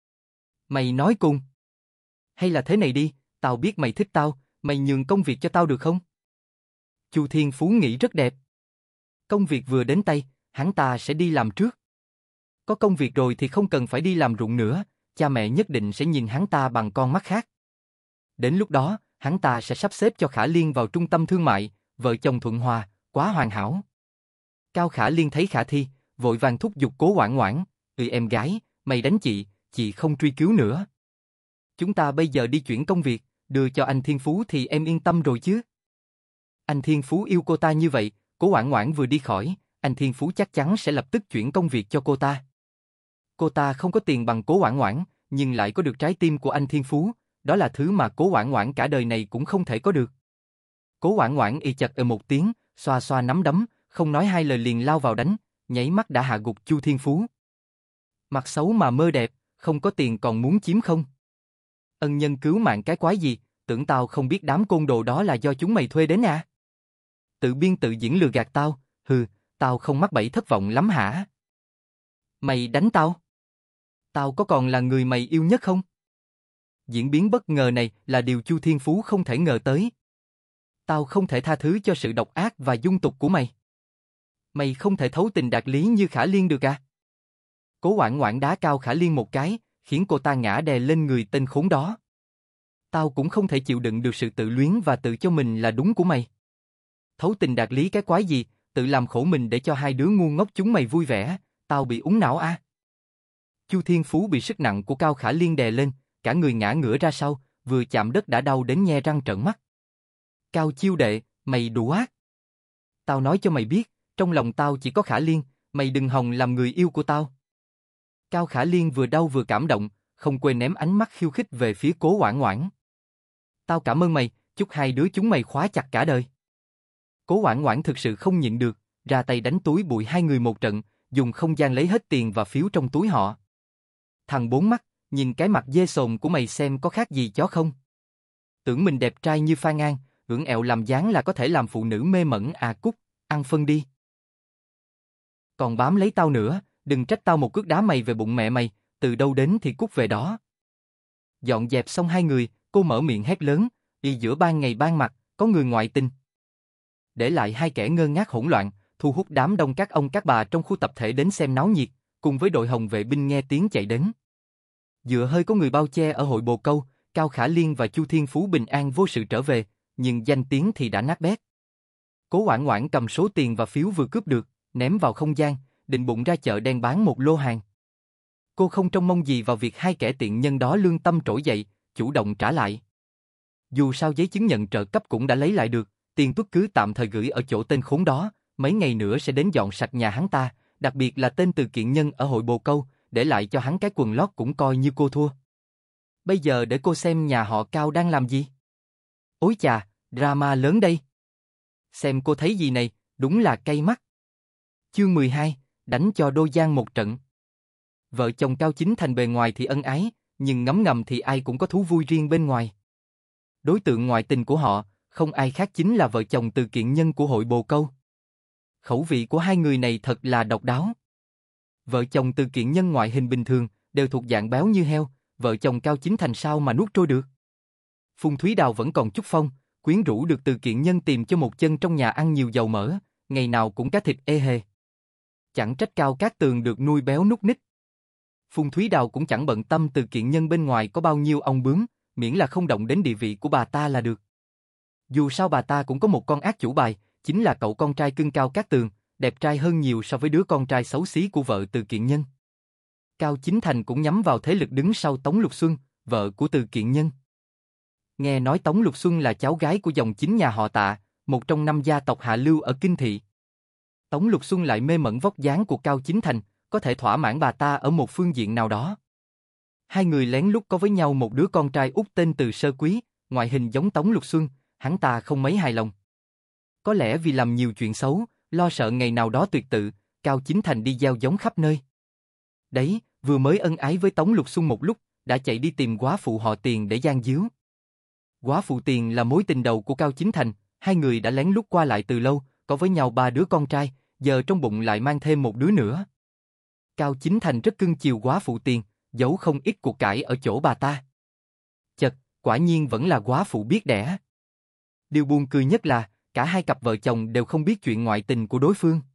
Mày nói cùng. Hay là thế này đi, tao biết mày thích tao, mày nhường công việc cho tao được không? Chu Thiên Phú nghĩ rất đẹp. Công việc vừa đến tay, hắn ta sẽ đi làm trước. Có công việc rồi thì không cần phải đi làm ruộng nữa, cha mẹ nhất định sẽ nhìn hắn ta bằng con mắt khác. Đến lúc đó, hắn ta sẽ sắp xếp cho Khả Liên vào trung tâm thương mại, vợ chồng thuận hòa, quá hoàn hảo. Cao Khả Liên thấy khả thi, vội vàng thúc giục Cố Oản Oản, em gái, mày đánh chị không truy cứu nữa. Chúng ta bây giờ đi chuyển công việc, đưa cho anh Thiên Phú thì em yên tâm rồi chứ. Anh Thiên Phú yêu cô ta như vậy, Cố Oản Oản vừa đi khỏi, anh Thiên Phú chắc chắn sẽ lập tức chuyển công việc cho cô ta. Cô ta không có tiền bằng Cố Oản Oản, nhưng lại có được trái tim của anh Thiên Phú, đó là thứ mà Cố Oản Oản cả đời này cũng không thể có được. Cố Oản Oản chặt một tiếng, xoa xoa nắm đấm, không nói hai lời liền lao vào đánh, nháy mắt đã hạ gục Chu Thiên Phú. Mặt xấu mà mơ đẹp, không có tiền còn muốn chiếm không? Ân nhân cứu mạng cái quái gì, tưởng tao không biết đám côn đồ đó là do chúng mày thuê đến à? Tự biên tự diễn lừa gạt tao, tao không mắc bẫy thất vọng lắm hả? Mày đánh tao? Tao có còn là người mày yêu nhất không? Diễn biến bất ngờ này là điều Chu Thiên Phú không thể ngờ tới. Tao không thể tha thứ cho sự độc ác và dung tục của mày. Mày không thể thấu tình đạt lý như Khả Liên được à? Cố Oản Oản đá Cao Khả Liên một cái, khiến cô ta ngã đè lên người tên khốn đó. Tao cũng không thể chịu đựng được sự tự luyến và tự cho mình là đúng của mày. Thấu tình đạt lý cái quái gì, tự làm khổ mình để cho hai đứa ngu ngốc chúng mày vui vẻ, tao bị úng não à? Chu Thiên Phú bị sức nặng của Cao Khả Liên đè lên, cả người ngã ngửa ra sau, vừa chạm đất đã đau đến nhe răng trợn mắt. Cao Chiêu đệ, mày đủ ác. Tao nói cho mày biết, trong lòng tao chỉ có Khả Liên, mày đừng hòng làm người yêu của tao. Cao Khả Liên vừa đau vừa cảm động, không quên ném ánh mắt khiêu khích về phía Cố Oản Oản. Tao cảm ơn mày, chúc hai đứa chúng mày khóa chặt cả đời. Cố Oản Oản thực sự không nhịn được, ra tay đánh túi bụi hai người một trận, dùng không gian lấy hết tiền và phiếu trong túi họ. Thằng bốn mắt, nhìn cái mặt dê sồn của mày xem có khác gì chó không? Tưởng mình đẹp trai như Phan An, ưỡn ẹo làm dáng là có thể làm phụ nữ mê mẩn à cút, ăn phân đi. Còn bám lấy tao nữa, đừng trách tao một cước đá mày về bụng mẹ mày, từ đâu đến thì cút về đó. Dọn dẹp xong hai người, cô mở miệng hét lớn, giữa ban ngày ban mặt, có người ngoại tình. Để lại hai kẻ ngơ ngác hỗn loạn, thu hút đám đông các ông các bà trong khu tập thể đến xem náo nhiệt, cùng với đội hồng vệ binh nghe tiếng chạy đến. Dựa hơi có người bao che ở hội bồ câu, Cao Khả Liên và Chu Thiên Phú bình an vô sự trở về, nhưng danh tiếng thì đã nát bét. Cố Oản Oản cầm số tiền và phiếu vừa cướp được, ném vào không gian, định bụng ra chợ đen bán một lô hàng. Cô không trông mong gì vào việc hai kẻ tiện nhân đó lương tâm trỗi dậy, chủ động trả lại. Dù sao giấy chứng nhận trợ cấp cũng đã lấy lại được, tiền tuất cứ tạm thời gửi ở chỗ tên khốn đó, mấy ngày nữa sẽ đến dọn sạch nhà hắn ta, đặc biệt là tên từ kiện nhân ở hội bồ câu, để lại cho hắn cái quần lót cũng coi như cô thua. Bây giờ để cô xem nhà họ Cao đang làm gì. Ối chà, drama lớn đây. Xem cô thấy gì này, đúng là cay mắt. Chương 12, đánh cho đôi giang một trận. Vợ chồng Cao Chính Thành bề ngoài thì ân ái, nhưng ngấm ngầm thì ai cũng có thú vui riêng bên ngoài. Đối tượng ngoại tình của họ, không ai khác chính là vợ chồng từ kiện nhân của hội bồ câu. Khẩu vị của hai người này thật là độc đáo. Vợ chồng từ kiện nhân ngoại hình bình thường, đều thuộc dạng béo như heo, vợ chồng Cao Chính Thành sao mà nuốt trôi được. Phùng Thúy Đào vẫn còn chút phong, quyến rũ được từ kiện nhân tìm cho một chân trong nhà ăn nhiều dầu mỡ, ngày nào cũng cá thịt ê hề. Chẳng trách Cao Cát Tường được nuôi béo núc ních. Phùng Thúy Đào cũng chẳng bận tâm từ kiện nhân bên ngoài có bao nhiêu ong bướm, miễn là không động đến địa vị của bà ta là được. Dù sao bà ta cũng có một con ác chủ bài, chính là cậu con trai cưng Cao Cát Tường, đẹp trai hơn nhiều so với đứa con trai xấu xí của vợ Từ Kiện Nhân. Cao Chính Thành cũng nhắm vào thế lực đứng sau Tống Lục Xuân, vợ của Từ Kiện Nhân. Nghe nói Tống Lục Xuân là cháu gái của dòng chính nhà họ Tạ, một trong 5 gia tộc hạ lưu ở Kinh Thị. Tống Lục Xuân lại mê mẩn vóc dáng của Cao Chính Thành, có thể thỏa mãn bà ta ở một phương diện nào đó. Hai người lén lút có với nhau một đứa con trai út tên Từ Sơ Quý, ngoại hình giống Tống Lục Xuân, hắn ta không mấy hài lòng. Có lẽ vì làm nhiều chuyện xấu, lo sợ ngày nào đó tuyệt tự, Cao Chính Thành đi gieo giống khắp nơi. Đấy, vừa mới ân ái với Tống Lục Xuân một lúc, đã chạy đi tìm góa phụ họ Tiền để gian díu. Góa phụ Tiền là mối tình đầu của Cao Chính Thành, hai người đã lén lút qua lại từ lâu, có với nhau 3 đứa con trai, giờ trong bụng lại mang thêm một đứa nữa. Cao Chính Thành rất cưng chiều góa phụ Tiền, giấu không ít cuộc cải ở chỗ bà ta. Chật, quả nhiên vẫn là góa phụ biết đẻ. Điều buồn cười nhất là, cả hai cặp vợ chồng đều không biết chuyện ngoại tình của đối phương.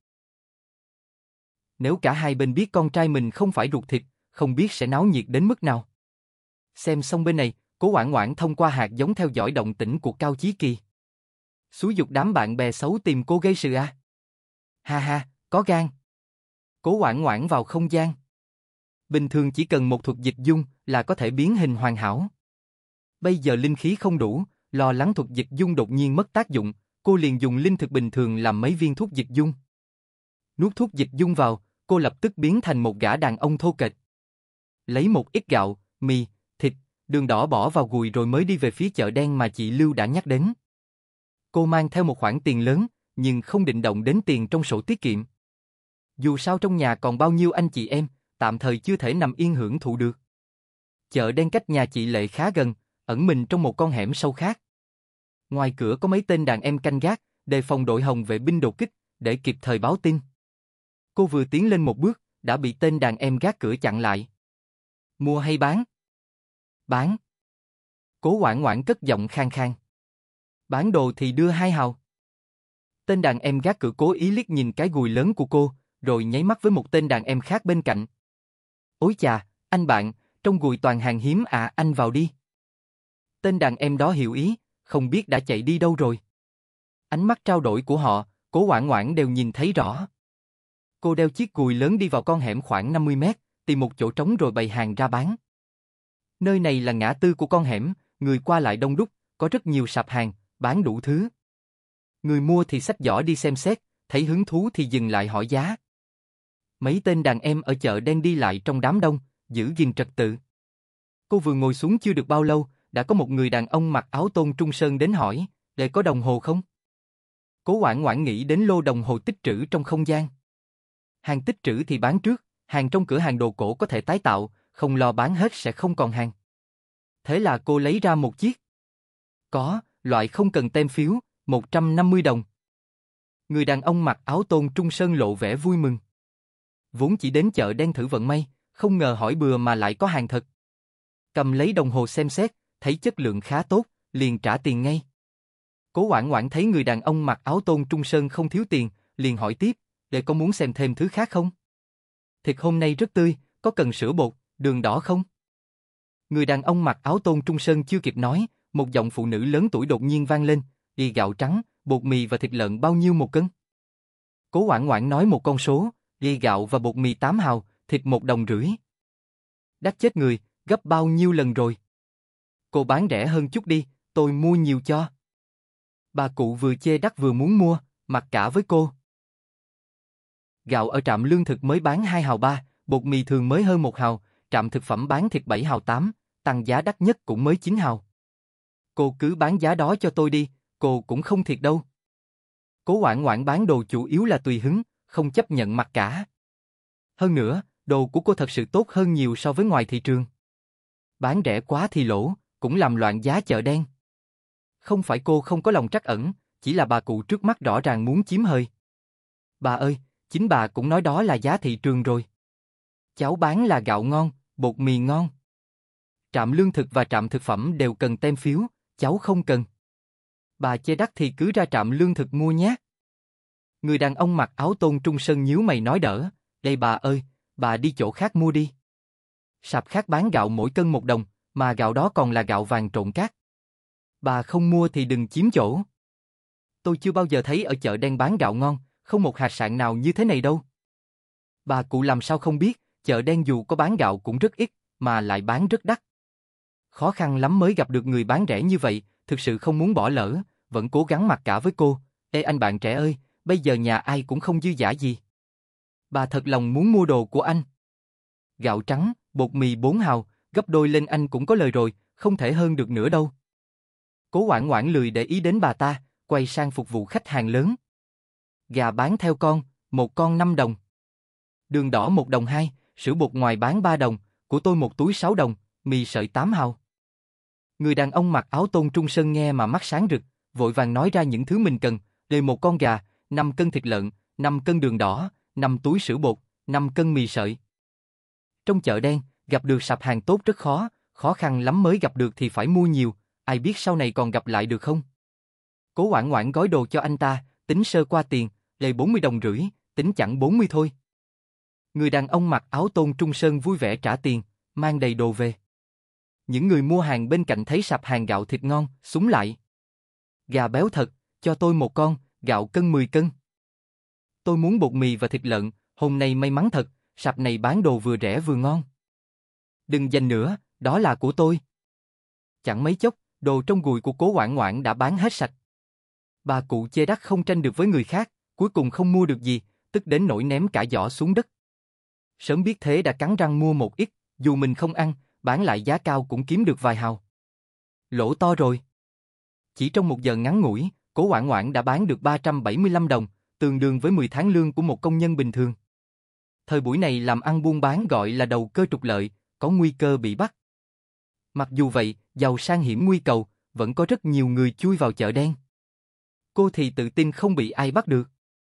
Nếu cả hai bên biết con trai mình không phải ruột thịt, không biết sẽ náo nhiệt đến mức nào. Xem xong bên này, Cố Oản Oản thông qua hạt giống theo dõi động tĩnh của Cao Chí Kỳ. Xúi giục đám bạn bè xấu tìm cô gây sự à? Ha ha, có gan. Cố Oản Oản vào không gian. Bình thường chỉ cần một thuật dịch dung là có thể biến hình hoàn hảo. Bây giờ linh khí không đủ, lo lắng thuật dịch dung đột nhiên mất tác dụng, cô liền dùng linh thực bình thường làm mấy viên thuốc dịch dung. Nuốt thuốc dịch dung vào, cô lập tức biến thành một gã đàn ông thô kệch. Lấy một ít gạo, mì, thịt, đường đỏ bỏ vào gùi rồi mới đi về phía chợ đen mà chị Lưu đã nhắc đến. Cô mang theo một khoản tiền lớn, nhưng không định động đến tiền trong sổ tiết kiệm. Dù sao trong nhà còn bao nhiêu anh chị em, tạm thời chưa thể nằm yên hưởng thụ được. Chợ đen cách nhà chị Lệ khá gần, ẩn mình trong một con hẻm sâu khác. Ngoài cửa có mấy tên đàn em canh gác, đề phòng đội hồng vệ binh đột kích, để kịp thời báo tin. Cô vừa tiến lên một bước, đã bị tên đàn em gác cửa chặn lại. Mua hay bán? Bán. Cố Oản Oản cất giọng khang khang. Bán đồ thì đưa 2 hào. Tên đàn em gác cửa cố ý liếc nhìn cái gùi lớn của cô, rồi nháy mắt với một tên đàn em khác bên cạnh. Ôi chà, anh bạn, trong gùi toàn hàng hiếm à, anh vào đi. Tên đàn em đó hiểu ý, không biết đã chạy đi đâu rồi. Ánh mắt trao đổi của họ, Cố Oản Oản đều nhìn thấy rõ. Cô đeo chiếc gùi lớn đi vào con hẻm khoảng 50 mét, tìm một chỗ trống rồi bày hàng ra bán. Nơi này là ngã tư của con hẻm, người qua lại đông đúc, có rất nhiều sạp hàng, bán đủ thứ. Người mua thì xách giỏ đi xem xét, thấy hứng thú thì dừng lại hỏi giá. Mấy tên đàn em ở chợ đen đi lại trong đám đông, giữ gìn trật tự. Cô vừa ngồi xuống chưa được bao lâu, đã có một người đàn ông mặc áo tôn trung sơn đến hỏi, để có đồng hồ không? Cố Oản Oản nghĩ đến lô đồng hồ tích trữ trong không gian. Hàng tích trữ thì bán trước, hàng trong cửa hàng đồ cổ có thể tái tạo, không lo bán hết sẽ không còn hàng. Thế là cô lấy ra một chiếc. Có, loại không cần tem phiếu, 150 đồng. Người đàn ông mặc áo tôn trung sơn lộ vẻ vui mừng. Vốn chỉ đến chợ đen thử vận may, không ngờ hỏi bừa mà lại có hàng thật. Cầm lấy đồng hồ xem xét, thấy chất lượng khá tốt, liền trả tiền ngay. Cố Oản Oản thấy người đàn ông mặc áo tôn trung sơn không thiếu tiền, liền hỏi tiếp, để có muốn xem thêm thứ khác không? Thịt hôm nay rất tươi, có cần sữa bột, đường đỏ không? Người đàn ông mặc áo tôn trung sơn chưa kịp nói, một giọng phụ nữ lớn tuổi đột nhiên vang lên, đi gạo trắng, bột mì và thịt lợn bao nhiêu một cân? Cố Oản Oản nói một con số, đi gạo và bột mì 8 hào, thịt 1,5 đồng. Đắt chết người, gấp bao nhiêu lần rồi? Cô bán rẻ hơn chút đi, tôi mua nhiều cho. Bà cụ vừa chê đắt vừa muốn mua, mặc cả với cô. Gạo ở trạm lương thực mới bán 2 hào 3, bột mì thường mới hơn 1 hào, trạm thực phẩm bán thịt 7 hào 8, tăng giá đắt nhất cũng mới 9 hào. Cô cứ bán giá đó cho tôi đi, cô cũng không thiệt đâu. Cố Oản Oản bán đồ chủ yếu là tùy hứng, không chấp nhận mặc cả. Hơn nữa, đồ của cô thật sự tốt hơn nhiều so với ngoài thị trường. Bán rẻ quá thì lỗ, cũng làm loạn giá chợ đen. Không phải cô không có lòng trắc ẩn, chỉ là bà cụ trước mắt rõ ràng muốn chiếm hời. Bà ơi, chính bà cũng nói đó là giá thị trường rồi. Cháu bán là gạo ngon, bột mì ngon. Trạm lương thực và trạm thực phẩm đều cần tem phiếu, cháu không cần. Bà chê đắt thì cứ ra trạm lương thực mua nhé. Người đàn ông mặc áo tôn trung sơn nhíu mày nói đỡ, đây bà ơi, bà đi chỗ khác mua đi. Sạp khác bán gạo mỗi cân 1 đồng, mà gạo đó còn là gạo vàng trộn cát. Bà không mua thì đừng chiếm chỗ. Tôi chưa bao giờ thấy ở chợ đen bán gạo ngon, không một hạt sạn nào như thế này đâu. Bà cụ làm sao không biết, chợ đen dù có bán gạo cũng rất ít, mà lại bán rất đắt. Khó khăn lắm mới gặp được người bán rẻ như vậy, thực sự không muốn bỏ lỡ, vẫn cố gắng mặc cả với cô. Ê anh bạn trẻ ơi, bây giờ nhà ai cũng không dư dả gì. Bà thật lòng muốn mua đồ của anh. Gạo trắng, bột mì 4 hào, gấp đôi lên anh cũng có lời rồi, không thể hơn được nữa đâu. Cố Hoảng Hoảng lười để ý đến bà ta, quay sang phục vụ khách hàng lớn. Gà bán theo con, một con 5 đồng. Đường đỏ 1 đồng 2, sữa bột ngoài bán 3 đồng, của tôi một túi 6 đồng, mì sợi 8 hào. Người đàn ông mặc áo tôn trung sơn nghe mà mắt sáng rực, vội vàng nói ra những thứ mình cần, đề 1 con gà, 5 cân thịt lợn, 5 cân đường đỏ, 5 túi sữa bột, 5 cân mì sợi. Trong chợ đen, gặp được sạp hàng tốt rất khó, khó khăn lắm mới gặp được thì phải mua nhiều, ai biết sau này còn gặp lại được không? Cố Hoảng Hoảng gói đồ cho anh ta, tính sơ qua tiền, lề 40 đồng rưỡi, tính chẳng 40 thôi. Người đàn ông mặc áo tôn trung sơn vui vẻ trả tiền, mang đầy đồ về. Những người mua hàng bên cạnh thấy sạp hàng gạo thịt ngon, súng lại. Gà béo thật, cho tôi 1 con, gạo cân 10 cân. Tôi muốn bột mì và thịt lợn, hôm nay may mắn thật, sạp này bán đồ vừa rẻ vừa ngon. Đừng giành nữa, đó là của tôi. Chẳng mấy chốc, đồ trong gùi của Cố Hoảng Hoảng đã bán hết sạch. Bà cụ chê đắt không tranh được với người khác, cuối cùng không mua được gì, tức đến nỗi ném cả giỏ xuống đất. Sớm biết thế đã cắn răng mua một ít, dù mình không ăn, bán lại giá cao cũng kiếm được vài hào. Lỗ to rồi. Chỉ trong 1 giờ ngắn ngủi, Cố Hoảng Hoảng đã bán được 375 đồng, tương đương với 10 tháng lương của một công nhân bình thường. Thời buổi này làm ăn buôn bán gọi là đầu cơ trục lợi, có nguy cơ bị bắt. Mặc dù vậy, giàu sang hiểm nguy cầu, vẫn có rất nhiều người chui vào chợ đen. Cô thì tự tin không bị ai bắt được.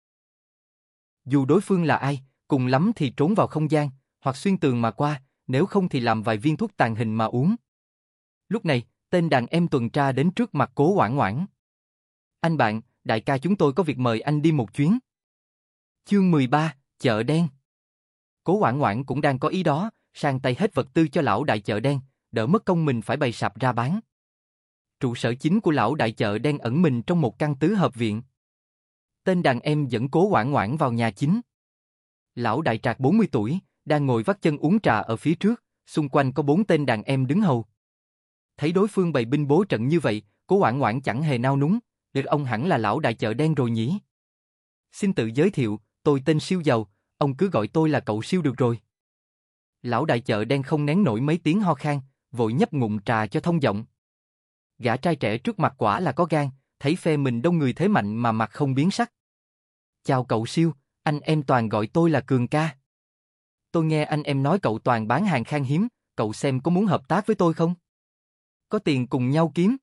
Dù đối phương là ai, cùng lắm thì trốn vào không gian, hoặc xuyên tường mà qua, nếu không thì làm vài viên thuốc tàn hình mà uống. Lúc này, tên đàn em tuần tra đến trước mặt Cố Hoảng Hoảng. Anh bạn, đại ca chúng tôi có việc mời anh đi một chuyến. Chương 13, chợ đen. Cố Hoảng Hoảng cũng đang có ý đó, sang tay hết vật tư cho lão đại chợ đen, đỡ mất công mình phải bày sạp ra bán. Trụ sở chính của lão đại chợ đen ẩn mình trong một căn tứ hợp viện. Tên đàn em dẫn Cố Hoảng Hoảng vào nhà chính. Lão đại trạc 40 tuổi, đang ngồi vắt chân uống trà ở phía trước, xung quanh có 4 tên đàn em đứng hầu. Thấy đối phương bày binh bố trận như vậy, Cố Hoảng Hoảng chẳng hề nao núng, được ông hẳn là lão đại chợ đen rồi nhỉ? Xin tự giới thiệu, tôi tên Siêu Giàu, ông cứ gọi tôi là cậu Siêu được rồi. Lão đại chợ đen không nén nổi mấy tiếng ho khan, vội nhấp ngụm trà cho thông giọng. Gã trai trẻ trước mặt quả là có gan, thấy phe mình đông người thế mạnh mà mặt không biến sắc. Chào cậu Siêu, anh em toàn gọi tôi là Cường ca. Tôi nghe anh em nói cậu toàn bán hàng khan hiếm, cậu xem có muốn hợp tác với tôi không? Có tiền cùng nhau kiếm.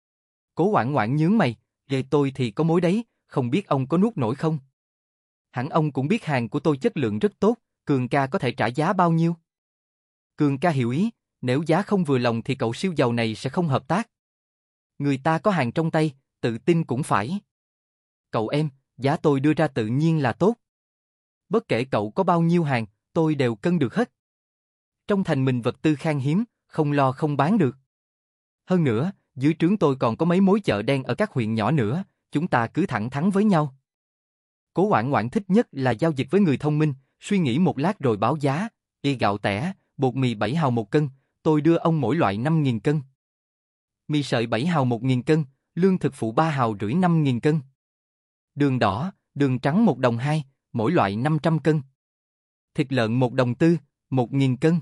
Cố Hoảng Hoảng nhướng mày, về tôi thì có mối đấy, không biết ông có nuốt nổi không? Hẳn ông cũng biết hàng của tôi chất lượng rất tốt, Cường ca có thể trả giá bao nhiêu? Cường ca hiểu ý, nếu giá không vừa lòng thì cậu Siêu Giàu này sẽ không hợp tác. Người ta có hàng trong tay, tự tin cũng phải. Cậu em, giá tôi đưa ra tự nhiên là tốt. Bất kể cậu có bao nhiêu hàng, tôi đều cân được hết. Trong thành mình vật tư khan hiếm, không lo không bán được. Hơn nữa, dưới trướng tôi còn có mấy mối chợ đen ở các huyện nhỏ nữa, chúng ta cứ thẳng thắn với nhau. Cố Hoảng Hoảng thích nhất là giao dịch với người thông minh, suy nghĩ một lát rồi báo giá. Gạo tẻ, bột mì 7 hào 1 cân, tôi đưa ông mỗi loại 5.000 cân. Mì sợi 7 hào 1.000 cân, lương thực phụ 3 hào rưỡi 5.000 cân. Đường đỏ, đường trắng 1 đồng 2, mỗi loại 500 cân. Thịt lợn 1 đồng 4, 1.000 cân.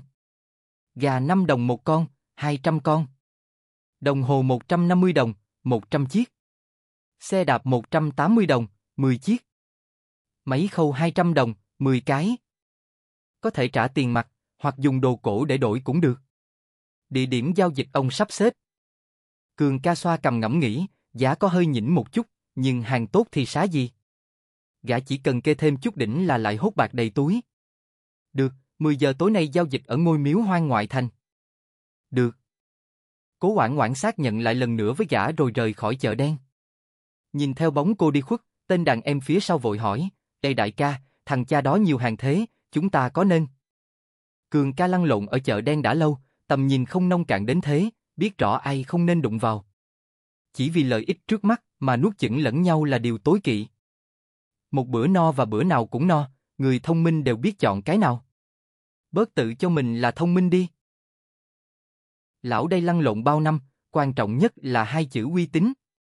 Gà 5 đồng 1 con, 200 con. Đồng hồ 150 đồng, 100 chiếc. Xe đạp 180 đồng, 10 chiếc. Máy khâu 200 đồng, 10 cái. Có thể trả tiền mặt, hoặc dùng đồ cổ để đổi cũng được. Địa điểm giao dịch ông sắp xếp. Cường ca xoa cằm ngẫm nghĩ, giá có hơi nhỉnh một chút, nhưng hàng tốt thì xá gì. Gã chỉ cần kê thêm chút đỉnh là lại hốt bạc đầy túi. Được, 10 giờ tối nay giao dịch ở ngôi miếu hoang ngoại thành. Được. Cố Hoảng Hoảng xác nhận lại lần nữa với gã rồi rời khỏi chợ đen. Nhìn theo bóng cô đi khuất, tên đàn em phía sau vội hỏi, Ê đại ca, thằng cha đó nhiều hàng thế, chúng ta có nên? Cường ca lăn lộn ở chợ đen đã lâu, tầm nhìn không nông cạn đến thế, biết rõ ai không nên đụng vào. Chỉ vì lợi ích trước mắt mà nuốt chửng lẫn nhau là điều tối kỵ. Một bữa no và bữa nào cũng no, người thông minh đều biết chọn cái nào. Bớt tự cho mình là thông minh đi. Lão đây lăn lộn bao năm, quan trọng nhất là hai chữ uy tín.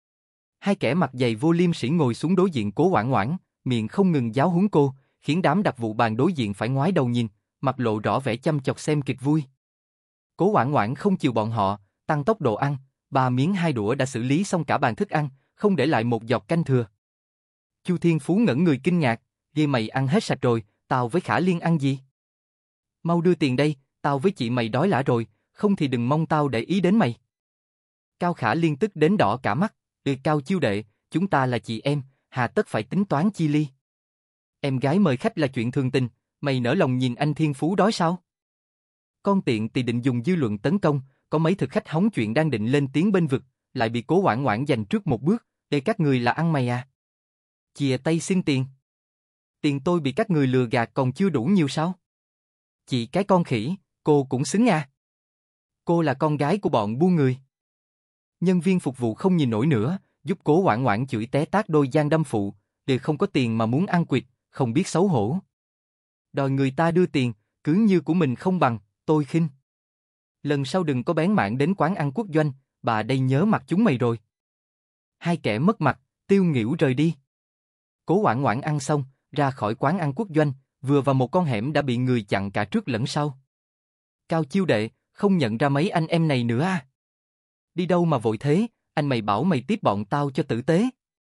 Hai kẻ mặt dày vô liêm sỉ ngồi xuống đối diện Cố Hoảng Hoảng, miệng không ngừng giáo huấn cô, khiến đám đặc vụ bàn đối diện phải ngoái đầu nhìn, mặt lộ rõ vẻ chăm chọc xem kịch vui. Cố Hoảng Hoảng không chiều bọn họ, tăng tốc độ ăn, 3 miếng 2 đũa đã xử lý xong cả bàn thức ăn, không để lại một giọt canh thừa. Chu Thiên Phú ngẩn người kinh ngạc, "Ghê, mày ăn hết sạch rồi, tao với Khả Liên ăn gì? Mau đưa tiền đây, tao với chị mày đói lả rồi, không thì đừng mong tao để ý đến mày." Cao Khả Liên tức đến đỏ cả mắt, Cao chiêu đệ, chúng ta là chị em, hà tất phải tính toán chi ly. Em gái mời khách là chuyện thường tình, mày nỡ lòng nhìn anh Thiên Phú đói sao?" Con tiện tỳ định dùng dư luận tấn công, có mấy thực khách hóng chuyện đang định lên tiếng bên vực, lại bị Cố Hoảng Hoảng giành trước một bước, "Để các người là ăn mày à? Chìa tay xin tiền. Tiền tôi bị các người lừa gạt còn chưa đủ nhiều sao? Chị cái con khỉ, cô cũng xứng à? Cô là con gái của bọn buôn người." Nhân viên phục vụ không nhìn nổi nữa, giúp Cố Hoảng Hoảng chửi té tát đôi giang đâm phụ, "Đều không có tiền mà muốn ăn quỵt, không biết xấu hổ. Đòi người ta đưa tiền, cứ như của mình không bằng, tôi khinh. Lần sau đừng có bén mảng đến quán ăn quốc doanh, bà đây nhớ mặt chúng mày rồi." Hai kẻ mất mặt, tiêu nghỉu rời đi. Cố Hoảng Hoảng ăn xong, ra khỏi quán ăn quốc doanh, vừa vào một con hẻm đã bị người chặn cả trước lẫn sau. "Cao chiêu đệ, không nhận ra mấy anh em này nữa à? Đi đâu mà vội thế, anh mày bảo mày tiếp bọn tao cho tử tế."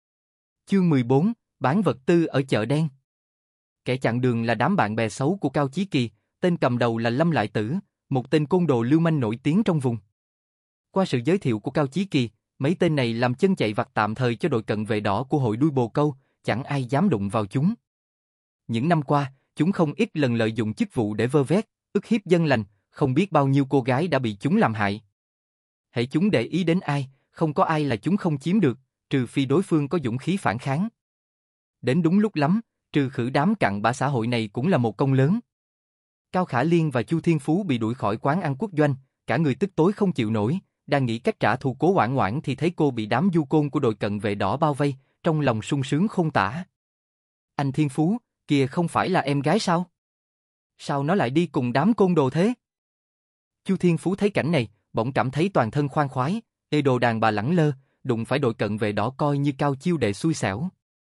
Chương 14, bán vật tư ở chợ đen. Kẻ chặn đường là đám bạn bè xấu của Cao Chí Kỳ, tên cầm đầu là Lâm Lại Tử, một tên côn đồ lưu manh nổi tiếng trong vùng. Qua sự giới thiệu của Cao Chí Kỳ, mấy tên này làm chân chạy vặt tạm thời cho đội cận vệ đỏ của hội đuôi bồ câu, chẳng ai dám đụng vào chúng. Những năm qua, chúng không ít lần lợi dụng chức vụ để vơ vét, ức hiếp dân lành, không biết bao nhiêu cô gái đã bị chúng làm hại. Hễ chúng để ý đến ai, không có ai là chúng không chiếm được, trừ phi đối phương có dũng khí phản kháng. Đến đúng lúc lắm, trừ khử đám cặn bã xã hội này cũng là một công lớn. Cao Khả Liên và Chu Thiên Phú bị đuổi khỏi quán ăn quốc doanh, cả người tức tối không chịu nổi, đang nghĩ cách trả thù Cố Hoảng Hoảng thì thấy cô bị đám du côn của đội cận vệ đỏ bao vây, trong lòng sung sướng không tả. "Anh Thiên Phú, kìa không phải là em gái sao? Sao nó lại đi cùng đám côn đồ thế?" Chu Thiên Phú thấy cảnh này, bỗng cảm thấy toàn thân khoan khoái, đồ đàn bà lẳng lơ, đụng phải đội cận vệ đỏ coi như Cao chiêu đệ xui xẻo.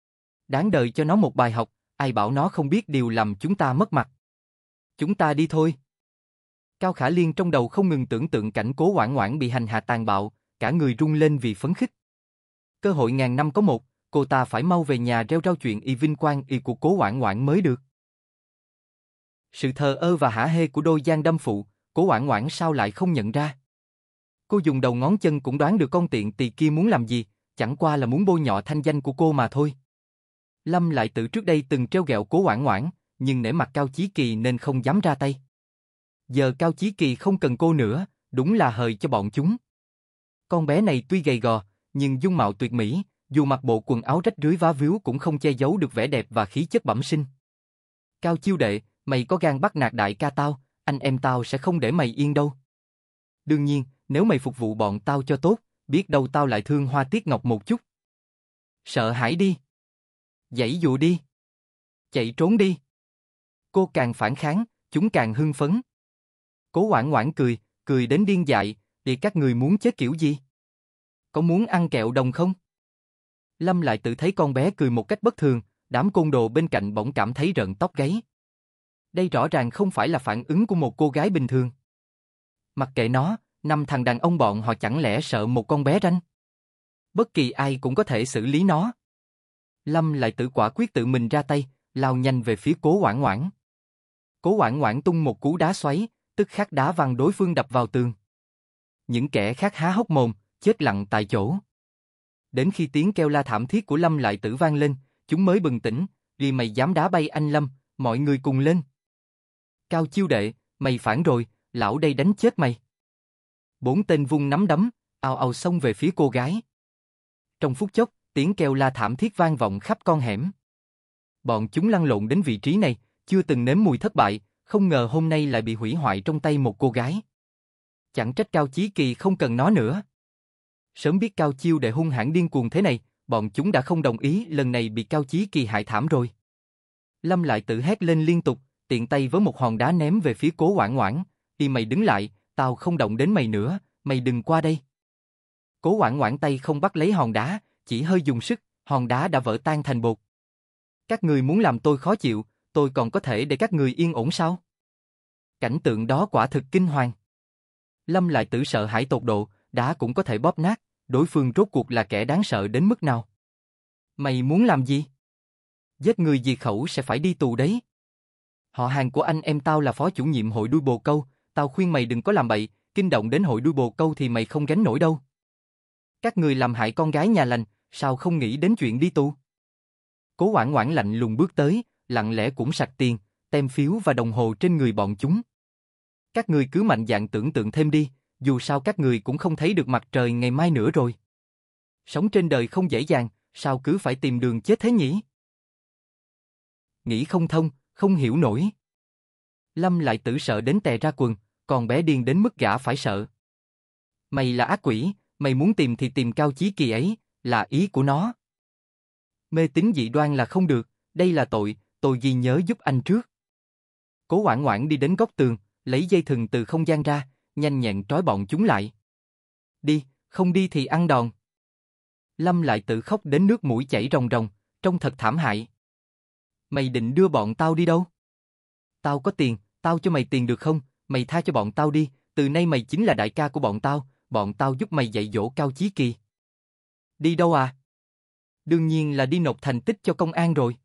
Đáng đời cho nó một bài học, ai bảo nó không biết điều làm chúng ta mất mặt. "Chúng ta đi thôi." Cao Khả Liên trong đầu không ngừng tưởng tượng cảnh Cố Hoảng Hoảng bị hành hạ tàn bạo, cả người rung lên vì phấn khích. Cơ hội ngàn năm có một, cô ta phải mau về nhà reo rao chuyện y vinh quang y của Cố Hoảng Hoảng mới được. Sự thờ ơ và hả hê của đôi giang đâm phụ, Cố Hoảng Hoảng sao lại không nhận ra? Cô dùng đầu ngón chân cũng đoán được con tiện tỳ kia muốn làm gì, chẳng qua là muốn bôi nhọ thanh danh của cô mà thôi. Lâm Lại Tử trước đây từng trêu ghẹo Cố Hoảng Hoảng, nhưng nể mặt Cao Chí Kỳ nên không dám ra tay. Giờ Cao Chí Kỳ không cần cô nữa, đúng là hời cho bọn chúng. Con bé này tuy gầy gò, nhưng dung mạo tuyệt mỹ, dù mặc bộ quần áo rách rưới vá víu cũng không che giấu được vẻ đẹp và khí chất bẩm sinh. "Cao chiêu đệ, mày có gan bắt nạt đại ca tao, anh em tao sẽ không để mày yên đâu. Đương nhiên, nếu mày phục vụ bọn tao cho tốt, biết đâu tao lại thương hoa tiếc ngọc một chút. Sợ hãi đi. Giãy dụa đi. Chạy trốn đi." Cô càng phản kháng, chúng càng hưng phấn. Cố Hoảng Hoảng cười, cười đến điên dại, "Thì các người muốn chết kiểu gì? Có muốn ăn kẹo đồng không?" Lâm Lại Tự thấy con bé cười một cách bất thường, đám côn đồ bên cạnh bỗng cảm thấy rợn tóc gáy. Đây rõ ràng không phải là phản ứng của một cô gái bình thường. Mặc kệ nó, 5 thằng đàn ông bọn họ chẳng lẽ sợ một con bé ranh? Bất kỳ ai cũng có thể xử lý nó. Lâm Lại Tự quả quyết tự mình ra tay, lao nhanh về phía Cố Hoảng Hoảng. Cố Hoảng Hoảng tung một cú đá xoáy, tức khắc đá văng đối phương đập vào tường. Những kẻ khác há hốc mồm, chết lặng tại chỗ. Đến khi tiếng kêu la thảm thiết của Lâm Lại Tử vang lên, chúng mới bừng tỉnh, "Vì mày dám đá bay anh Lâm, mọi người cùng lên." "Cao chiêu đệ, mày phản rồi, lão đây đánh chết mày." 4 tên vung nắm đấm, ào ào xông về phía cô gái. Trong phút chốc, tiếng kêu la thảm thiết vang vọng khắp con hẻm. Bọn chúng lăn lộn đến vị trí này, chưa từng nếm mùi thất bại, không ngờ hôm nay lại bị hủy hoại trong tay một cô gái. Chẳng trách Cao Chí Kỳ không cần nó nữa. Sớm biết Cao chiêu đệ hung hãn điên cuồng thế này, bọn chúng đã không đồng ý, lần này bị Cao Chí Kỳ hại thảm rồi. Lâm Lại Tử hét lên liên tục, tiện tay với một hòn đá ném về phía Cố Hoảng Hoảng. Đi mày đứng lại, tao không động đến mày nữa, mày đừng qua đây. Cố Hoảng Hoảng tay không bắt lấy hòn đá, chỉ hơi dùng sức, hòn đá đã vỡ tan thành bột. Các người muốn làm tôi khó chịu, tôi còn có thể để các người yên ổn sao? Cảnh tượng đó quả thực kinh hoàng. Lâm Lại Tử sợ hãi tột độ, đá cũng có thể bóp nát, đối phương rốt cuộc là kẻ đáng sợ đến mức nào? Mày muốn làm gì? Giết người diệt khẩu sẽ phải đi tù đấy. Họ hàng của anh em tao là phó chủ nhiệm hội đuôi bồ câu, tao khuyên mày đừng có làm bậy, kinh động đến hội đuôi bồ câu thì mày không gánh nổi đâu. Các người làm hại con gái nhà lành, sao không nghĩ đến chuyện đi tù? Cố Hoảng Hoảng lạnh lùng bước tới, lặng lẽ cũng sạch tiền, tem phiếu và đồng hồ trên người bọn chúng. Các người cứ mạnh dạn tưởng tượng thêm đi, dù sao các người cũng không thấy được mặt trời ngày mai nữa rồi. Sống trên đời không dễ dàng, sao cứ phải tìm đường chết thế nhỉ? Nghĩ không thông, không hiểu nổi. Lâm Lại Tử sợ đến tè ra quần, còn bé điên đến mức gã phải sợ. Mày là ác quỷ, mày muốn tìm thì tìm Cao Chí Kỳ ấy, là ý của nó. Mê tín dị đoan là không được, đây là tội, tôi ghi nhớ giúp anh trước. Cố Hoảng Hoảng đi đến góc tường, lấy dây thừng từ không gian ra, nhanh nhẹn trói bọn chúng lại. Đi, không đi thì ăn đòn. Lâm Lại Tử khóc đến nước mũi chảy ròng ròng, trông thật thảm hại. Mày định đưa bọn tao đi đâu? Tao có tiền, tao cho mày tiền được không? Mày tha cho bọn tao đi, từ nay mày chính là đại ca của bọn tao giúp mày dạy dỗ Cao Chí Kỳ. Đi đâu à? Đương nhiên là đi nộp thành tích cho công an rồi.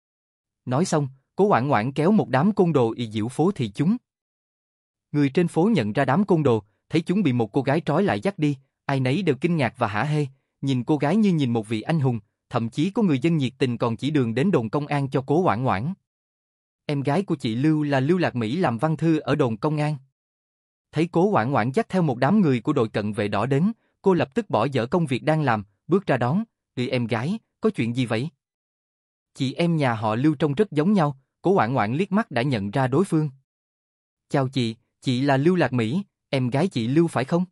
Nói xong, Cố Hoảng Hoảng kéo một đám côn đồ ì diễu phố thị chúng. Người trên phố nhận ra đám côn đồ, thấy chúng bị một cô gái trói lại dắt đi, ai nấy đều kinh ngạc và hả hê, nhìn cô gái như nhìn một vị anh hùng, thậm chí có người dân nhiệt tình còn chỉ đường đến đồn công an cho Cố Hoảng Hoảng. Em gái của chị Lưu là Lưu Lạc Mỹ làm văn thư ở đồn công an. Thấy Cố Hoảng Hoảng dắt theo một đám người của đội cận vệ đỏ đến, cô lập tức bỏ dở công việc đang làm, bước ra đón. Em gái, có chuyện gì vậy? Chị em nhà họ Lưu trông rất giống nhau, Cố Hoảng Hoảng liếc mắt đã nhận ra đối phương. Chào chị là Lưu Lạc Mỹ, em gái chị Lưu phải không?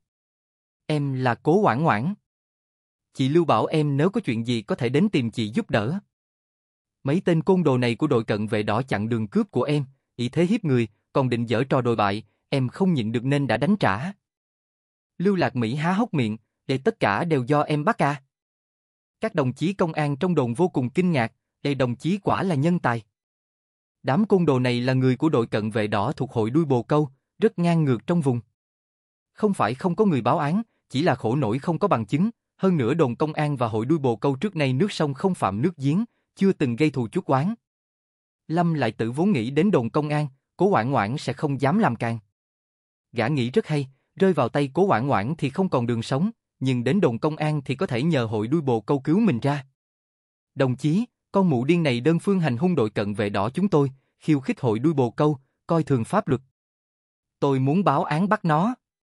Em là Cố Hoảng Hoảng. Chị Lưu bảo em nếu có chuyện gì có thể đến tìm chị giúp đỡ. Mấy tên côn đồ này của đội cận vệ đỏ chặn đường cướp của em, ý thế hiếp người, còn định giở trò đồi bại, em không nhịn được nên đã đánh trả. Lưu Lạc Mỹ há hốc miệng, để tất cả đều do em bắt à? Các đồng chí công an trong đồn vô cùng kinh ngạc, đây đồng chí quả là nhân tài. Đám côn đồ này là người của đội cận vệ đỏ thuộc hội đuôi bồ câu, rất ngang ngược trong vùng. Không phải không có người báo án, chỉ là khổ nổi không có bằng chứng, hơn nữa đồn công an và hội đuôi bồ câu trước nay nước sông không phạm nước giếng, chưa từng gây thù chuốc oán. Lâm Lại Tử vốn nghĩ đến đồn công an, Cố Hoảng Hoảng sẽ không dám làm càng. Gã nghĩ rất hay, rơi vào tay Cố Hoảng Hoảng thì không còn đường sống, nhưng đến đồn công an thì có thể nhờ hội đuôi bồ câu cứu mình ra. Đồng chí, con mụ điên này đơn phương hành hung đội cận vệ đỏ chúng tôi, khiêu khích hội đuôi bồ câu, coi thường pháp luật. Tôi muốn báo án bắt nó.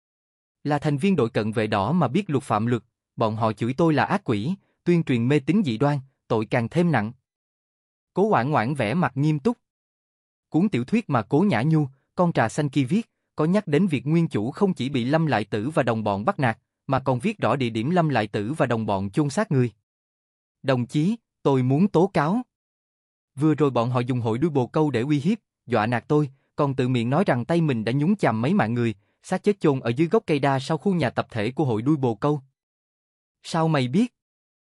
Là thành viên đội cận vệ đỏ mà biết luật phạm luật, bọn họ chửi tôi là ác quỷ, tuyên truyền mê tín dị đoan, tội càng thêm nặng. Cố Hoảng Hoảng vẻ mặt nghiêm túc. Cuốn tiểu thuyết mà Cố Nhã Nhu, con trà xanh kia viết, có nhắc đến việc nguyên chủ không chỉ bị Lâm Lại Tử và đồng bọn bắt nạt, mà còn viết rõ địa điểm Lâm Lại Tử và đồng bọn chôn xác người. Đồng chí, tôi muốn tố cáo. Vừa rồi bọn họ dùng hội đuôi bồ câu để uy hiếp, dọa nạt tôi, còn tự miệng nói rằng tay mình đã nhúng chàm mấy mạng người, xác chết chôn ở dưới gốc cây đa sau khu nhà tập thể của hội đuôi bồ câu. Sao mày biết?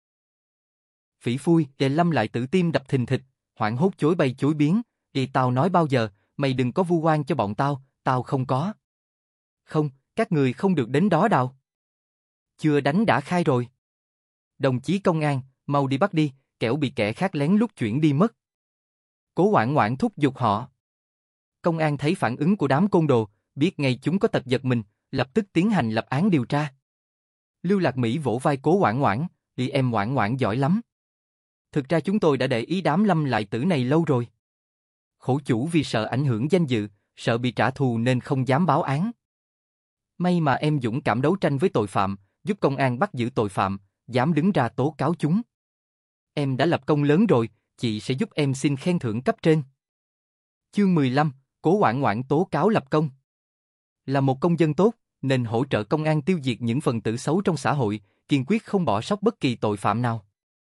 Phỉ phui, để Lâm Lại Tử tim đập thình thịch, hoảng hốt chối bay chối biến, tao nói bao giờ, mày đừng có vu oan cho bọn tao không có. Không, các người không được đến đó đâu. Chưa đánh đã khai rồi. Đồng chí công an, mau đi bắt đi, kẻo bị kẻ khác lén lút chuyển đi mất. Cố Hoảng Hoảng thúc giục họ. Công an thấy phản ứng của đám côn đồ, biết ngay chúng có tật giật mình, lập tức tiến hành lập án điều tra. Lưu Lạc Mỹ vỗ vai Cố Hoảng Hoảng, em Hoảng Hoảng giỏi lắm. Thực ra chúng tôi đã để ý đám Lâm Lại Tử này lâu rồi. Khổ chủ vì sợ ảnh hưởng danh dự, sợ bị trả thù nên không dám báo án. May mà em dũng cảm đấu tranh với tội phạm, giúp công an bắt giữ tội phạm, dám đứng ra tố cáo chúng. Em đã lập công lớn rồi, chị sẽ giúp em xin khen thưởng cấp trên. Chương 15, Cố Hoảng Hoảng tố cáo lập công. Là một công dân tốt, nên hỗ trợ công an tiêu diệt những phần tử xấu trong xã hội, kiên quyết không bỏ sót bất kỳ tội phạm nào.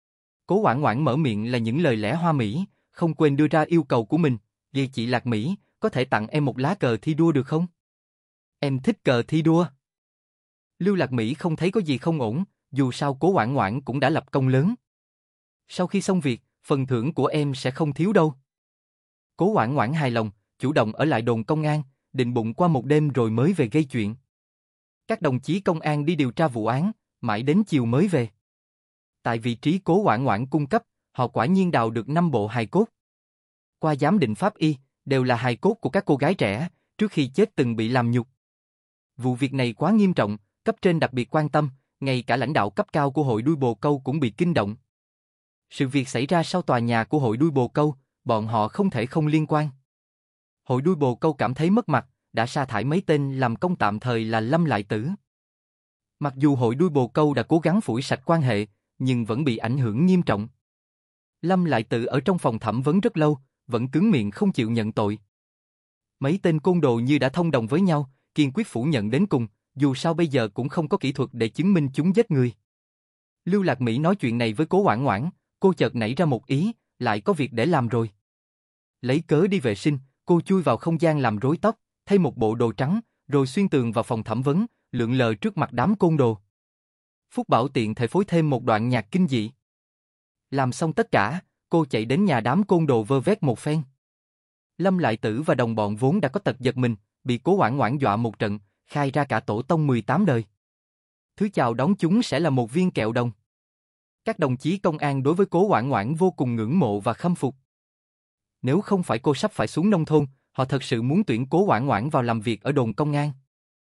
Cố Hoảng Hoảng mở miệng là những lời lẽ hoa mỹ, không quên đưa ra yêu cầu của mình. Vì chị Lạc Mỹ, có thể tặng em một lá cờ thi đua được không? Em thích cờ thi đua. Lưu Lạc Mỹ không thấy có gì không ổn, dù sao Cố Hoảng Hoảng cũng đã lập công lớn. Sau khi xong việc, phần thưởng của em sẽ không thiếu đâu. Cố Hoảng Hoảng hài lòng, chủ động ở lại đồn công an, định bụng qua một đêm rồi mới về gây chuyện. Các đồng chí công an đi điều tra vụ án, mãi đến chiều mới về. Tại vị trí Cố Hoảng Hoảng cung cấp, họ quả nhiên đào được 5 bộ hài cốt. Qua giám định pháp y, đều là hài cốt của các cô gái trẻ, trước khi chết từng bị làm nhục. Vụ việc này quá nghiêm trọng, cấp trên đặc biệt quan tâm, ngay cả lãnh đạo cấp cao của hội đuôi bồ câu cũng bị kinh động. Sự việc xảy ra sau tòa nhà của hội đuôi bồ câu, bọn họ không thể không liên quan. Hội đuôi bồ câu cảm thấy mất mặt, đã sa thải mấy tên làm công tạm thời là Lâm Lại Tử. Mặc dù hội đuôi bồ câu đã cố gắng phủi sạch quan hệ, nhưng vẫn bị ảnh hưởng nghiêm trọng. Lâm Lại Tử ở trong phòng thẩm vấn rất lâu, vẫn cứng miệng không chịu nhận tội. Mấy tên côn đồ như đã thông đồng với nhau, kiên quyết phủ nhận đến cùng, dù sao bây giờ cũng không có kỹ thuật để chứng minh chúng giết người. Lưu Lạc Mỹ nói chuyện này với Cố Hoảng Hoảng, cô chợt nảy ra một ý, lại có việc để làm rồi. Lấy cớ đi vệ sinh, cô chui vào không gian làm rối tóc, thay một bộ đồ trắng, rồi xuyên tường vào phòng thẩm vấn, lượn lờ trước mặt đám côn đồ. Phúc Bảo tiện thể phối thêm một đoạn nhạc kinh dị. Làm xong tất cả, cô chạy đến nhà đám côn đồ vơ vét một phen. Lâm Lại Tử và đồng bọn vốn đã có tật giật mình, bị Cố Hoảng Hoảng dọa một trận, khai ra cả tổ tông 18 đời. Thứ chào đón chúng sẽ là một viên kẹo đồng. Các đồng chí công an đối với Cố Hoảng Hoảng vô cùng ngưỡng mộ và khâm phục. Nếu không phải cô sắp phải xuống nông thôn, họ thật sự muốn tuyển Cố Hoảng Hoảng vào làm việc ở đồn công an.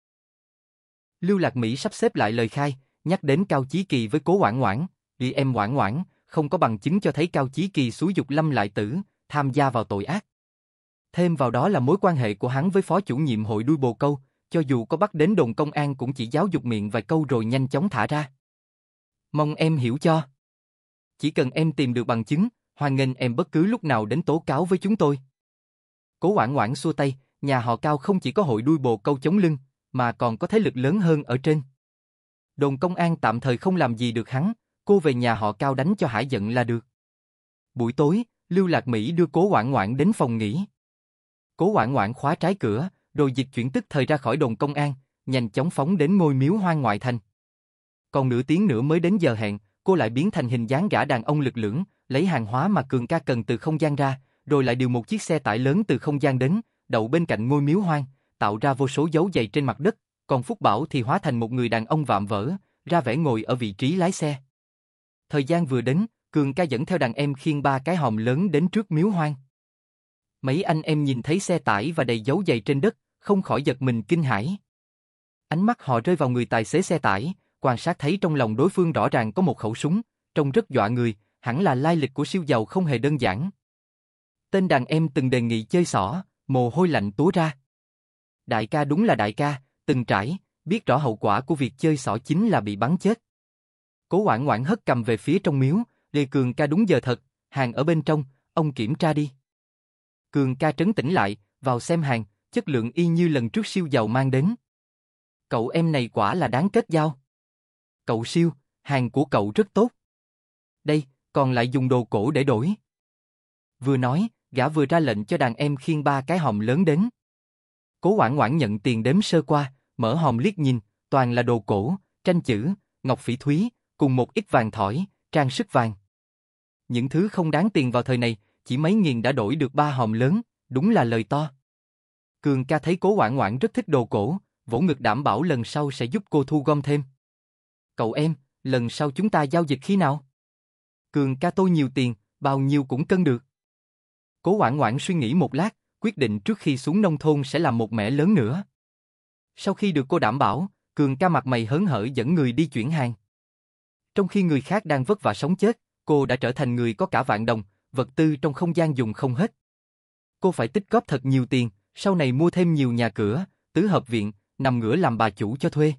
Lưu Lạc Mỹ sắp xếp lại lời khai, nhắc đến Cao Chí Kỳ với Cố Hoảng Hoảng, vì em Hoảng Hoảng không có bằng chứng cho thấy Cao Chí Kỳ xúi giục Lâm Lại Tử tham gia vào tội ác. Thêm vào đó là mối quan hệ của hắn với phó chủ nhiệm hội đuôi bồ câu, cho dù có bắt đến đồn công an cũng chỉ giáo dục miệng vài câu rồi nhanh chóng thả ra. Mong em hiểu cho. Chỉ cần em tìm được bằng chứng, hoan nghênh em bất cứ lúc nào đến tố cáo với chúng tôi. Cố Hoảng Hoảng xua tay, nhà họ Cao không chỉ có hội đuôi bồ câu chống lưng, mà còn có thế lực lớn hơn ở trên. Đồn công an tạm thời không làm gì được hắn, cô về nhà họ Cao đánh cho hả giận là được. Buổi tối, Lưu Lạc Mỹ đưa Cố Hoảng Hoảng đến phòng nghỉ. Cố Hoảng Hoảng khóa trái cửa, rồi dịch chuyển tức thời ra khỏi đồn công an, nhanh chóng phóng đến ngôi miếu hoang ngoại thành. Còn nửa tiếng nữa mới đến giờ hẹn, cô lại biến thành hình dáng gã đàn ông lực lưỡng, lấy hàng hóa mà Cường ca cần từ không gian ra, rồi lại điều một chiếc xe tải lớn từ không gian đến, đậu bên cạnh ngôi miếu hoang, tạo ra vô số dấu giày trên mặt đất, còn Phúc Bảo thì hóa thành một người đàn ông vạm vỡ, ra vẻ ngồi ở vị trí lái xe. Thời gian vừa đến, Cường ca dẫn theo đàn em khiêng 3 cái hòm lớn đến trước miếu hoang. Mấy anh em nhìn thấy xe tải và đầy dấu giày trên đất, không khỏi giật mình kinh hãi. Ánh mắt họ rơi vào người tài xế xe tải, quan sát thấy trong lòng đối phương rõ ràng có một khẩu súng, trông rất dọa người, hẳn là lai lịch của siêu giàu không hề đơn giản. Tên đàn em từng đề nghị chơi xỏ, mồ hôi lạnh túa ra. Đại ca đúng là đại ca, từng trải, biết rõ hậu quả của việc chơi xỏ chính là bị bắn chết. Cố Hoảng Hoảng hất cầm về phía trong miếu, Lê Cường ca đúng giờ thật, hàng ở bên trong, ông kiểm tra đi. Cường ca trấn tĩnh lại, vào xem hàng, chất lượng y như lần trước siêu giàu mang đến. Cậu em này quả là đáng kết giao. Cậu siêu, hàng của cậu rất tốt. Đây, còn lại dùng đồ cổ để đổi. Vừa nói, gã vừa ra lệnh cho đàn em khiêng 3 cái hòm lớn đến. Cố Hoảng Hoảng nhận tiền đếm sơ qua, mở hòm liếc nhìn, toàn là đồ cổ, tranh chữ, ngọc phỉ thúy, cùng một ít vàng thỏi, trang sức vàng. Những thứ không đáng tiền vào thời này, chỉ mấy nghìn đã đổi được 3 hòm lớn, đúng là lời to. Cường ca thấy Cố Hoảng Hoảng rất thích đồ cổ, vỗ ngực đảm bảo lần sau sẽ giúp cô thu gom thêm. Cậu em, lần sau chúng ta giao dịch khi nào? Cường ca tôi nhiều tiền, bao nhiêu cũng cân được. Cố Hoảng Hoảng suy nghĩ một lát, quyết định trước khi xuống nông thôn sẽ làm một mẻ lớn nữa. Sau khi được cô đảm bảo, Cường ca mặt mày hớn hở dẫn người đi chuyển hàng. Trong khi người khác đang vất vả sống chết, cô đã trở thành người có cả vạn đồng, vật tư trong không gian dùng không hết. Cô phải tích góp thật nhiều tiền, sau này mua thêm nhiều nhà cửa, tứ hợp viện, nằm ngửa làm bà chủ cho thuê.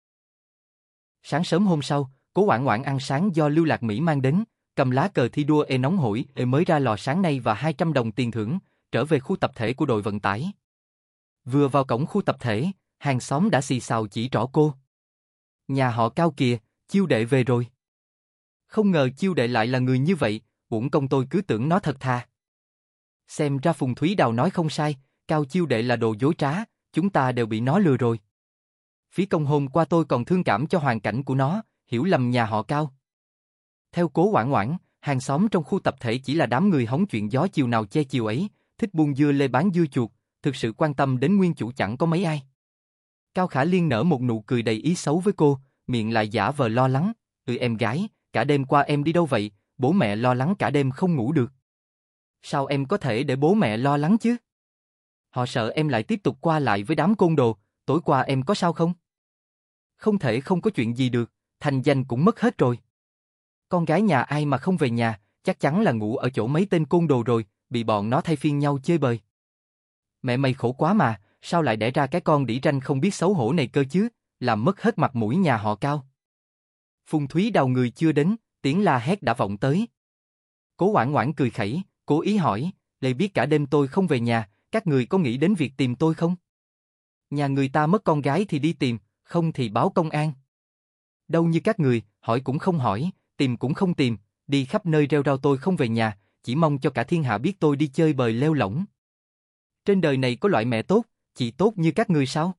Sáng sớm hôm sau, Cố Hoảng Hoảng ăn sáng do Lưu Lạc Mỹ mang đến, cầm lá cờ thi đua nóng hổi mới ra lò sáng nay và 200 đồng tiền thưởng, trở về khu tập thể của đội vận tải. Vừa vào cổng khu tập thể, hàng xóm đã xì xào chỉ trỏ cô. Nhà họ Cao kìa, chiêu đệ về rồi. Không ngờ Chiêu đệ lại là người như vậy, uổng công tôi cứ tưởng nó thật thà. Xem ra Phùng Thúy Đào nói không sai, Cao Chiêu đệ là đồ dối trá, chúng ta đều bị nó lừa rồi. Phí công hôm qua tôi còn thương cảm cho hoàn cảnh của nó, hiểu lầm nhà họ Cao. Theo Cố Oản Oản, hàng xóm trong khu tập thể chỉ là đám người hóng chuyện gió chiều nào che chiều ấy, thích buôn dưa lê bán dưa chuột, thực sự quan tâm đến nguyên chủ chẳng có mấy ai. Cao Khả Liên nở một nụ cười đầy ý xấu với cô, miệng lại giả vờ lo lắng, em gái, cả đêm qua em đi đâu vậy, bố mẹ lo lắng cả đêm không ngủ được. Sao em có thể để bố mẹ lo lắng chứ? Họ sợ em lại tiếp tục qua lại với đám côn đồ, tối qua em có sao không? Không thể không có chuyện gì được, thành danh cũng mất hết rồi. Con gái nhà ai mà không về nhà, chắc chắn là ngủ ở chỗ mấy tên côn đồ rồi, bị bọn nó thay phiên nhau chơi bời. Mẹ mày khổ quá mà, sao lại đẻ ra cái con đĩ ranh không biết xấu hổ này cơ chứ, làm mất hết mặt mũi nhà họ Cao. Phùng Thúy Đào người chưa đến, tiếng la hét đã vọng tới. Cố Oản Oản cười khẩy, cố ý hỏi, Lê biết cả đêm tôi không về nhà, các người có nghĩ đến việc tìm tôi không? Nhà người ta mất con gái thì đi tìm, không thì báo công an. Đâu như các người, hỏi cũng không hỏi, tìm cũng không tìm, đi khắp nơi rêu rao tôi không về nhà, chỉ mong cho cả thiên hạ biết tôi đi chơi bời lêu lỏng. Trên đời này có loại mẹ tốt, chị tốt như các người sao?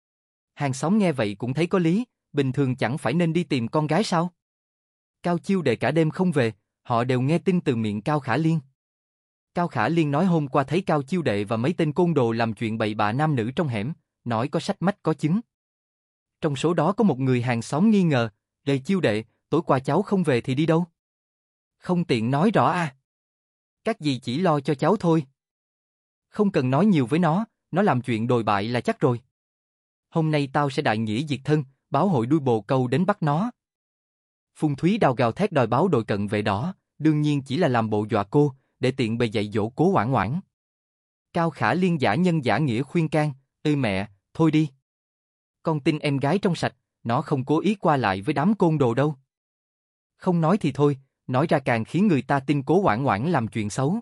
Hàng xóm nghe vậy cũng thấy có lý, bình thường chẳng phải nên đi tìm con gái sao? Cao Chiêu đệ cả đêm không về, họ đều nghe tin từ miệng Cao Khả Liên. Cao Khả Liên nói hôm qua thấy Cao Chiêu đệ và mấy tên côn đồ làm chuyện bậy bạ nam nữ trong hẻm, nói có sách mách có chứng. Trong số đó có một người hàng xóm nghi ngờ, Lê Chiêu đệ, tối qua cháu không về thì đi đâu? Không tiện nói rõ à? Các dì chỉ lo cho cháu thôi. Không cần nói nhiều với nó làm chuyện đồi bại là chắc rồi. Hôm nay tao sẽ đại nghĩa diệt thân, báo hội đuôi bồ câu đến bắt nó. Phùng Thúy Đào gào thét đòi báo đội cận vệ đỏ, đương nhiên chỉ là làm bộ dọa cô, để tiện bề dạy dỗ Cố Oản Oản. Cao Khả Liên giả nhân giả nghĩa khuyên can, mẹ, thôi đi. Con tin em gái trong sạch, nó không cố ý qua lại với đám côn đồ đâu. Không nói thì thôi, nói ra càng khiến người ta tin Cố Oản Oản làm chuyện xấu.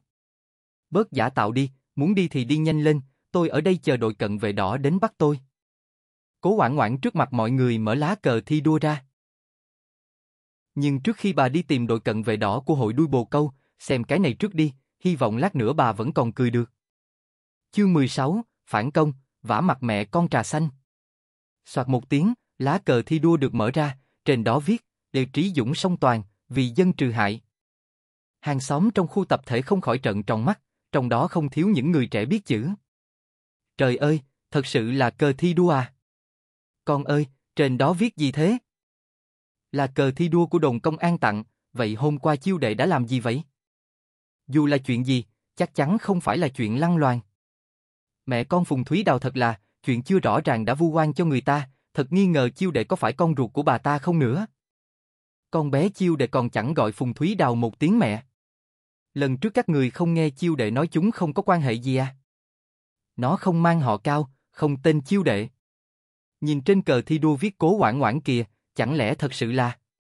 Bớt giả tạo đi, muốn đi thì đi nhanh lên, tôi ở đây chờ đội cận vệ đỏ đến bắt tôi. Cố Oản Oản trước mặt mọi người mở lá cờ thi đua ra. Nhưng trước khi bà đi tìm đội cận vệ đỏ của hội đuôi bồ câu, xem cái này trước đi, hy vọng lát nữa bà vẫn còn cười được. Chương 16, phản công, vả mặt mẹ con trà xanh. Soạt một tiếng, lá cờ thi đua được mở ra, trên đó viết, Lê Trí Dũng song toàn, vì dân trừ hại. Hàng xóm trong khu tập thể không khỏi trợn tròn mắt, trong đó không thiếu những người trẻ biết chữ. Trời ơi, thật sự là cờ thi đua à? Con ơi, trên đó viết gì thế? Là cờ thi đua của đồn công an tặng, vậy hôm qua Chiêu đệ đã làm gì vậy? Dù là chuyện gì, chắc chắn không phải là chuyện lăng loàn. Mẹ con Phùng Thúy Đào thật là, chuyện chưa rõ ràng đã vu oan cho người ta, thật nghi ngờ Chiêu đệ có phải con ruột của bà ta không nữa. Con bé Chiêu đệ còn chẳng gọi Phùng Thúy Đào một tiếng mẹ. Lần trước các người không nghe Chiêu đệ nói chúng không có quan hệ gì à? Nó không mang họ Cao, không tên Chiêu đệ. Nhìn trên cờ thi đua viết Cố Oản Oản kìa, chẳng lẽ thật sự là...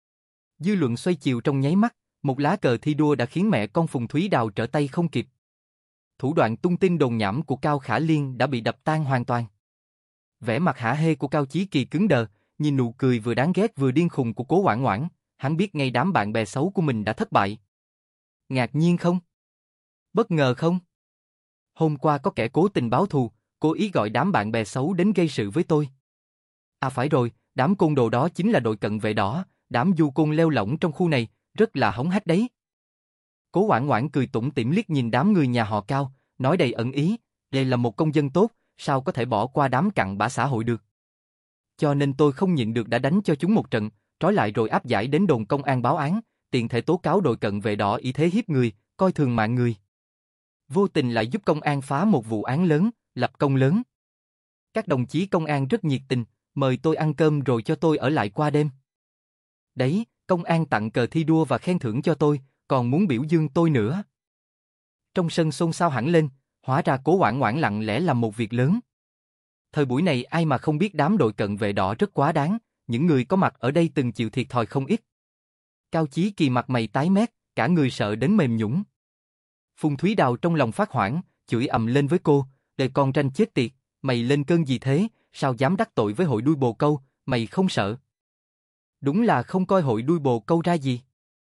Dư luận xoay chiều trong nháy mắt, một lá cờ thi đua đã khiến mẹ con Phùng Thúy Đào trở tay không kịp. Thủ đoạn tung tin đồn nhảm của Cao Khả Liên đã bị đập tan hoàn toàn. Vẻ mặt hả hê của Cao Chí Kỳ cứng đờ, nhìn nụ cười vừa đáng ghét vừa điên khùng của Cố Oản Oản, hắn biết ngay đám bạn bè xấu của mình đã thất bại. Ngạc nhiên không? Bất ngờ không? Hôm qua có kẻ cố tình báo thù, cố ý gọi đám bạn bè xấu đến gây sự với tôi. À phải rồi, đám côn đồ đó chính là đội cận vệ đỏ, đám du côn leo lỏng trong khu này, rất là hống hách đấy. Cố Oản Oản cười tủm tỉm liếc nhìn đám người nhà họ Cao, nói đầy ẩn ý, đây là một công dân tốt, sao có thể bỏ qua đám cặn bã xã hội được. Cho nên tôi không nhịn được đã đánh cho chúng một trận, trói lại rồi áp giải đến đồn công an báo án, tiện thể tố cáo đội cận vệ đỏ ý thế hiếp người, coi thường mạng người. Vô tình lại giúp công an phá một vụ án lớn, lập công lớn. Các đồng chí công an rất nhiệt tình, mời tôi ăn cơm rồi cho tôi ở lại qua đêm. Đấy, công an tặng cờ thi đua và khen thưởng cho tôi, còn muốn biểu dương tôi nữa. Trong sân xôn xao hẳn lên, hóa ra Cố Oản Oản lặng lẽ làm một việc lớn. Thời buổi này ai mà không biết đám đội cận vệ đỏ rất quá đáng, những người có mặt ở đây từng chịu thiệt thòi không ít. Cao Chí Kỳ mặt mày tái mét, cả người sợ đến mềm nhũn. Phùng Thúy Đào trong lòng phát hoảng, chửi ầm lên với cô, "Để con ranh chết tiệt, mày lên cơn gì thế, sao dám đắc tội với hội đuôi bồ câu, mày không sợ?" Đúng là không coi hội đuôi bồ câu ra gì.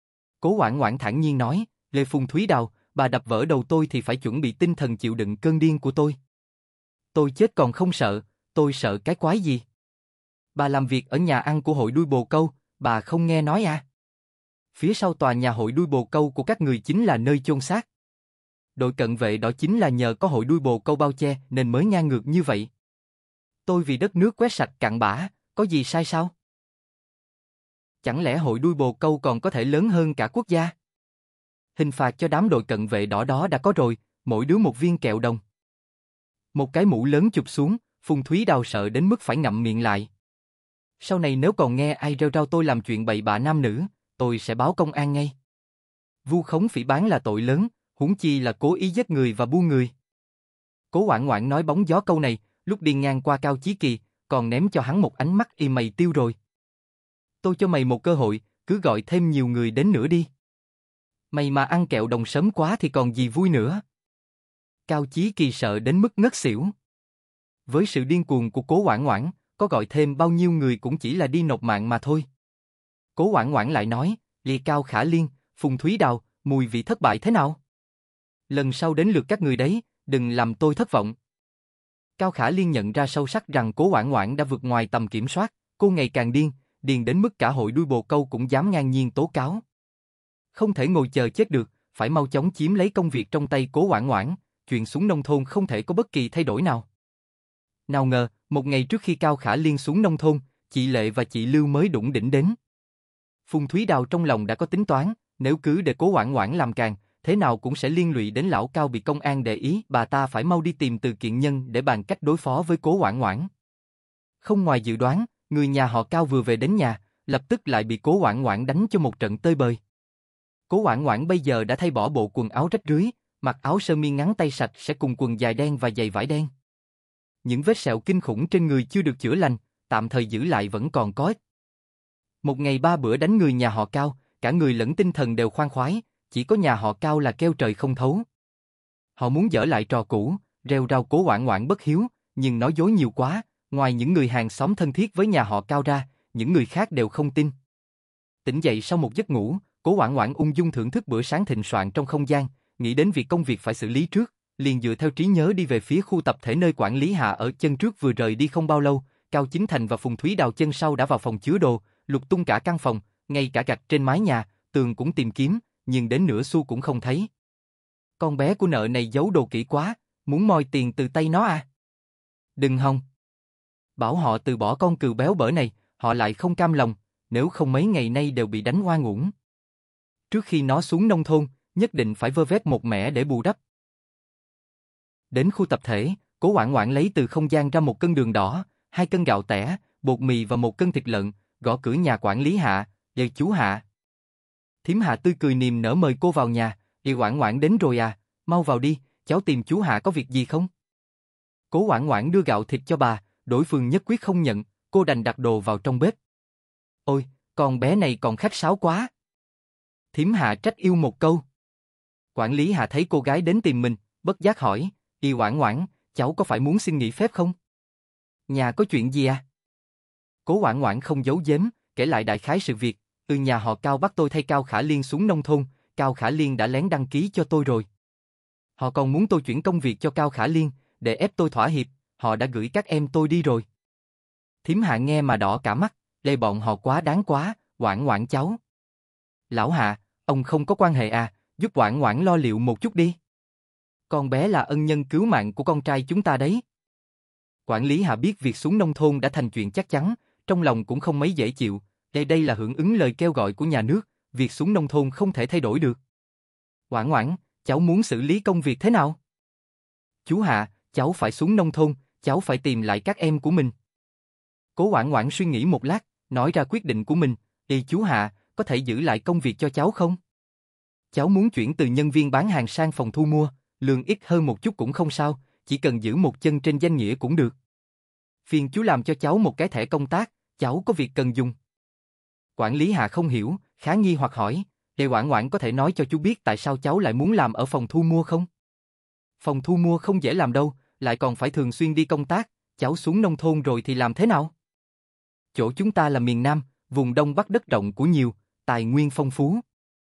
Cố Hoảng Hoảng thản nhiên nói, Lê Phùng Thúy Đào, bà đập vỡ đầu tôi thì phải chuẩn bị tinh thần chịu đựng cơn điên của tôi. Tôi chết còn không sợ, tôi sợ cái quái gì? Bà làm việc ở nhà ăn của hội đuôi bồ câu, bà không nghe nói à? Phía sau tòa nhà hội đuôi bồ câu của các người chính là nơi chôn xác. Đội cận vệ đó chính là nhờ có hội đuôi bồ câu bao che nên mới ngang ngược như vậy. Tôi vì đất nước quét sạch cặn bã, có gì sai sao? Chẳng lẽ hội đuôi bồ câu còn có thể lớn hơn cả quốc gia? Hình phạt cho đám đội cận vệ đỏ đó đã có rồi, mỗi đứa một viên kẹo đồng. Một cái mũ lớn chụp xuống, Phùng Thúy Đào sợ đến mức phải ngậm miệng lại. Sau này nếu còn nghe ai rêu rao tôi làm chuyện bậy bạ nam nữ, tôi sẽ báo công an ngay. Vu khống phỉ báng là tội lớn, huống chi là cố ý giết người và buôn người. Cố Hoảng Hoảng nói bóng gió câu này, lúc đi ngang qua Cao Chí Kỳ, còn ném cho hắn một ánh mắt y mày tiêu rồi. Tôi cho mày một cơ hội, cứ gọi thêm nhiều người đến nữa đi. Mày mà ăn kẹo đồng sớm quá thì còn gì vui nữa. Cao Chí Kỳ sợ đến mức ngất xỉu. Với sự điên cuồng của Cố Hoảng Hoảng, có gọi thêm bao nhiêu người cũng chỉ là đi nộp mạng mà thôi. Cố Hoảng Hoảng lại nói, Lì Cao Khả Liên, Phùng Thúy Đào, mùi vị thất bại thế nào? Lần sau đến lượt các người đấy, đừng làm tôi thất vọng. Cao Khả Liên nhận ra sâu sắc rằng Cố Hoảng Hoảng đã vượt ngoài tầm kiểm soát, cô ngày càng điên đến mức cả hội đuôi bồ câu cũng dám ngang nhiên tố cáo. Không thể ngồi chờ chết được, phải mau chóng chiếm lấy công việc trong tay Cố Hoảng Hoảng, chuyện xuống nông thôn không thể có bất kỳ thay đổi nào. Nào ngờ, một ngày trước khi Cao Khả Liên xuống nông thôn, chị Lệ và chị Lưu mới đủng đỉnh đến. Phùng Thúy Đào trong lòng đã có tính toán, nếu cứ để Cố Hoảng Hoảng làm càng, thế nào cũng sẽ liên lụy đến lão Cao bị công an để ý, bà ta phải mau đi tìm Từ Kiện Nhân để bàn cách đối phó với Cố Hoảng Hoảng. Không ngoài dự đoán, người nhà họ Cao vừa về đến nhà, lập tức lại bị Cố Hoảng Hoảng đánh cho một trận tơi bời. Cố Hoảng Hoảng bây giờ đã thay bỏ bộ quần áo rách rưới, mặc áo sơ mi ngắn tay sạch sẽ cùng quần dài đen và giày vải đen. Những vết sẹo kinh khủng trên người chưa được chữa lành, tạm thời giữ lại vẫn còn có ích. Một ngày 3 bữa đánh người nhà họ Cao, cả người lẫn tinh thần đều khoan khoái, chỉ có nhà họ Cao là keo trời không thấu. Họ muốn dở lại trò cũ, rêu rao Cố Hoảng Hoảng bất hiếu, nhưng nói dối nhiều quá, ngoài những người hàng xóm thân thiết với nhà họ Cao ra, những người khác đều không tin. Tỉnh dậy sau một giấc ngủ, Cố Hoảng Hoảng ung dung thưởng thức bữa sáng thịnh soạn trong không gian, nghĩ đến việc công việc phải xử lý trước, liền dựa theo trí nhớ đi về phía khu tập thể nơi quản lý Hạ ở chân trước vừa rời đi không bao lâu, Cao Chính Thành và Phùng Thúy Đào chân sau đã vào phòng chứa đồ, lục tung cả căn phòng, ngay cả gạch trên mái nhà, tường cũng tìm kiếm, nhưng đến nửa xu cũng không thấy. Con bé của nợ này giấu đồ kỹ quá, muốn moi tiền từ tay nó à? Đừng hòng. Bảo họ từ bỏ con cừu béo bở này, họ lại không cam lòng, nếu không mấy ngày nay đều bị đánh oan uổng. Trước khi nó xuống nông thôn, nhất định phải vơ vét một mẻ để bù đắp. Đến khu tập thể, Cố Hoảng Hoảng lấy từ không gian ra một cân đường đỏ, 2 cân gạo tẻ, bột mì và 1 cân thịt lợn, gõ cửa nhà quản lý Hạ, "Ê chú Hạ." Thím Hạ tươi cười niềm nở mời cô vào nhà, "Ê Hoảng Hoảng đến rồi à, mau vào đi, cháu tìm chú Hạ có việc gì không?" Cố Hoảng Hoảng đưa gạo thịt cho bà, đối phương nhất quyết không nhận, cô đành đặt đồ vào trong bếp. "Ôi, con bé này còn khách sáo quá." Thím Hạ trách yêu một câu. Quản lý Hạ thấy cô gái đến tìm mình, bất giác hỏi, "Ê Hoảng Hoảng, cháu có phải muốn xin nghỉ phép không? Nhà có chuyện gì à?" Cố Hoảng Hoảng không giấu giếm, kể lại đại khái sự việc, nhà họ Cao bắt tôi thay Cao Khả Liên xuống nông thôn, Cao Khả Liên đã lén đăng ký cho tôi rồi. Họ còn muốn tôi chuyển công việc cho Cao Khả Liên, để ép tôi thỏa hiệp, họ đã gửi các em tôi đi rồi. Thím Hạ nghe mà đỏ cả mắt, lê bọn họ quá đáng quá, Hoảng Hoảng cháu. Lão Hạ, ông không có quan hệ à, giúp Hoảng Hoảng lo liệu một chút đi. Con bé là ân nhân cứu mạng của con trai chúng ta đấy. Quản lý Hạ biết việc xuống nông thôn đã thành chuyện chắc chắn, trong lòng cũng không mấy dễ chịu, đây là hưởng ứng lời kêu gọi của nhà nước, việc xuống nông thôn không thể thay đổi được. Hoảng Hoảng, cháu muốn xử lý công việc thế nào? Chú Hạ, cháu phải xuống nông thôn, cháu phải tìm lại các em của mình. Cố Hoảng Hoảng suy nghĩ một lát, nói ra quyết định của mình, chú Hạ, có thể giữ lại công việc cho cháu không? Cháu muốn chuyển từ nhân viên bán hàng sang phòng thu mua, lương ít hơn một chút cũng không sao, chỉ cần giữ một chân trên danh nghĩa cũng được. Phiền chú làm cho cháu một cái thẻ công tác, cháu có việc cần dùng. Quản lý Hạ không hiểu, khá nghi hoặc hỏi, Hoảng Hoảng có thể nói cho chú biết tại sao cháu lại muốn làm ở phòng thu mua không? Phòng thu mua không dễ làm đâu, lại còn phải thường xuyên đi công tác, cháu xuống nông thôn rồi thì làm thế nào? Chỗ chúng ta là miền Nam, vùng Đông Bắc đất rộng của nhiều, tài nguyên phong phú.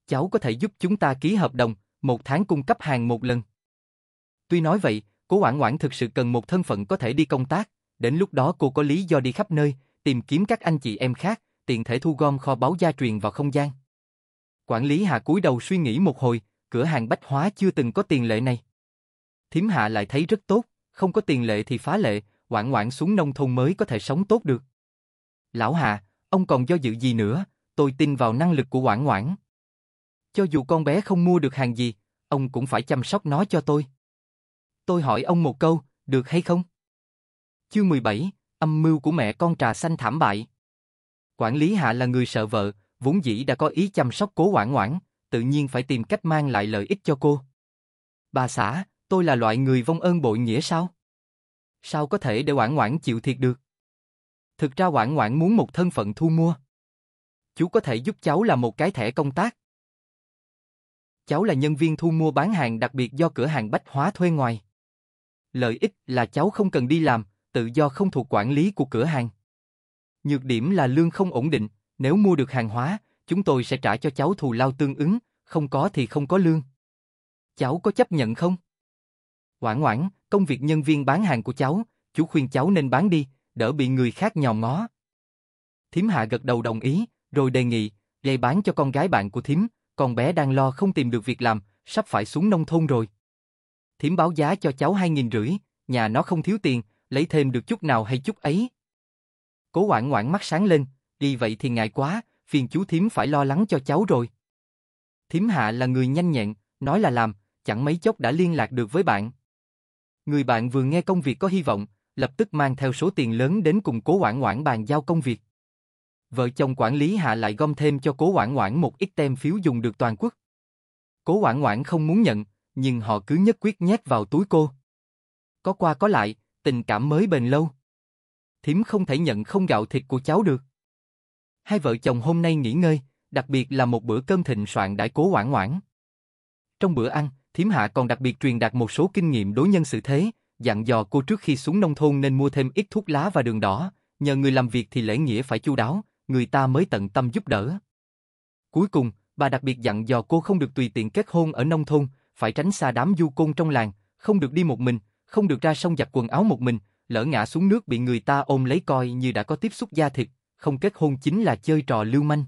Cháu có thể giúp chúng ta ký hợp đồng, 1 tháng cung cấp hàng một lần. Tuy nói vậy, Cố Oản Oản thực sự cần một thân phận có thể đi công tác, đến lúc đó cô có lý do đi khắp nơi, tìm kiếm các anh chị em khác, tiện thể thu gom kho báu gia truyền vào không gian. Quản lý Hạ cúi đầu suy nghĩ một hồi, cửa hàng bách hóa chưa từng có tiền lệ này. Thím Hạ lại thấy rất tốt, không có tiền lệ thì phá lệ, Oản Oản xuống nông thôn mới có thể sống tốt được. Lão Hạ, ông còn do dự gì nữa, tôi tin vào năng lực của Oản Oản. Cho dù con bé không mua được hàng gì, ông cũng phải chăm sóc nó cho tôi. Tôi hỏi ông một câu, được hay không? Chương 17, âm mưu của mẹ con Trà Xanh thảm bại. Quản lý Hạ là người sợ vợ, vốn dĩ đã có ý chăm sóc Cố Oản Oản, tự nhiên phải tìm cách mang lại lợi ích cho cô. Bà xã, tôi là loại người vong ơn bội nghĩa sao? Sao có thể để Oản Oản chịu thiệt được? Thực ra Oản Oản muốn một thân phận thu mua. Chú có thể giúp cháu làm một cái thẻ công tác. Cháu là nhân viên thu mua bán hàng đặc biệt do cửa hàng bách hóa thuê ngoài. Lợi ích là cháu không cần đi làm, tự do không thuộc quản lý của cửa hàng. Nhược điểm là lương không ổn định, nếu mua được hàng hóa, chúng tôi sẽ trả cho cháu thù lao tương ứng, không có thì không có lương. Cháu có chấp nhận không? Oản Oản, công việc nhân viên bán hàng của cháu, chú khuyên cháu nên bán đi, đỡ bị người khác nhòm ngó. Thím Hạ gật đầu đồng ý, rồi đề nghị, dây bán cho con gái bạn của thím, con bé đang lo không tìm được việc làm, sắp phải xuống nông thôn rồi. Thím báo giá cho cháu 2.500, nhà nó không thiếu tiền, lấy thêm được chút nào hay chút ấy. Cố Oản Oản mắt sáng lên, đi vậy thì ngại quá, phiền chú thím phải lo lắng cho cháu rồi. Thím Hạ là người nhanh nhẹn, nói là làm, chẳng mấy chốc đã liên lạc được với bạn. Người bạn vừa nghe công việc có hy vọng, lập tức mang theo số tiền lớn đến cùng Cố Oản Oản bàn giao công việc. Vợ chồng quản lý Hạ lại gom thêm cho Cố Oản Oản một ít tem phiếu dùng được toàn quốc. Cố Oản Oản không muốn nhận, nhưng họ cứ nhất quyết nhét vào túi cô. Có qua có lại, tình cảm mới bền lâu. Thím không thể nhận không gạo thịt của cháu được. Hai vợ chồng hôm nay nghỉ ngơi, đặc biệt là một bữa cơm thịnh soạn đãi Cố Oản Oản. Trong bữa ăn, thím Hạ còn đặc biệt truyền đạt một số kinh nghiệm đối nhân xử thế, dặn dò cô trước khi xuống nông thôn nên mua thêm ít thuốc lá và đường đỏ, nhờ người làm việc thì lễ nghĩa phải chu đáo, người ta mới tận tâm giúp đỡ. Cuối cùng, bà đặc biệt dặn dò cô không được tùy tiện kết hôn ở nông thôn, phải tránh xa đám du côn trong làng, không được đi một mình, không được ra sông giặt quần áo một mình, lỡ ngã xuống nước bị người ta ôm lấy coi như đã có tiếp xúc da thịt, không kết hôn chính là chơi trò lưu manh.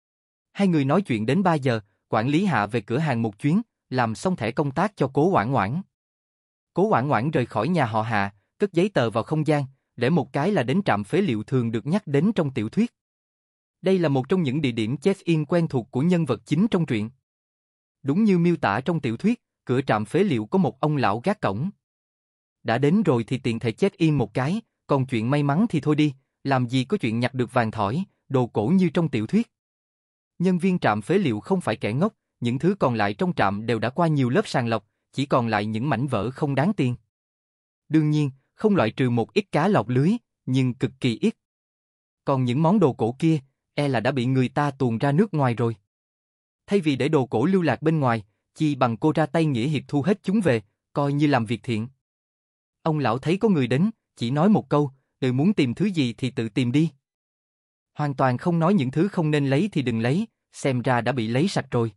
Hai người nói chuyện đến 3 giờ, quản lý Hạ về cửa hàng một chuyến, làm xong thẻ công tác cho Cố Oản Oản. Cố Oản Oản rời khỏi nhà họ Hạ, cất giấy tờ vào không gian, để một cái là đến trạm phế liệu thường được nhắc đến trong tiểu thuyết. Đây là một trong những địa điểm check-in quen thuộc của nhân vật chính trong truyện. Đúng như miêu tả trong tiểu thuyết, cửa trạm phế liệu có một ông lão gác cổng. Đã đến rồi thì tiện thể check-in một cái, còn chuyện may mắn thì thôi đi, làm gì có chuyện nhặt được vàng thỏi, đồ cổ như trong tiểu thuyết. Nhân viên trạm phế liệu không phải kẻ ngốc, những thứ còn lại trong trạm đều đã qua nhiều lớp sàng lọc, chỉ còn lại những mảnh vỡ không đáng tiền. Đương nhiên, không loại trừ một ít cá lọc lưới, nhưng cực kỳ ít. Còn những món đồ cổ kia, là đã bị người ta tuồn ra nước ngoài rồi. Thay vì để đồ cổ lưu lạc bên ngoài, chi bằng cô ra tay nghĩa hiệp thu hết chúng về, coi như làm việc thiện. Ông lão thấy có người đến, chỉ nói một câu, muốn tìm thứ gì thì tự tìm đi. Hoàn toàn không nói những thứ không nên lấy thì đừng lấy, xem ra đã bị lấy sạch rồi.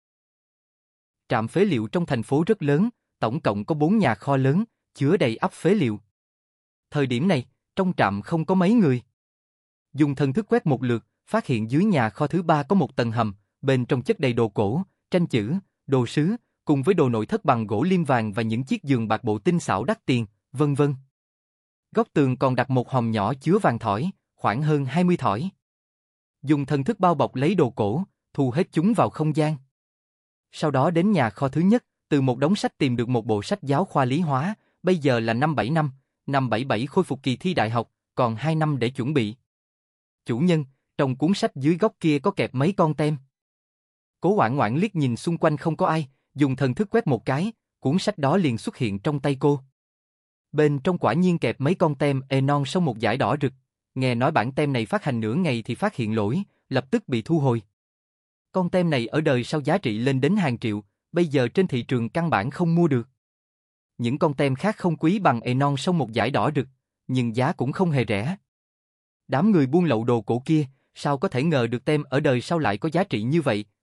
Trạm phế liệu trong thành phố rất lớn, tổng cộng có 4 nhà kho lớn, chứa đầy ắp phế liệu. Thời điểm này, trong trạm không có mấy người. Dùng thần thức quét một lượt, phát hiện dưới nhà kho thứ 3 có một tầng hầm, bên trong chất đầy đồ cổ, tranh chữ, đồ sứ, cùng với đồ nội thất bằng gỗ liêm vàng và những chiếc giường bạc bộ tinh xảo đắt tiền, vân vân. Góc tường còn đặt một hòm nhỏ chứa vàng thỏi, khoảng hơn 20 thỏi. Dùng thần thức bao bọc lấy đồ cổ, thu hết chúng vào không gian. Sau đó đến nhà kho thứ nhất, từ một đống sách tìm được một bộ sách giáo khoa lý hóa, bây giờ là năm 7 năm, năm 77 khôi phục kỳ thi đại học, còn 2 năm để chuẩn bị. Chủ nhân, trong cuốn sách dưới góc kia có kẹp mấy con tem. Cố Oản Oản liếc nhìn xung quanh không có ai, dùng thần thức quét một cái, cuốn sách đó liền xuất hiện trong tay cô. Bên trong quả nhiên kẹp mấy con tem non sau một dải đỏ rực, nghe nói bản tem này phát hành nửa ngày thì phát hiện lỗi, lập tức bị thu hồi. Con tem này ở đời sau giá trị lên đến hàng triệu, bây giờ trên thị trường căn bản không mua được. Những con tem khác không quý bằng non sau một dải đỏ rực, nhưng giá cũng không hề rẻ. Đám người buôn lậu đồ cổ kia, sao có thể ngờ được tem ở đời sau lại có giá trị như vậy,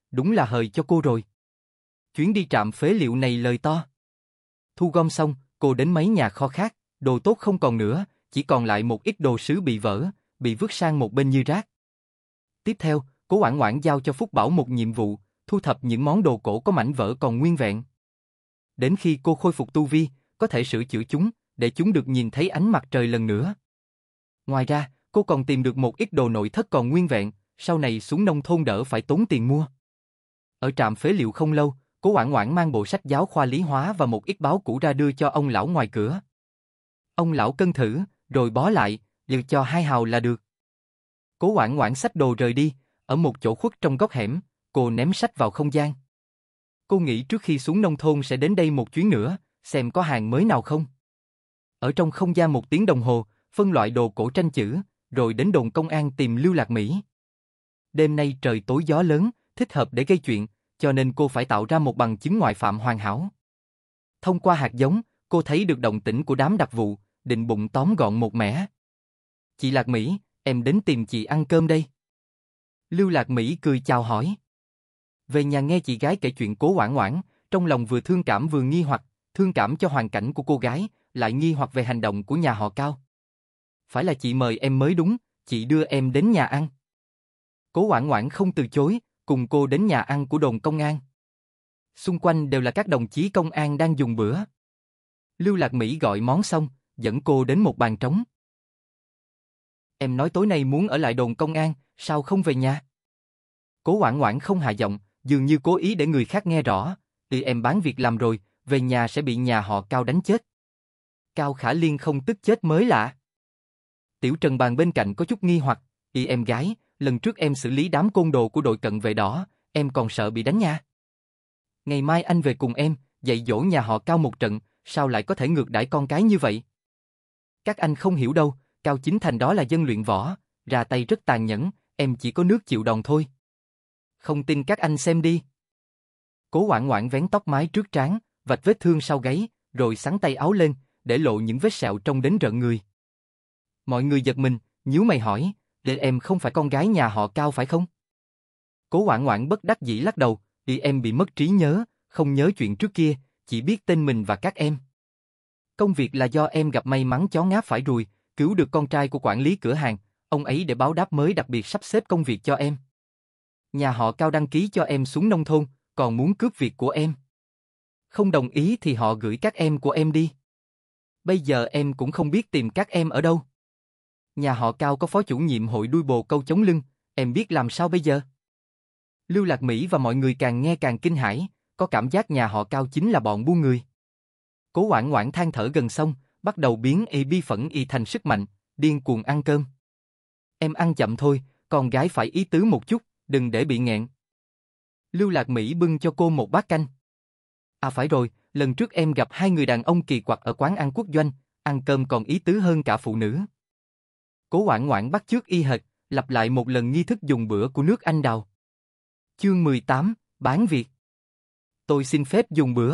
đúng là hời cho cô rồi. Chuyến đi trạm phế liệu này lời to. Thu gom xong, cô đến mấy nhà kho khác, đồ tốt không còn nữa, chỉ còn lại một ít đồ sứ bị vỡ, bị vứt sang một bên như rác. Tiếp theo, Cố Oản Oản giao cho Phúc Bảo một nhiệm vụ, thu thập những món đồ cổ có mảnh vỡ còn nguyên vẹn. Đến khi cô khôi phục tu vi, có thể sửa chữa chúng, để chúng được nhìn thấy ánh mặt trời lần nữa. Ngoài ra, cô còn tìm được một ít đồ nội thất còn nguyên vẹn, sau này xuống nông thôn đỡ phải tốn tiền mua. Ở trạm phế liệu không lâu, Cố Oản Oản mang bộ sách giáo khoa lý hóa và một ít báo cũ ra đưa cho ông lão ngoài cửa. Ông lão cân thử, rồi bó lại, liều cho 2 hào là được. Cố Oản Oản xách đồ rời đi, ở một chỗ khuất trong góc hẻm, cô ném sách vào không gian. Cô nghĩ trước khi xuống nông thôn sẽ đến đây một chuyến nữa, xem có hàng mới nào không. Ở trong không gian 1 tiếng đồng hồ, phân loại đồ cổ tranh chữ, rồi đến đồn công an tìm Lưu Lạc Mỹ. Đêm nay trời tối gió lớn, thích hợp để gây chuyện, cho nên cô phải tạo ra một bằng chứng ngoại phạm hoàn hảo. Thông qua hạt giống, cô thấy được động tĩnh của đám đặc vụ, định bụng tóm gọn một mẻ. Chị Lạc Mỹ, em đến tìm chị ăn cơm đây. Lưu Lạc Mỹ cười chào hỏi. Về nhà nghe chị gái kể chuyện Cố Oản Oản, trong lòng vừa thương cảm vừa nghi hoặc, thương cảm cho hoàn cảnh của cô gái, lại nghi hoặc về hành động của nhà họ Cao. Phải là chị mời em mới đúng, chị đưa em đến nhà ăn. Cố Oản Oản không từ chối, cùng cô đến nhà ăn của đồn công an. Xung quanh đều là các đồng chí công an đang dùng bữa. Lưu Lạc Mỹ gọi món xong, dẫn cô đến một bàn trống. Em nói tối nay muốn ở lại đồn công an, sao không về nhà? Cố Oản Oản không hạ giọng, dường như cố ý để người khác nghe rõ. Em bán việc làm rồi, về nhà sẽ bị nhà họ Cao đánh chết. Cao Khả Liên không tức chết mới lạ. Tiểu Trần bàn bên cạnh có chút nghi hoặc. Em gái, lần trước em xử lý đám côn đồ của đội cận vệ đỏ, em còn sợ bị đánh nha. Ngày mai anh về cùng em, dạy dỗ nhà họ Cao một trận, sao lại có thể ngược đãi con cái như vậy? Các anh không hiểu đâu, Cao Chính Thành đó là dân luyện võ, ra tay rất tàn nhẫn, em chỉ có nước chịu đòn thôi. Không tin các anh xem đi. Cố Oản Oản vén tóc mái trước trán, vạch vết thương sau gáy, rồi xắn tay áo lên, để lộ những vết sẹo trông đến rợn người. Mọi người giật mình, nhíu mày hỏi, để em không phải con gái nhà họ Cao phải không? Cố Oản Oản bất đắc dĩ lắc đầu, em bị mất trí nhớ, không nhớ chuyện trước kia, chỉ biết tên mình và các em. Công việc là do em gặp may mắn chó ngáp phải ruồi, cứu được con trai của quản lý cửa hàng, ông ấy để báo đáp mới đặc biệt sắp xếp công việc cho em. Nhà họ Cao đăng ký cho em xuống nông thôn, còn muốn cướp việc của em. Không đồng ý thì họ gửi các em của em đi. Bây giờ em cũng không biết tìm các em ở đâu. Nhà họ Cao có phó chủ nhiệm hội đuôi bồ câu chống lưng, em biết làm sao bây giờ? Lưu Lạc Mỹ và mọi người càng nghe càng kinh hãi, có cảm giác nhà họ Cao chính là bọn buôn người. Cố Oản Oản than thở gần xong, bắt đầu biến bi phẫn thành sức mạnh, điên cuồng ăn cơm. Em ăn chậm thôi, con gái phải ý tứ một chút, đừng để bị nghẹn. Lưu Lạc Mỹ bưng cho cô một bát canh. À phải rồi, lần trước em gặp 2 người đàn ông kỳ quặc ở quán ăn quốc doanh, ăn cơm còn ý tứ hơn cả phụ nữ. Cố Oản Oản bắt chước y hệt, lặp lại một lần nghi thức dùng bữa của nước Anh đào. Chương 18, bán việc. Tôi xin phép dùng bữa.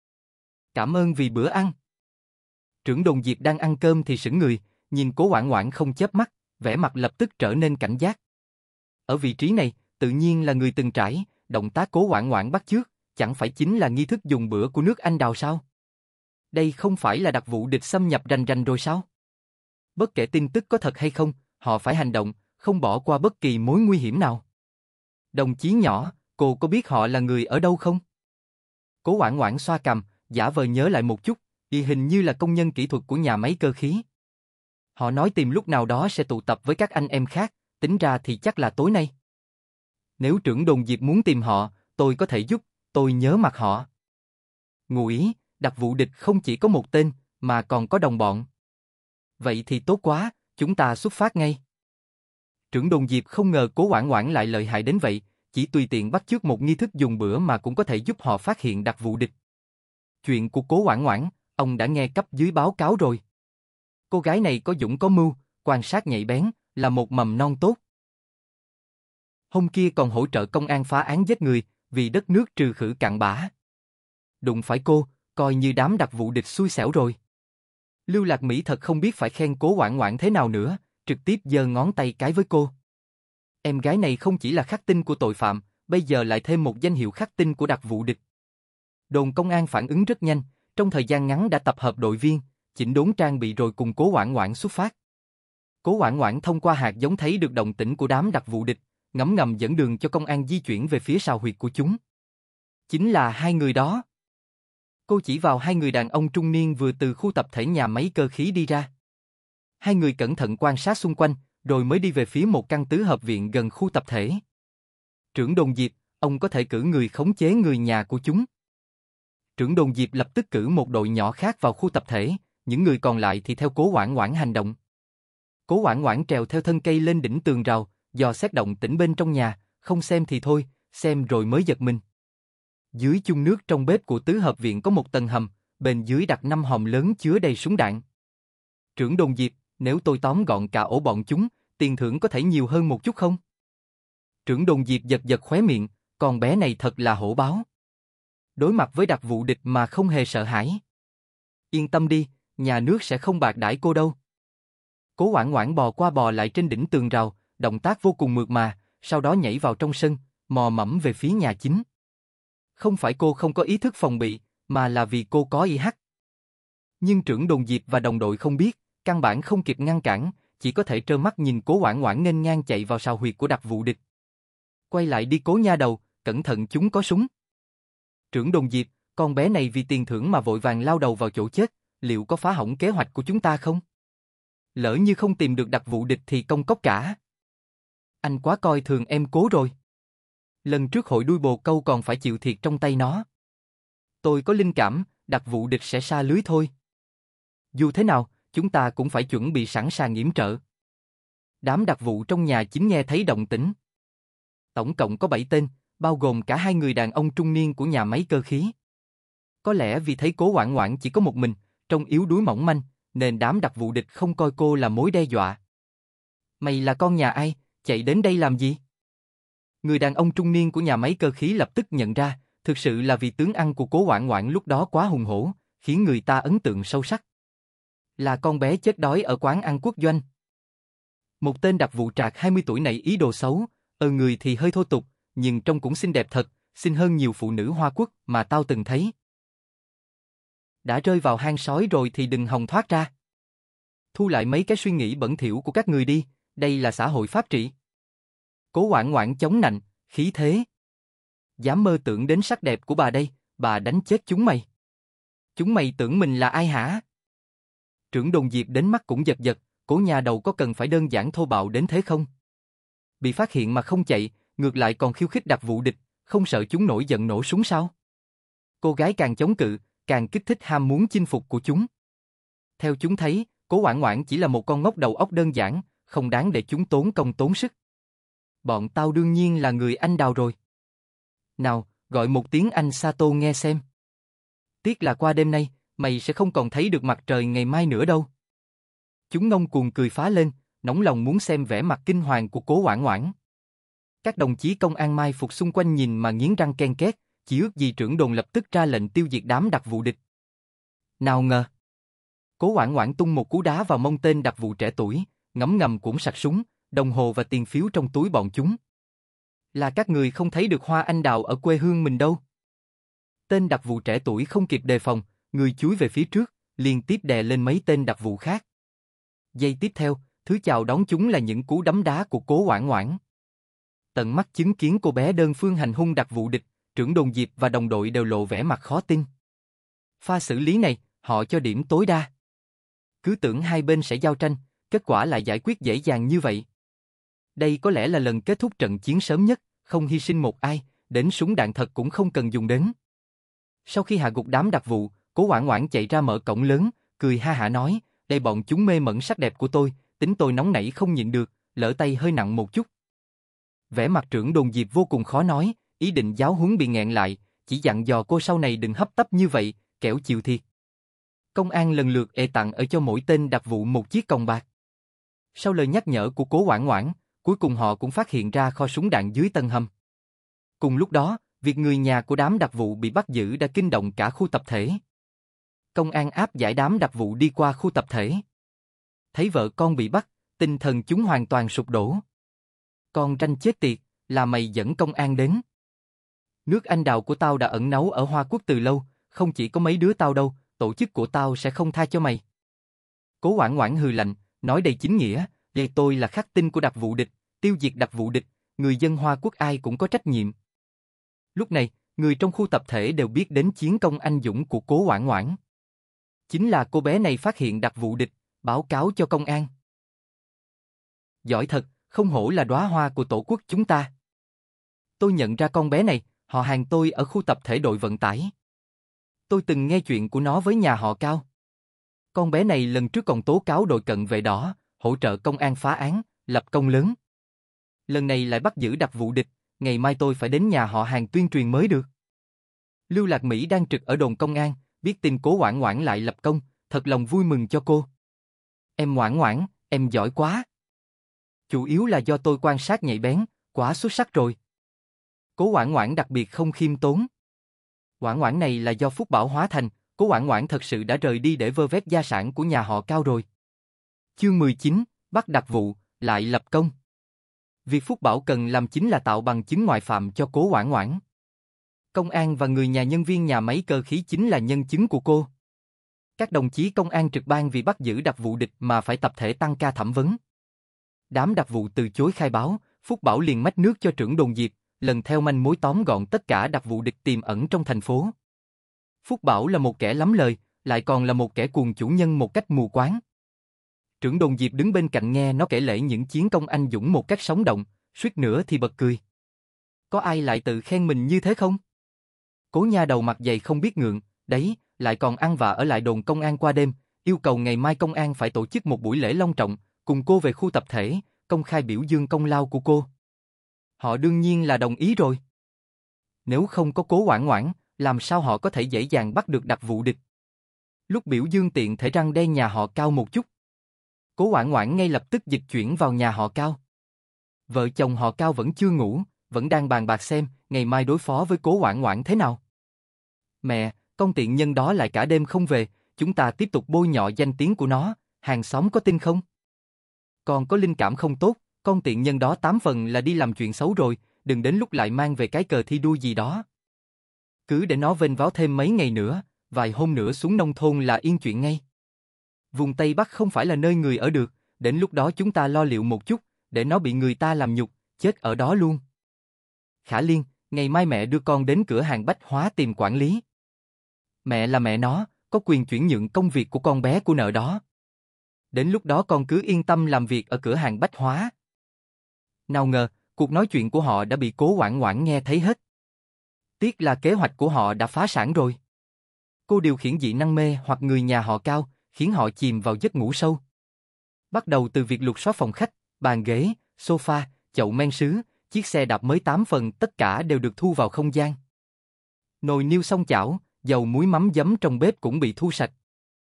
Cảm ơn vì bữa ăn. Trưởng đồn Diệp đang ăn cơm thì sững người, nhìn Cố Oản Oản không chớp mắt, vẻ mặt lập tức trở nên cảnh giác. Ở vị trí này, tự nhiên là người từng trải, động tác Cố Oản Oản bắt chước, chẳng phải chính là nghi thức dùng bữa của nước Anh đào sao? Đây không phải là đặc vụ địch xâm nhập rành rành rồi sao? Bất kể tin tức có thật hay không, họ phải hành động, không bỏ qua bất kỳ mối nguy hiểm nào. Đồng chí nhỏ, cô có biết họ là người ở đâu không? Cố Oản Oản xoa cằm, giả vờ nhớ lại một chút, hình như là công nhân kỹ thuật của nhà máy cơ khí. Họ nói tìm lúc nào đó sẽ tụ tập với các anh em khác, tính ra thì chắc là tối nay. Nếu trưởng đồn Diệp muốn tìm họ, tôi có thể giúp, tôi nhớ mặt họ. Ngụ ý, đặc vụ địch không chỉ có một tên, mà còn có đồng bọn. Vậy thì tốt quá, chúng ta xuất phát ngay. Trưởng đồn Diệp không ngờ Cố Oản Oản lại lợi hại đến vậy, chỉ tùy tiện bắt chước một nghi thức dùng bữa mà cũng có thể giúp họ phát hiện đặc vụ địch. Chuyện của Cố Oản Oản, ông đã nghe cấp dưới báo cáo rồi. Cô gái này có dũng có mưu, quan sát nhạy bén, là một mầm non tốt. Hôm kia còn hỗ trợ công an phá án giết người, vì đất nước trừ khử cặn bã. Đụng phải cô, coi như đám đặc vụ địch xui xẻo rồi. Lưu Lạc Mỹ thật không biết phải khen Cố Oản Oản thế nào nữa, trực tiếp giơ ngón tay cái với cô. Em gái này không chỉ là khắc tinh của tội phạm, bây giờ lại thêm một danh hiệu khắc tinh của đặc vụ địch. Đồn công an phản ứng rất nhanh, trong thời gian ngắn đã tập hợp đội viên, chỉnh đốn trang bị rồi cùng Cố Hoảng Hoảng xuất phát. Cố Hoảng Hoảng thông qua hạt giống thấy được động tĩnh của đám đặc vụ địch, ngấm ngầm dẫn đường cho công an di chuyển về phía sào huyệt của chúng. Chính là hai người đó. Cô chỉ vào hai người đàn ông trung niên vừa từ khu tập thể nhà máy cơ khí đi ra. Hai người cẩn thận quan sát xung quanh, rồi mới đi về phía một căn tứ hợp viện gần khu tập thể. Trưởng đồn Diệp, ông có thể cử người khống chế người nhà của chúng. Trưởng đồn Diệp lập tức cử một đội nhỏ khác vào khu tập thể, những người còn lại thì theo Cố Hoảng Hoảng hành động. Cố Hoảng Hoảng trèo theo thân cây lên đỉnh tường rào, dò xét động tĩnh bên trong nhà, không xem thì thôi, xem rồi mới giật mình. Dưới chung nước trong bếp của tứ hợp viện có một tầng hầm, bên dưới đặt 5 hòm lớn chứa đầy súng đạn. Trưởng đồn Diệp, nếu tôi tóm gọn cả ổ bọn chúng, tiền thưởng có thể nhiều hơn một chút không? Trưởng đồn Diệp giật giật khóe miệng, con bé này thật là hổ báo. Đối mặt với đặc vụ địch mà không hề sợ hãi. Yên tâm đi, nhà nước sẽ không bạc đãi cô đâu. Cố Hoảng Hoảng bò qua bò lại trên đỉnh tường rào, động tác vô cùng mượt mà, sau đó nhảy vào trong sân, mò mẫm về phía nhà chính. Không phải cô không có ý thức phòng bị, mà là vì cô có IH. Nhưng trưởng đồn Diệp và đồng đội không biết, căn bản không kịp ngăn cản, chỉ có thể trơ mắt nhìn Cố Hoảng Hoảng nghênh ngang chạy vào sào huyệt của đặc vụ địch. Quay lại đi Cố nha đầu, cẩn thận chúng có súng. Trưởng đồn Diệp, con bé này vì tiền thưởng mà vội vàng lao đầu vào chỗ chết, liệu có phá hỏng kế hoạch của chúng ta không? Lỡ như không tìm được đặc vụ địch thì công cốc cả. Anh quá coi thường em Cố rồi. Lần trước hội đuôi bồ câu còn phải chịu thiệt trong tay nó. Tôi có linh cảm, đặc vụ địch sẽ sa lưới thôi. Dù thế nào, chúng ta cũng phải chuẩn bị sẵn sàng yểm trợ. Đám đặc vụ trong nhà chính nghe thấy động tĩnh. Tổng cộng có 7 tên, bao gồm cả hai người đàn ông trung niên của nhà máy cơ khí. Có lẽ vì thấy Cố Hoảng Hoảng chỉ có một mình, trông yếu đuối mỏng manh, nên đám đặc vụ địch không coi cô là mối đe dọa. Mày là con nhà ai, chạy đến đây làm gì? Người đàn ông trung niên của nhà máy cơ khí lập tức nhận ra, thực sự là vì tướng ăn của Cố Hoảng Hoảng lúc đó quá hùng hổ, khiến người ta ấn tượng sâu sắc. Là con bé chết đói ở quán ăn quốc doanh. Một tên đặc vụ trạc 20 tuổi nảy ý đồ xấu, người thì hơi thô tục, nhưng trông cũng xinh đẹp thật, xinh hơn nhiều phụ nữ Hoa Quốc mà tao từng thấy. Đã rơi vào hang sói rồi thì đừng hòng thoát ra. Thu lại mấy cái suy nghĩ bẩn thỉu của các người đi, đây là xã hội pháp trị. Cố Hoảng Hoảng chống nạnh, khí thế. Dám mơ tưởng đến sắc đẹp của bà đây, bà đánh chết chúng mày. Chúng mày tưởng mình là ai hả? Trưởng đồn Diệp đến mắt cũng giật giật, Cố nhà đầu có cần phải đơn giản thô bạo đến thế không? Bị phát hiện mà không chạy, ngược lại còn khiêu khích đặc vụ địch, không sợ chúng nổi giận nổ súng sao? Cô gái càng chống cự, càng kích thích ham muốn chinh phục của chúng. Theo chúng thấy, Cố Hoảng Hoảng chỉ là một con ngốc đầu óc đơn giản, không đáng để chúng tốn công tốn sức. Bọn tao đương nhiên là người anh đào rồi. Nào, gọi một tiếng anh Sato nghe xem. Tiếc là qua đêm nay, mày sẽ không còn thấy được mặt trời ngày mai nữa đâu. Chúng ngông cuồng cười phá lên, nóng lòng muốn xem vẻ mặt kinh hoàng của Cố Hoảng Hoảng. Các đồng chí công an mai phục xung quanh nhìn mà nghiến răng ken két, chỉ ước gì trưởng đồn lập tức ra lệnh tiêu diệt đám đặc vụ địch. Nào ngờ. Cố Hoảng Hoảng tung một cú đá vào mông tên đặc vụ trẻ tuổi, ngấm ngầm cuỗng sạch súng, đồng hồ và tiền phiếu trong túi bọn chúng. Là các người không thấy được hoa anh đào ở quê hương mình đâu. Tên đặc vụ trẻ tuổi không kịp đề phòng, người chúi về phía trước, liên tiếp đè lên mấy tên đặc vụ khác. Giây tiếp theo, thứ chào đón chúng là những cú đấm đá của Cố Hoảng Hoảng. Tận mắt chứng kiến cô bé đơn phương hành hung đặc vụ địch, trưởng đồn Diệp và đồng đội đều lộ vẻ mặt khó tin. Pha xử lý này, họ cho điểm tối đa. Cứ tưởng hai bên sẽ giao tranh, kết quả lại giải quyết dễ dàng như vậy. Đây có lẽ là lần kết thúc trận chiến sớm nhất, không hy sinh một ai, đến súng đạn thật cũng không cần dùng đến. Sau khi hạ gục đám đặc vụ, Cố Hoảng Hoảng chạy ra mở cổng lớn, cười ha hả nói, đây bọn chúng mê mẩn sắc đẹp của tôi, tính tôi nóng nảy không nhịn được, lỡ tay hơi nặng một chút. Vẻ mặt trưởng đồn Diệp vô cùng khó nói, ý định giáo huấn bị nghẹn lại, chỉ dặn dò cô sau này đừng hấp tấp như vậy, kẻo chịu thiệt. Công an lần lượt tặng ở cho mỗi tên đặc vụ một chiếc còng bạc. Sau lời nhắc nhở của Cố Hoảng Hoảng, cuối cùng họ cũng phát hiện ra kho súng đạn dưới tầng hầm. Cùng lúc đó, việc người nhà của đám đặc vụ bị bắt giữ đã kinh động cả khu tập thể. Công an áp giải đám đặc vụ đi qua khu tập thể. Thấy vợ con bị bắt, tinh thần chúng hoàn toàn sụp đổ. Con ranh chết tiệt, là mày dẫn công an đến. Nước anh đào của tao đã ẩn náu ở Hoa Quốc từ lâu, không chỉ có mấy đứa tao đâu, tổ chức của tao sẽ không tha cho mày. Cố Hoảng Hoảng hừ lạnh, nói đầy chính nghĩa, vậy tôi là khắc tinh của đặc vụ địch, tiêu diệt đặc vụ địch, người dân Hoa Quốc ai cũng có trách nhiệm. Lúc này, người trong khu tập thể đều biết đến chiến công anh dũng của Cố Hoảng Hoảng. Chính là cô bé này phát hiện đặc vụ địch, báo cáo cho công an. Giỏi thật, không hổ là đóa hoa của tổ quốc chúng ta. Tôi nhận ra con bé này, họ hàng tôi ở khu tập thể đội vận tải. Tôi từng nghe chuyện của nó với nhà họ Cao. Con bé này lần trước còn tố cáo đội cận vệ đỏ, hỗ trợ công an phá án, lập công lớn. Lần này lại bắt giữ đặc vụ địch, ngày mai tôi phải đến nhà họ hàng tuyên truyền mới được. Lưu Lạc Mỹ đang trực ở đồn công an, biết tin Cố Hoảng Hoảng lại lập công, thật lòng vui mừng cho cô. Em Hoảng Hoảng, em giỏi quá. Chủ yếu là do tôi quan sát nhạy bén, quá xuất sắc rồi. Cố Hoảng Hoảng đặc biệt không khiêm tốn. Hoảng Hoảng này là do Phúc Bảo hóa thành, Cố Hoảng Hoảng thật sự đã rời đi để vơ vét gia sản của nhà họ Cao rồi. Chương 19, bắt đặc vụ, lại lập công. Việc Phúc Bảo cần làm chính là tạo bằng chứng ngoại phạm cho Cố Hoảng Hoảng. Công an và người nhà nhân viên nhà máy cơ khí chính là nhân chứng của cô. Các đồng chí công an trực ban vì bắt giữ đặc vụ địch mà phải tập thể tăng ca thẩm vấn. Đám đặc vụ từ chối khai báo, Phúc Bảo liền mách nước cho trưởng đồn Diệp, lần theo manh mối tóm gọn tất cả đặc vụ địch tiềm ẩn trong thành phố. Phúc Bảo là một kẻ lắm lời, lại còn là một kẻ cuồng chủ nhân một cách mù quáng. Trưởng đồn Diệp đứng bên cạnh nghe nó kể lể những chiến công anh dũng một cách sống động, suýt nữa thì bật cười. Có ai lại tự khen mình như thế không? Cố nha đầu mặt dày không biết ngượng, đấy, lại còn ăn vạ ở lại đồn công an qua đêm, yêu cầu ngày mai công an phải tổ chức một buổi lễ long trọng, cùng cô về khu tập thể, công khai biểu dương công lao của cô. Họ đương nhiên là đồng ý rồi. Nếu không có Cố Hoảng Hoảng, làm sao họ có thể dễ dàng bắt được đặc vụ địch? Lúc biểu dương tiện thể răng đe nhà họ Cao một chút. Cố Hoảng Hoảng ngay lập tức dịch chuyển vào nhà họ Cao. Vợ chồng họ Cao vẫn chưa ngủ, vẫn đang bàn bạc xem ngày mai đối phó với Cố Hoảng Hoảng thế nào. Mẹ, con tiện nhân đó lại cả đêm không về, chúng ta tiếp tục bôi nhọ danh tiếng của nó, hàng xóm có tin không? Con có linh cảm không tốt, con tiện nhân đó 8 phần là đi làm chuyện xấu rồi, đừng đến lúc lại mang về cái cờ thi đua gì đó. Cứ để nó vênh váo thêm mấy ngày nữa, vài hôm nữa xuống nông thôn là yên chuyện ngay. Vùng Tây Bắc không phải là nơi người ở được, đến lúc đó chúng ta lo liệu một chút, để nó bị người ta làm nhục, chết ở đó luôn. Khả Liên, ngày mai mẹ đưa con đến cửa hàng bách hóa tìm quản lý. Mẹ là mẹ nó, có quyền chuyển nhượng công việc của con bé của nợ đó. Đến lúc đó con cứ yên tâm làm việc ở cửa hàng bách hóa. Nào ngờ, cuộc nói chuyện của họ đã bị Cố Hoảng Hoảng nghe thấy hết. Tiếc là kế hoạch của họ đã phá sản rồi. Cô điều khiển dị năng mê hoặc người nhà họ Cao, khiến họ chìm vào giấc ngủ sâu. Bắt đầu từ việc lục soát phòng khách, bàn ghế, sofa, chậu men sứ, chiếc xe đạp mới 8 phần tất cả đều được thu vào không gian. Nồi niêu xong chảo, dầu muối mắm giấm trong bếp cũng bị thu sạch.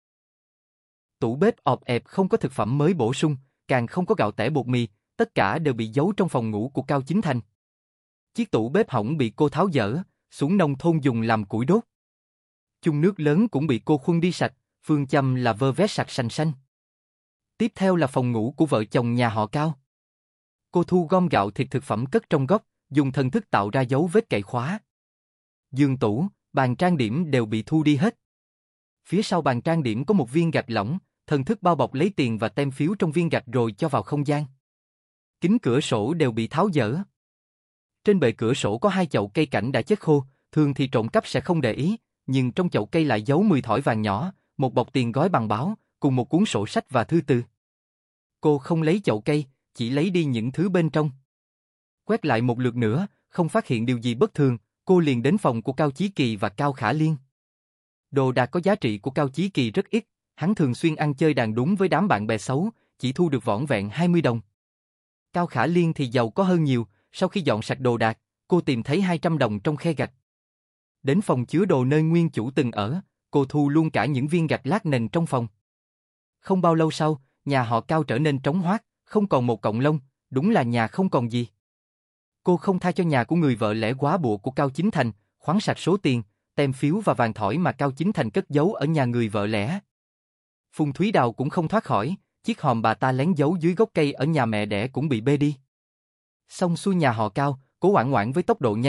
Tủ bếp ọp ẹp không có thực phẩm mới bổ sung, càng không có gạo tẻ bột mì, tất cả đều bị giấu trong phòng ngủ của Cao Chính Thành. Chiếc tủ bếp hỏng bị cô tháo dỡ, xuống nông thôn dùng làm củi đốt. Chung nước lớn cũng bị cô khuân đi sạch, phương châm là vơ vét sạch sành xanh. Tiếp theo là phòng ngủ của vợ chồng nhà họ Cao. Cô thu gom gạo thịt thực phẩm cất trong góc, dùng thần thức tạo ra dấu vết cậy khóa. Giường tủ, bàn trang điểm đều bị thu đi hết. Phía sau bàn trang điểm có một viên gạch lỏng, thần thức bao bọc lấy tiền và tem phiếu trong viên gạch rồi cho vào không gian. Kính cửa sổ đều bị tháo dỡ. Trên bệ cửa sổ có 2 chậu cây cảnh đã chết khô, thường thì trộm cắp sẽ không để ý, nhưng trong chậu cây lại giấu 10 thỏi vàng nhỏ, một bọc tiền gói bằng báo, cùng một cuốn sổ sách và thư từ. Cô không lấy chậu cây, chỉ lấy đi những thứ bên trong. Quét lại một lượt nữa, không phát hiện điều gì bất thường, cô liền đến phòng của Cao Chí Kỳ và Cao Khả Liên. Đồ đạc có giá trị của Cao Chí Kỳ rất ít, hắn thường xuyên ăn chơi đàn đúng với đám bạn bè xấu, chỉ thu được vỏn vẹn 20 đồng. Cao Khả Liên thì giàu có hơn nhiều, sau khi dọn sạch đồ đạc, cô tìm thấy 200 đồng trong khe gạch. Đến phòng chứa đồ nơi nguyên chủ từng ở, cô thu luôn cả những viên gạch lát nền trong phòng. Không bao lâu sau, nhà họ Cao trở nên trống hoác, không còn một cọng lông, đúng là nhà không còn gì. Cô không tha cho nhà của người vợ lẽ quá bụa của Cao Chính Thành, khoáng sạch số tiền, tem phiếu và vàng thỏi mà Cao Chính Thành cất giấu ở nhà người vợ lẽ. Phùng Thúy Đào cũng không thoát khỏi, chiếc hòm bà ta lén giấu dưới gốc cây ở nhà mẹ đẻ cũng bị bê đi. Xong xuôi nhà họ Cao, Cố Hoảng Hoảng với tốc độ nhanh nhất,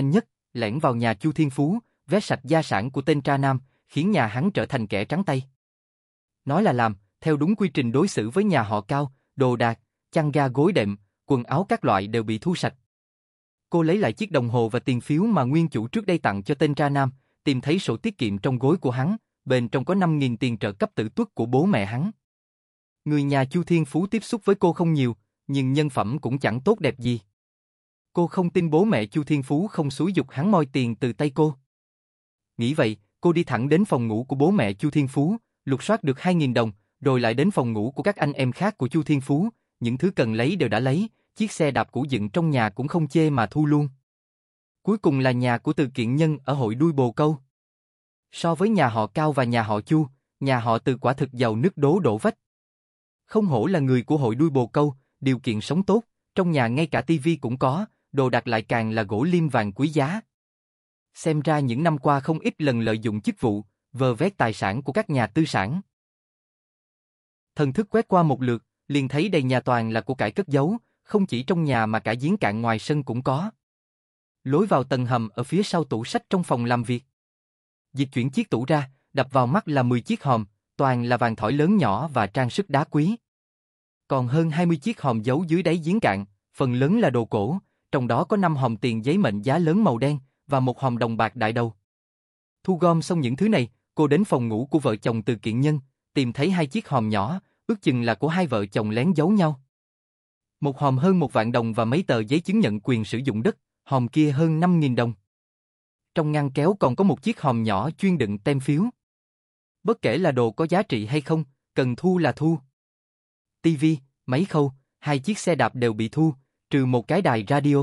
lẻn vào nhà Chu Thiên Phú, vét sạch gia sản của tên tra nam, khiến nhà hắn trở thành kẻ trắng tay. Nói là làm, theo đúng quy trình đối xử với nhà họ Cao, đồ đạc, chăn ga gối đệm, quần áo các loại đều bị thu sạch. Cô lấy lại chiếc đồng hồ và tiền phiếu mà nguyên chủ trước đây tặng cho tên tra nam, tìm thấy sổ tiết kiệm trong gối của hắn, bên trong có 5.000 tiền trợ cấp tử tuất của bố mẹ hắn. Người nhà Chu Thiên Phú tiếp xúc với cô không nhiều, nhưng nhân phẩm cũng chẳng tốt đẹp gì. Cô không tin bố mẹ Chu Thiên Phú không xúi giục hắn moi tiền từ tay cô. Nghĩ vậy, cô đi thẳng đến phòng ngủ của bố mẹ Chu Thiên Phú, lục soát được 2.000 đồng, rồi lại đến phòng ngủ của các anh em khác của Chu Thiên Phú, những thứ cần lấy đều đã lấy, chiếc xe đạp cũ dựng trong nhà cũng không chê mà thu luôn. Cuối cùng là nhà của Từ Kiện Nhân ở Hội Đuôi Bồ Câu. So với nhà họ Cao và nhà họ Chu, nhà họ Từ quả thực giàu nứt đổ vách. Không hổ là người của Hội Đuôi Bồ Câu, điều kiện sống tốt, trong nhà ngay cả tivi cũng có, đồ đạc lại càng là gỗ liêm vàng quý giá. Xem ra những năm qua không ít lần lợi dụng chức vụ, vơ vét tài sản của các nhà tư sản. Thần thức quét qua một lượt, liền thấy đầy nhà toàn là của cải cất giấu, không chỉ trong nhà mà cả giếng cạn ngoài sân cũng có. Lối vào tầng hầm ở phía sau tủ sách trong phòng làm việc. Dịch chuyển chiếc tủ ra, đập vào mắt là 10 chiếc hòm, toàn là vàng thỏi lớn nhỏ và trang sức đá quý. Còn hơn 20 chiếc hòm giấu dưới đáy giếng cạn, phần lớn là đồ cổ, trong đó có 5 hòm tiền giấy mệnh giá lớn màu đen và một hòm đồng bạc đại đầu. Thu gom xong những thứ này, cô đến phòng ngủ của vợ chồng Từ Kiện Nhân, tìm thấy 2 chiếc hòm nhỏ, ước chừng là của hai vợ chồng lén giấu nhau. Một hòm hơn 1 vạn đồng và mấy tờ giấy chứng nhận quyền sử dụng đất, hòm kia hơn 5.000 đồng. Trong ngăn kéo còn có một chiếc hòm nhỏ chuyên đựng tem phiếu. Bất kể là đồ có giá trị hay không, cần thu là thu. Tivi, máy khâu, 2 chiếc xe đạp đều bị thu, trừ một cái đài radio.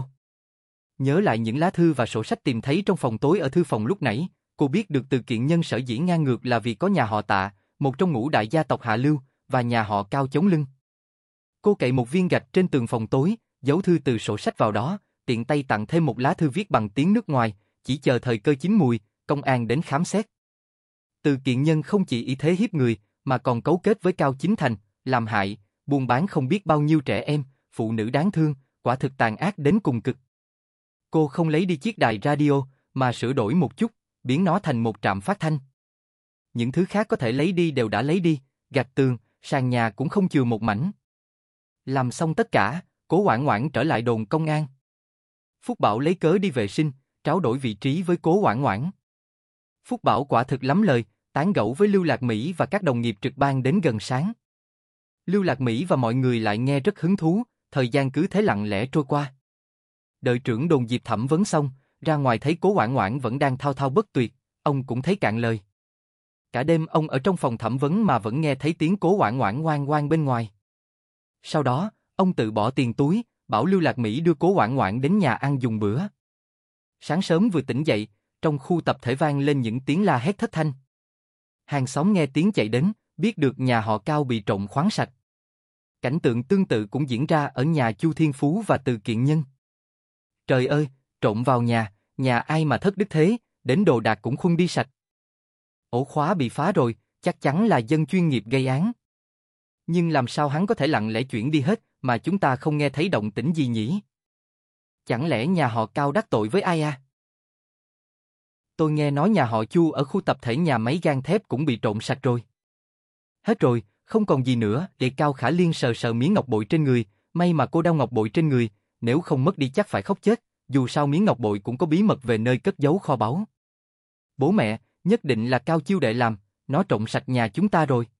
Nhớ lại những lá thư và sổ sách tìm thấy trong phòng tối ở thư phòng lúc nãy, cô biết được Từ Kiện Nhân sở dĩ ngang ngược là vì có nhà họ Tạ, một trong ngũ đại gia tộc Hạ Lưu, và nhà họ Cao chống lưng. Cô cậy một viên gạch trên tường phòng tối, giấu thư từ sổ sách vào đó, tiện tay tặng thêm một lá thư viết bằng tiếng nước ngoài, chỉ chờ thời cơ chín mùi, công an đến khám xét. Từ Kiện Nhân không chỉ ý thế hiếp người, mà còn cấu kết với Cao Chính Thành, làm hại, buôn bán không biết bao nhiêu trẻ em, phụ nữ đáng thương, quả thực tàn ác đến cùng cực. Cô không lấy đi chiếc đài radio, mà sửa đổi một chút, biến nó thành một trạm phát thanh. Những thứ khác có thể lấy đi đều đã lấy đi, gạch tường, sàn nhà cũng không chừa một mảnh. Làm xong tất cả, Cố Hoảng Hoảng trở lại đồn công an. Phúc Bảo lấy cớ đi vệ sinh, tráo đổi vị trí với Cố Hoảng Hoảng. Phúc Bảo quả thực lắm lời, tán gẫu với Lưu Lạc Mỹ và các đồng nghiệp trực ban đến gần sáng. Lưu Lạc Mỹ và mọi người lại nghe rất hứng thú, thời gian cứ thế lặng lẽ trôi qua. Đợi trưởng đồn Diệp thẩm vấn xong, ra ngoài thấy Cố Hoảng Hoảng vẫn đang thao thao bất tuyệt, ông cũng thấy cạn lời. Cả đêm ông ở trong phòng thẩm vấn mà vẫn nghe thấy tiếng Cố Hoảng Hoảng ngoan ngoan bên ngoài. Sau đó, ông tự bỏ tiền túi, bảo Lưu Lạc Mỹ đưa Cố Hoảng Hoảng đến nhà ăn dùng bữa. Sáng sớm vừa tỉnh dậy, trong khu tập thể vang lên những tiếng la hét thất thanh. Hàng xóm nghe tiếng chạy đến, biết được nhà họ Cao bị trộm khoáng sạch. Cảnh tượng tương tự cũng diễn ra ở nhà Chu Thiên Phú và Từ Kiện Nhân. Trời ơi, trộm vào nhà ai mà thất đức thế, đến đồ đạc cũng khuân đi sạch. Ổ khóa bị phá rồi, chắc chắn là dân chuyên nghiệp gây án. Nhưng làm sao hắn có thể lặng lẽ chuyển đi hết mà chúng ta không nghe thấy động tĩnh gì nhỉ? Chẳng lẽ nhà họ Cao đắc tội với ai à? Tôi nghe nói nhà họ Chu ở khu tập thể nhà máy gang thép cũng bị trộm sạch rồi. Hết rồi, không còn gì nữa. Để Cao Khả Liên sờ sờ miếng ngọc bội trên người, may mà cô đeo ngọc bội trên người, nếu không mất đi chắc phải khóc chết, dù sao miếng ngọc bội cũng có bí mật về nơi cất giấu kho báu. Bố mẹ, nhất định là Cao Chiêu Đệ làm, nó trộm sạch nhà chúng ta rồi.